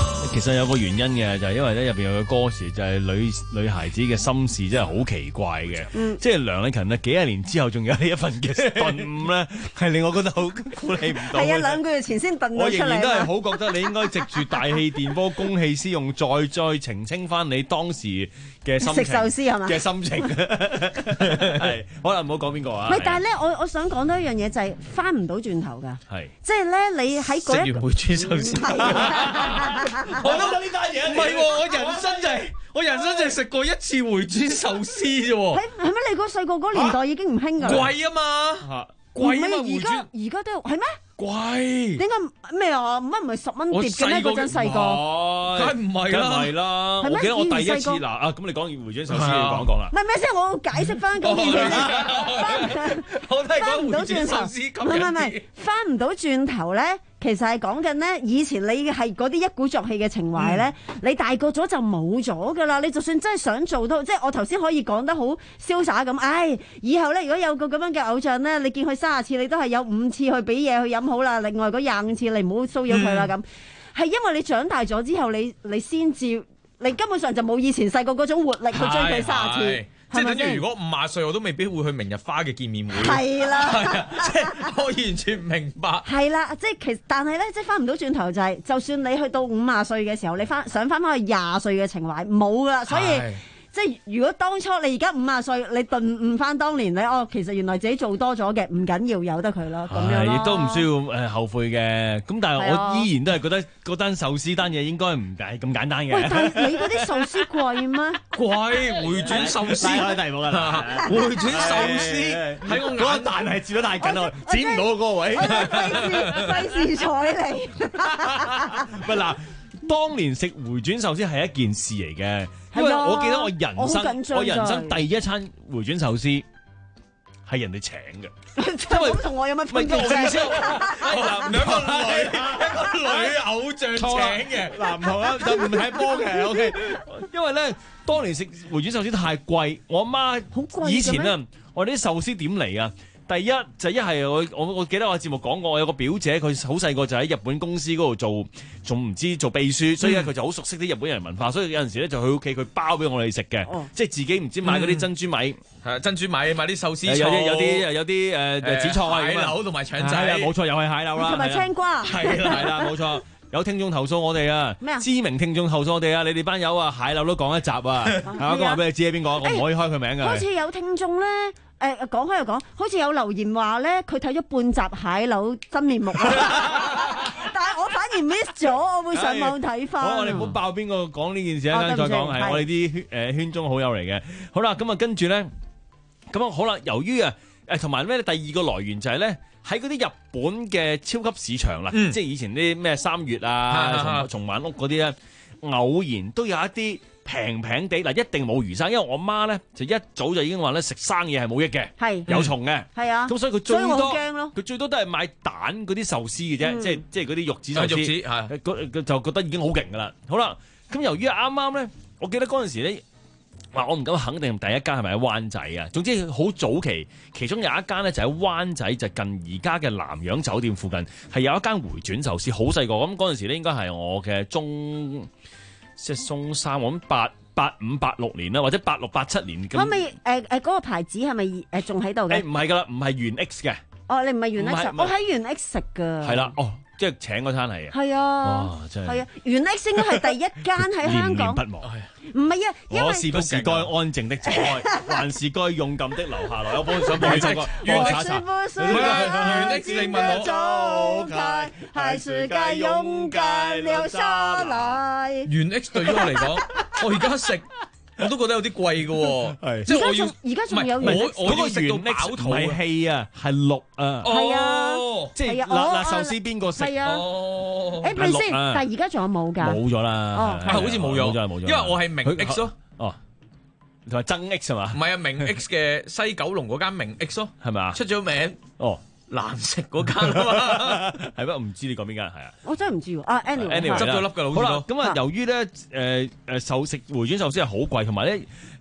實有個原因嘅，就係、是、因為咧入邊有個歌詞就係女女孩子嘅心事真係好奇怪嘅， 嗯、 即係梁禮勤啊幾廿年之後仲有呢一份嘅頓悟咧，係令我覺得好估你唔到。 係啊，兩個月前先頓到出嚟。 我仍然都係好覺得你應該藉住大氣電波公器私用，再再澄清翻你當時嘅心情。 食壽司係嘛？ 嘅心情係，可能唔好講邊個啊。 唔係，但係咧，我我想講多一樣嘢就係翻唔到轉頭㗎。 係， 即係咧，你喺嗰一食完回轉壽司。 我都覺得呢單嘢唔係喎，我人生就係、是、我人生就係食過一次回轉壽司啫喎。 係係咩？你嗰細個嗰年代已經唔興㗎啦。 貴啊嘛，貴啊嘛， 而家而家都有係咩？ 貴點解咩啊？乜唔係十蚊碟嘅咩？嗰陣細個， 梗係唔係啦， 梗係啦。我記得我第一次嗱啊，咁你講回轉壽司，你講一講啦。 唔係咩先？我解釋翻嗰件事。 我都係講回轉壽司咁樣。 唔係唔係，翻唔到轉頭咧。其實係講緊咧，以前你係嗰啲一鼓作氣嘅情懷咧，嗯、你大個咗就冇咗噶啦。你就算真係想做到，即係我頭先可以講得好瀟灑咁。唉，以後咧如果有個咁樣嘅偶像咧，你見佢三十次，你都係有五次去俾嘢去飲好啦。另外嗰廿五次你唔好騷擾佢啦咁。係、嗯、因為你長大咗之後，你你先至，你根本上就冇以前細個嗰種活力去追佢三十次。 即係等於如果五廿歲我都未必會去明日花嘅見面會。 係啦， 係啊，即係我完全唔明白。 係啦，即係其實，但係咧，即係翻唔到轉頭就係、是，就算你去到五廿歲嘅時候，你翻想翻翻去廿歲嘅情懷冇噶啦，所以。即係如果當初你而家五廿歲，你頓悟翻當年咧，哦，其實原來自己做多咗嘅，唔緊要，由得佢咯，咁樣咯。 亦都唔需要誒後悔嘅。咁但係我依然都係覺得嗰單壽司單嘢應該唔係咁簡單嘅。 喂，但係你嗰啲壽司貴咩？ 貴，回轉壽司。 開題目啦， 回轉壽司喺我眼。 嗰個蛋係接得太緊啦，剪唔到嗰個位。 費事睬你。 喂嗱，當年食回轉壽司係一件事嚟嘅。因為我記得我人生我，我人生第一餐回轉壽司係人哋請嘅， 因為同我有乜分別啫？ 嗱，兩個女一個女偶像請嘅， 嗱唔同啦，就唔係波嘅。O K， 因為咧當年食回轉壽司太貴，我阿媽以前啊，我哋啲壽司點嚟啊？第一就一係我我我記得我節目講過，我有個表姐佢好細個就喺日本公司嗰度做，仲唔知做秘書，所以咧佢就好熟悉啲日本人文化，所以有陣時咧就去屋企佢包俾我哋食嘅，哦、即係自己唔知買嗰啲珍珠米，係、 嗯、珍珠米買啲壽司， 有啲有啲有啲誒誒紫菜、 蟹柳同埋腸仔， 冇錯又係蟹柳啦， 同埋青瓜， 係啦係啦冇錯。有聽眾投訴我哋啊， 咩啊？ 知名聽眾投訴我哋啊，你哋班友啊，蟹柳都講一集啊，我講話俾你知係邊個，我唔可以開佢名㗎。 好似有聽眾咧，誒講開又講，好似有留言話咧，佢睇咗半集蟹柳真面目，但係我反而 miss 咗，我會上網睇翻。 好，我哋唔好爆邊個講呢件事啊，再講係我哋啲圈誒圈中好友嚟嘅。好啦，咁啊跟住咧，咁啊好啦，由於啊誒同埋咩第二個來源就係咧。喺嗰啲日本嘅超級市場啦，嗯、即係以前啲咩三月啊、松環屋嗰啲咧，偶然都有一啲平平地嗱，一定冇魚生，因為我媽咧就一早就已經話咧食生嘢係冇益嘅，係有蟲嘅，係啊，咁所以佢最多佢最多都係買蛋嗰啲壽司嘅啫、嗯，即係即係嗰啲肉子壽司，肉子就覺得已經好勁噶啦。好啦，咁由於啱啱咧，我記得嗰陣時咧。話我唔敢肯定第一間係咪喺灣仔啊？總之好早期，其中有一間咧就喺灣仔，就近而家嘅南洋酒店附近，係有一間回轉壽司，好細個。咁嗰陣時咧，應該係我嘅中即係中三，我諗八八五八六年啦，或者八六八七年。 可唔可以誒誒嗰個牌子係咪誒仲喺度嘅？ 誒唔係㗎啦，唔係原 X 嘅。 哦，你唔係原 X，我喺原 X 食㗎。 係啦，哦。即係請嗰餐係啊，係啊，哇，真係，係啊，原 X 應該係第一間喺香港， 念念不忘。 唔係啊，因為我是不是該安靜的走開，還是該勇敢的留下來？我幫想幫你唱個， 原 X 原 X 你問我走開， 還是該勇敢留下來？ 原 X 對於我嚟講，我而家食。我都覺得有啲貴嘅喎，即係我要而家仲有我我要食到原 X 飽肚唔係氣啊，係綠啊， 係啊， 即係辣辣壽司邊個食？ 係啊，誒咪先，但係而家仲有冇㗎？ 冇咗啦， 係好似冇咗， 冇咗， 因為我係明 X 咯， 哦，同埋曾 X 係嘛？ 唔係啊，明 X 嘅西九龍嗰間明 X 咯， 係咪啊？ 出咗名， 哦。 難食嗰間啊嘛， 係咩？我唔知你講邊間係啊？ 我真係唔知喎。啊 ，anyway， anyway 執咗粒㗎啦。 好啦，咁啊，由於咧誒誒壽食回轉壽司係好貴，同埋咧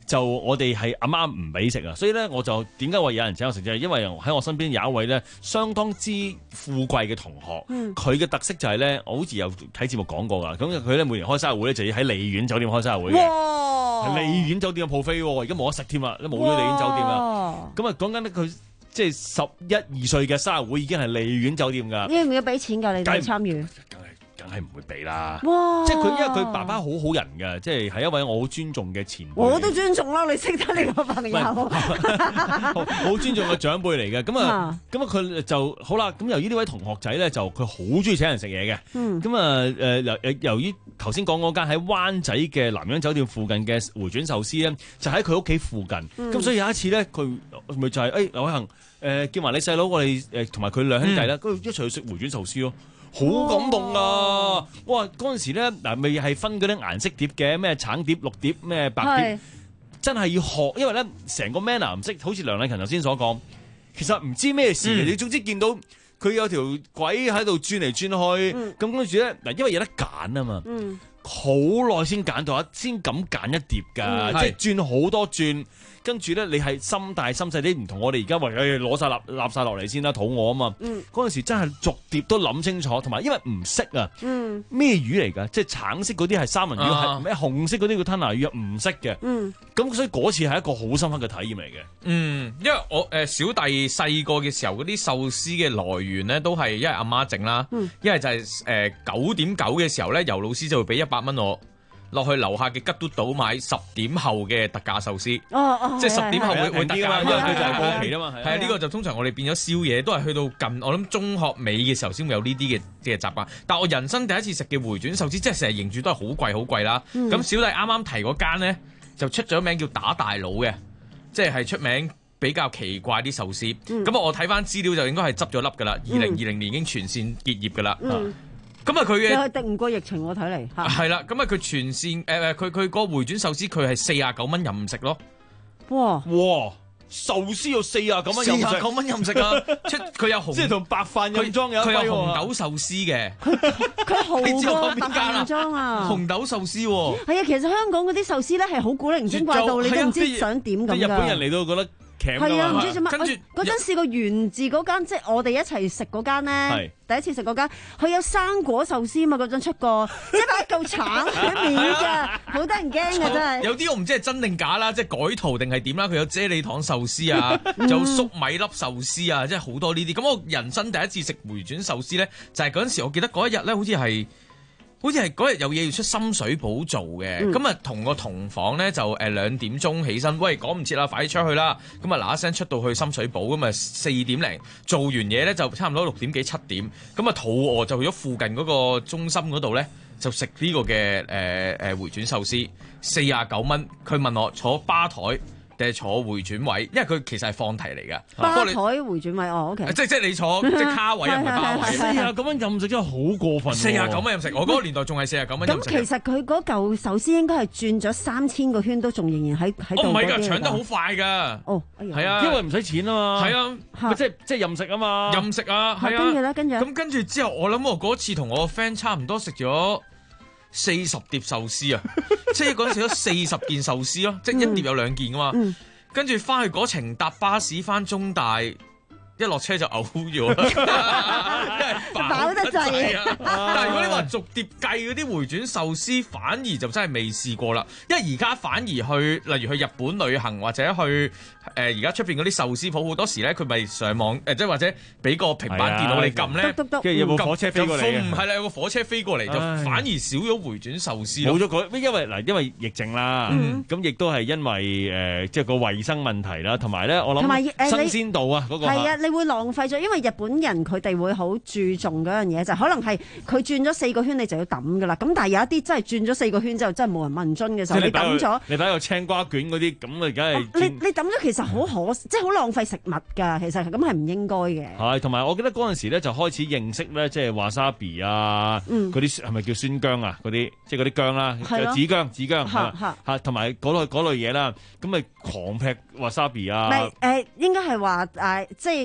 就我哋係阿媽唔俾食啊，所以咧我就點解話有人請我食就係因為喺我身邊有一位咧相當之富貴嘅同學，佢嘅、嗯、特色就係咧，我好似有睇節目講過㗎，咁佢咧每年開生日會咧就要喺利園酒店開生日會嘅， 哇利園酒店嘅 buffet，而家冇得食添啦，都冇咗利園酒店啦。咁啊講緊咧佢即係十一二歲嘅生日會已經係利園酒店㗎。 要唔要俾錢㗎？你哋參與？ 梗係唔會俾啦， 哇即係佢因為佢爸爸好好人嘅，即係係一位我好尊重嘅前輩。 我都尊重啦，你識得你個朋友， 好尊重嘅長輩嚟嘅。咁啊，咁啊佢就好啦。咁由於呢位同學仔咧，就佢好中意請人食嘢嘅。咁啊誒由由於頭先講嗰間喺灣仔嘅南洋酒店附近嘅回轉壽司咧，就喺佢屋企附近。咁、嗯、所以有一次咧，佢咪就係誒劉偉恒誒叫埋你細佬，我哋誒同埋佢兩兄弟啦，跟住、嗯、一齊去食回轉壽司咯。好感動啊！哇！嗰陣時咧，嗱未係分嗰啲顏色碟嘅，咩橙碟、綠碟、咩白碟，是真係要學，因為咧成個 manner 唔識，好似梁禮勤頭先所講，其實唔知咩事嘅。你、嗯、總之見到佢有條鬼喺度轉嚟轉去，咁跟住咧嗱，因為有得揀啊嘛，好耐先揀到一，先敢揀一碟㗎，嗯、即係轉好多轉。跟住咧，你係心大心細啲，唔同我哋而家話誒攞晒立立晒落嚟先啦，肚餓啊嘛。嗰陣、嗯、時真係逐碟都諗清楚，同埋因為唔識啊，咩、嗯、魚嚟㗎？即係橙色嗰啲係三文魚，係咩、啊、紅色嗰啲叫吞拿魚，唔識嘅。咁、嗯、所以嗰次係一個好深刻嘅體驗嚟嘅。 嗯，因為我誒、呃、小弟細個嘅時候，嗰啲壽司嘅來源咧都係一係阿媽整啦，一係、嗯、就係誒九點九嘅時候咧，尤老師就會俾一百蚊我。落去樓下嘅吉嘟島買十點後嘅特價壽司， 哦哦、 即係十點後會會特價，因為佢就係過期啦嘛。係啊，呢個就通常我哋變咗宵夜，都係去到近我諗中學尾嘅時候先會有呢啲嘅嘅習慣。但我人生第一次食嘅回轉壽司，即係成日認住都係好貴好貴啦。咁、嗯、小弟啱啱提嗰間咧，就出咗名叫打大佬嘅，即係係出名比較奇怪啲壽司。咁、嗯、我睇翻資料就應該係執咗笠㗎啦，二零二零年已經全線結業㗎啦。嗯咁啊，佢嘅又係敵唔過疫情，我睇嚟嚇。 係啦，咁啊，佢全線誒誒，佢佢個回轉壽司佢係四廿九蚊任食咯。 哇哇！壽司要四廿九蚊任食，四廿九蚊任食啊！出佢有紅， 即係同白飯任裝有一佢有紅豆壽司嘅， 佢好過白飯任裝啊！ 紅豆壽司喎， 係啊，其實香港嗰啲壽司咧係好古靈精怪到你都唔知想點咁㗎。 日本人嚟到覺得。 係啊，唔知做乜。跟住嗰陣試過原字嗰間，即係我哋一齊食嗰間咧，第一次食嗰間，佢有生果壽司嘛，嗰陣出過，即係擺嚿橙喺面㗎，好得人驚㗎真係。 有啲我唔知係真定假啦，即係改圖定係點啦。佢有啫喱糖壽司啊，有粟米粒壽司啊，即係好多呢啲。咁我人生第一次食回轉壽司咧，就係嗰陣時，我記得嗰一日咧，好似係。好似係嗰日有嘢要出深水埗做嘅，咁啊同個同房咧就誒兩點鐘起身，喂趕唔切啦，快啲出去啦！咁啊嗱一聲出到去深水埗，咁啊四點零做完嘢咧就差唔多六點幾七點，咁啊肚餓就去咗附近嗰個中心嗰度咧就食呢個嘅誒誒回轉壽司，四廿九蚊。佢問我坐吧台定係坐回轉位，因為佢其實係放題嚟㗎。 吧台回轉位哦 ，OK。 即即係你坐即係卡位，唔係吧位。 四廿九蚊任食真係好過分。 四廿九蚊任食，我嗰個年代仲係四廿九蚊任食。 咁其實佢嗰嚿壽司應該係轉咗三千個圈，都仲仍然喺喺度。 唔係㗎，搶得好快㗎。 哦， 係啊， 因為唔使錢啊嘛。 係啊， 即係即係任食啊嘛。 任食啊，係啊。 跟住咧，跟住。 咁跟住之後，我諗我嗰次同我個 friend 差唔多食咗四十碟壽司啊，即係嗰陣食咗四十件壽司咯，即係一碟有兩件㗎嘛。跟住翻去嗰程搭巴士翻中大，一落車就嘔咗啦，因為飽得滯啊！ 但係如果你話逐碟計嗰啲回轉壽司，反而就真係未試過啦。因為而家反而去，例如去日本旅行或者去誒而家出邊嗰啲壽司鋪，好多時咧佢咪上網誒，即係或者俾個平板電腦你撳咧， 跟住有部火車飛過嚟， 唔係啦，有個火車飛過嚟就反而少咗回轉壽司。 冇咗嗰，因為嗱，因為疫症啦，咁亦都係因為誒即係個衞生問題啦，同埋咧我諗新鮮度啊嗰個係啊，你會浪費咗，因為日本人佢哋會好注重嗰樣嘢，就可能係佢轉咗四個圈你就要抌噶啦。咁但係有一啲真係轉咗四個圈之後真係冇人問津嘅時候，你抌咗， 你睇個青瓜卷嗰啲咁啊，梗係你你抌咗其實好可，即係好浪費食物㗎。其實咁係唔應該嘅。 係，同埋我記得嗰陣時咧就開始認識咧，即係 wasabi 啊，嗰啲係咪叫酸薑啊？嗰啲即係嗰啲薑啦，紫薑、紫薑嚇，同埋嗰類嗰類嘢啦。咁咪狂劈 wasabi 啊！ 唔係誒，應該係話誒，即係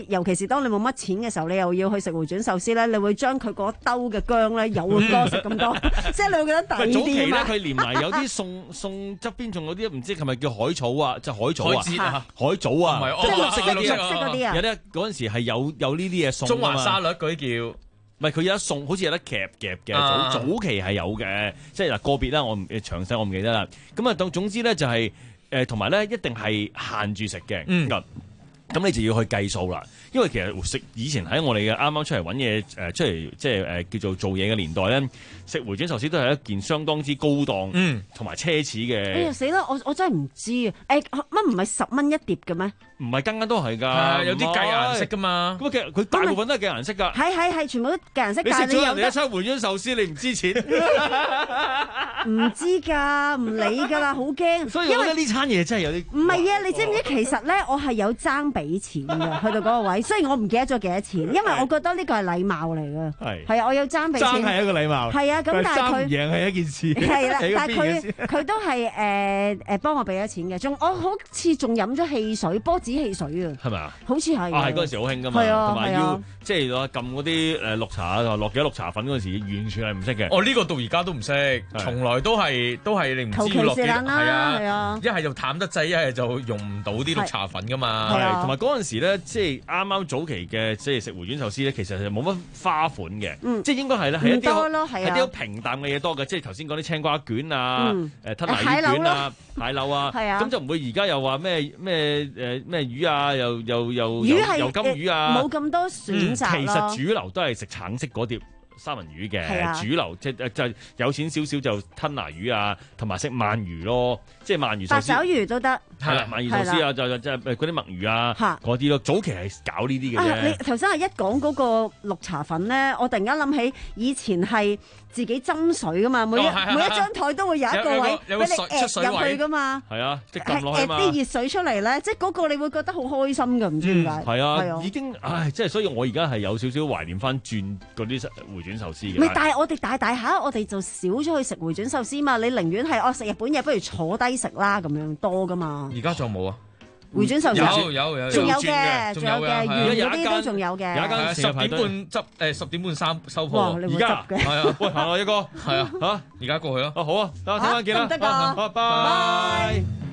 尤其是當你冇乜錢嘅時候，你又要去食回轉壽司咧，你會將佢嗰兜嘅薑咧有多食咁多，即係你會覺得抵啲。 早期咧，佢連埋有啲餸餸側邊仲有啲唔知係咪叫海草啊，即係海藻啊， 海蜇啊海藻啊， 即係綠色嗰啲綠色嗰啲啊有啲嗰陣時係有有呢啲嘢送中啊嘛環沙律嗰啲叫。 唔係佢有得送，好似有得夾夾嘅， 啊早早期係有嘅，即係嗱個別啦，我唔詳細我唔記得啦。咁啊，總總之咧就係誒同埋咧一定係限住食嘅。 嗯咁咁你就要去計數啦，因為其實食以前喺我哋嘅啱啱出嚟揾嘢誒出嚟即係誒叫做做嘢嘅年代咧，食回轉壽司都係一件相當之高檔同埋奢侈嘅。 哎呀死啦！我我真係唔知啊！誒乜唔係十蚊一碟嘅咩？ 唔係間間都係㗎， 係有啲計顏色㗎嘛。 咁其實佢大部分都係計顏色㗎。 係係係，全部都計顏色。 你食但係咗人哋一有得餐回轉壽司，你唔知錢。 唔知㗎，唔理㗎啦，好驚。 所以我覺得呢餐嘢真係有啲唔係啊！你知唔知其實咧，我係有爭俾錢㗎，去到嗰個位。雖然我唔記得咗幾多錢，因為我覺得呢個係禮貌嚟㗎。 係係啊，我有爭俾錢。 爭係一個禮貌。 係啊，咁但係佢爭唔贏係一件事。 係啦， 喺個但係邊嘅事佢佢都係誒誒幫我俾咗錢嘅，仲我好似仲飲咗汽水，波子汽水啊。 係咪啊？ 好似係。 啊，係嗰陣時好興㗎嘛， 係啊同埋要係啊即係攞撳嗰啲誒綠茶啊，落幾多綠茶粉嗰陣時，完全係唔識嘅。 哦，呢個到而家都唔識，從來都係都係你唔求其知要落幾多， 是但啦係啊一係就淡得滯，一係就用唔到啲綠茶粉噶嘛。 係，同埋嗰陣時咧，即係啱啱早期嘅即係食回轉壽司咧，其實係冇乜花款嘅， 嗯即係應該係咧係一唔多啲咯係啊係啲好平淡嘅嘢多嘅，即係頭先講啲青瓜卷啊嗯、 誒吞拿魚卷啊、蟹柳啊， 係啊咁就唔會而家又話咩咩誒咩魚啊，又又又魚係又金魚啊， 冇咁多選擇其咯實主流都係食橙色嗰碟三文魚係啊嘅，主流即係就有錢少少就吞拿魚啊，同埋食鰻魚咯，即係鰻魚壽司。 八爪魚都得。 係啦，鰻魚壽司啊，就就即係嗰啲墨魚啊，嗰啲咯。早期係搞呢啲嘅啊！你啫。 頭先係一講嗰個綠茶粉咧，我突然間諗起以前係自己斟水噶嘛，每一哦係係每一張台都會有一個位有有個俾你水出水誒入位去噶嘛。 係啊，即係係撳落去嘛。 誒啲熱水出嚟咧，即係嗰個你會覺得好開心㗎，唔知點解。 係啊，已經唉，即係所以我而家係有少少懷念翻轉嗰啲回轉壽司嘅。 唔係，但係我哋大大下，我哋就少咗去食回轉壽司嘛。你寧願係哦食日本嘢，不如坐低食啦咁樣多噶嘛。 而家仲有冇啊？ 回轉壽司有有有， 仲有嘅，仲有嘅， 有原嗰啲都仲有嘅。 有一間十點半執誒十點半三收鋪。 哇！你會執嘅？ 係啊， 喂，行啊，一哥， 係啊，嚇，而家過去咯。 啊好啊，等我聽翻見啦。 得唔得㗎？ 拜拜。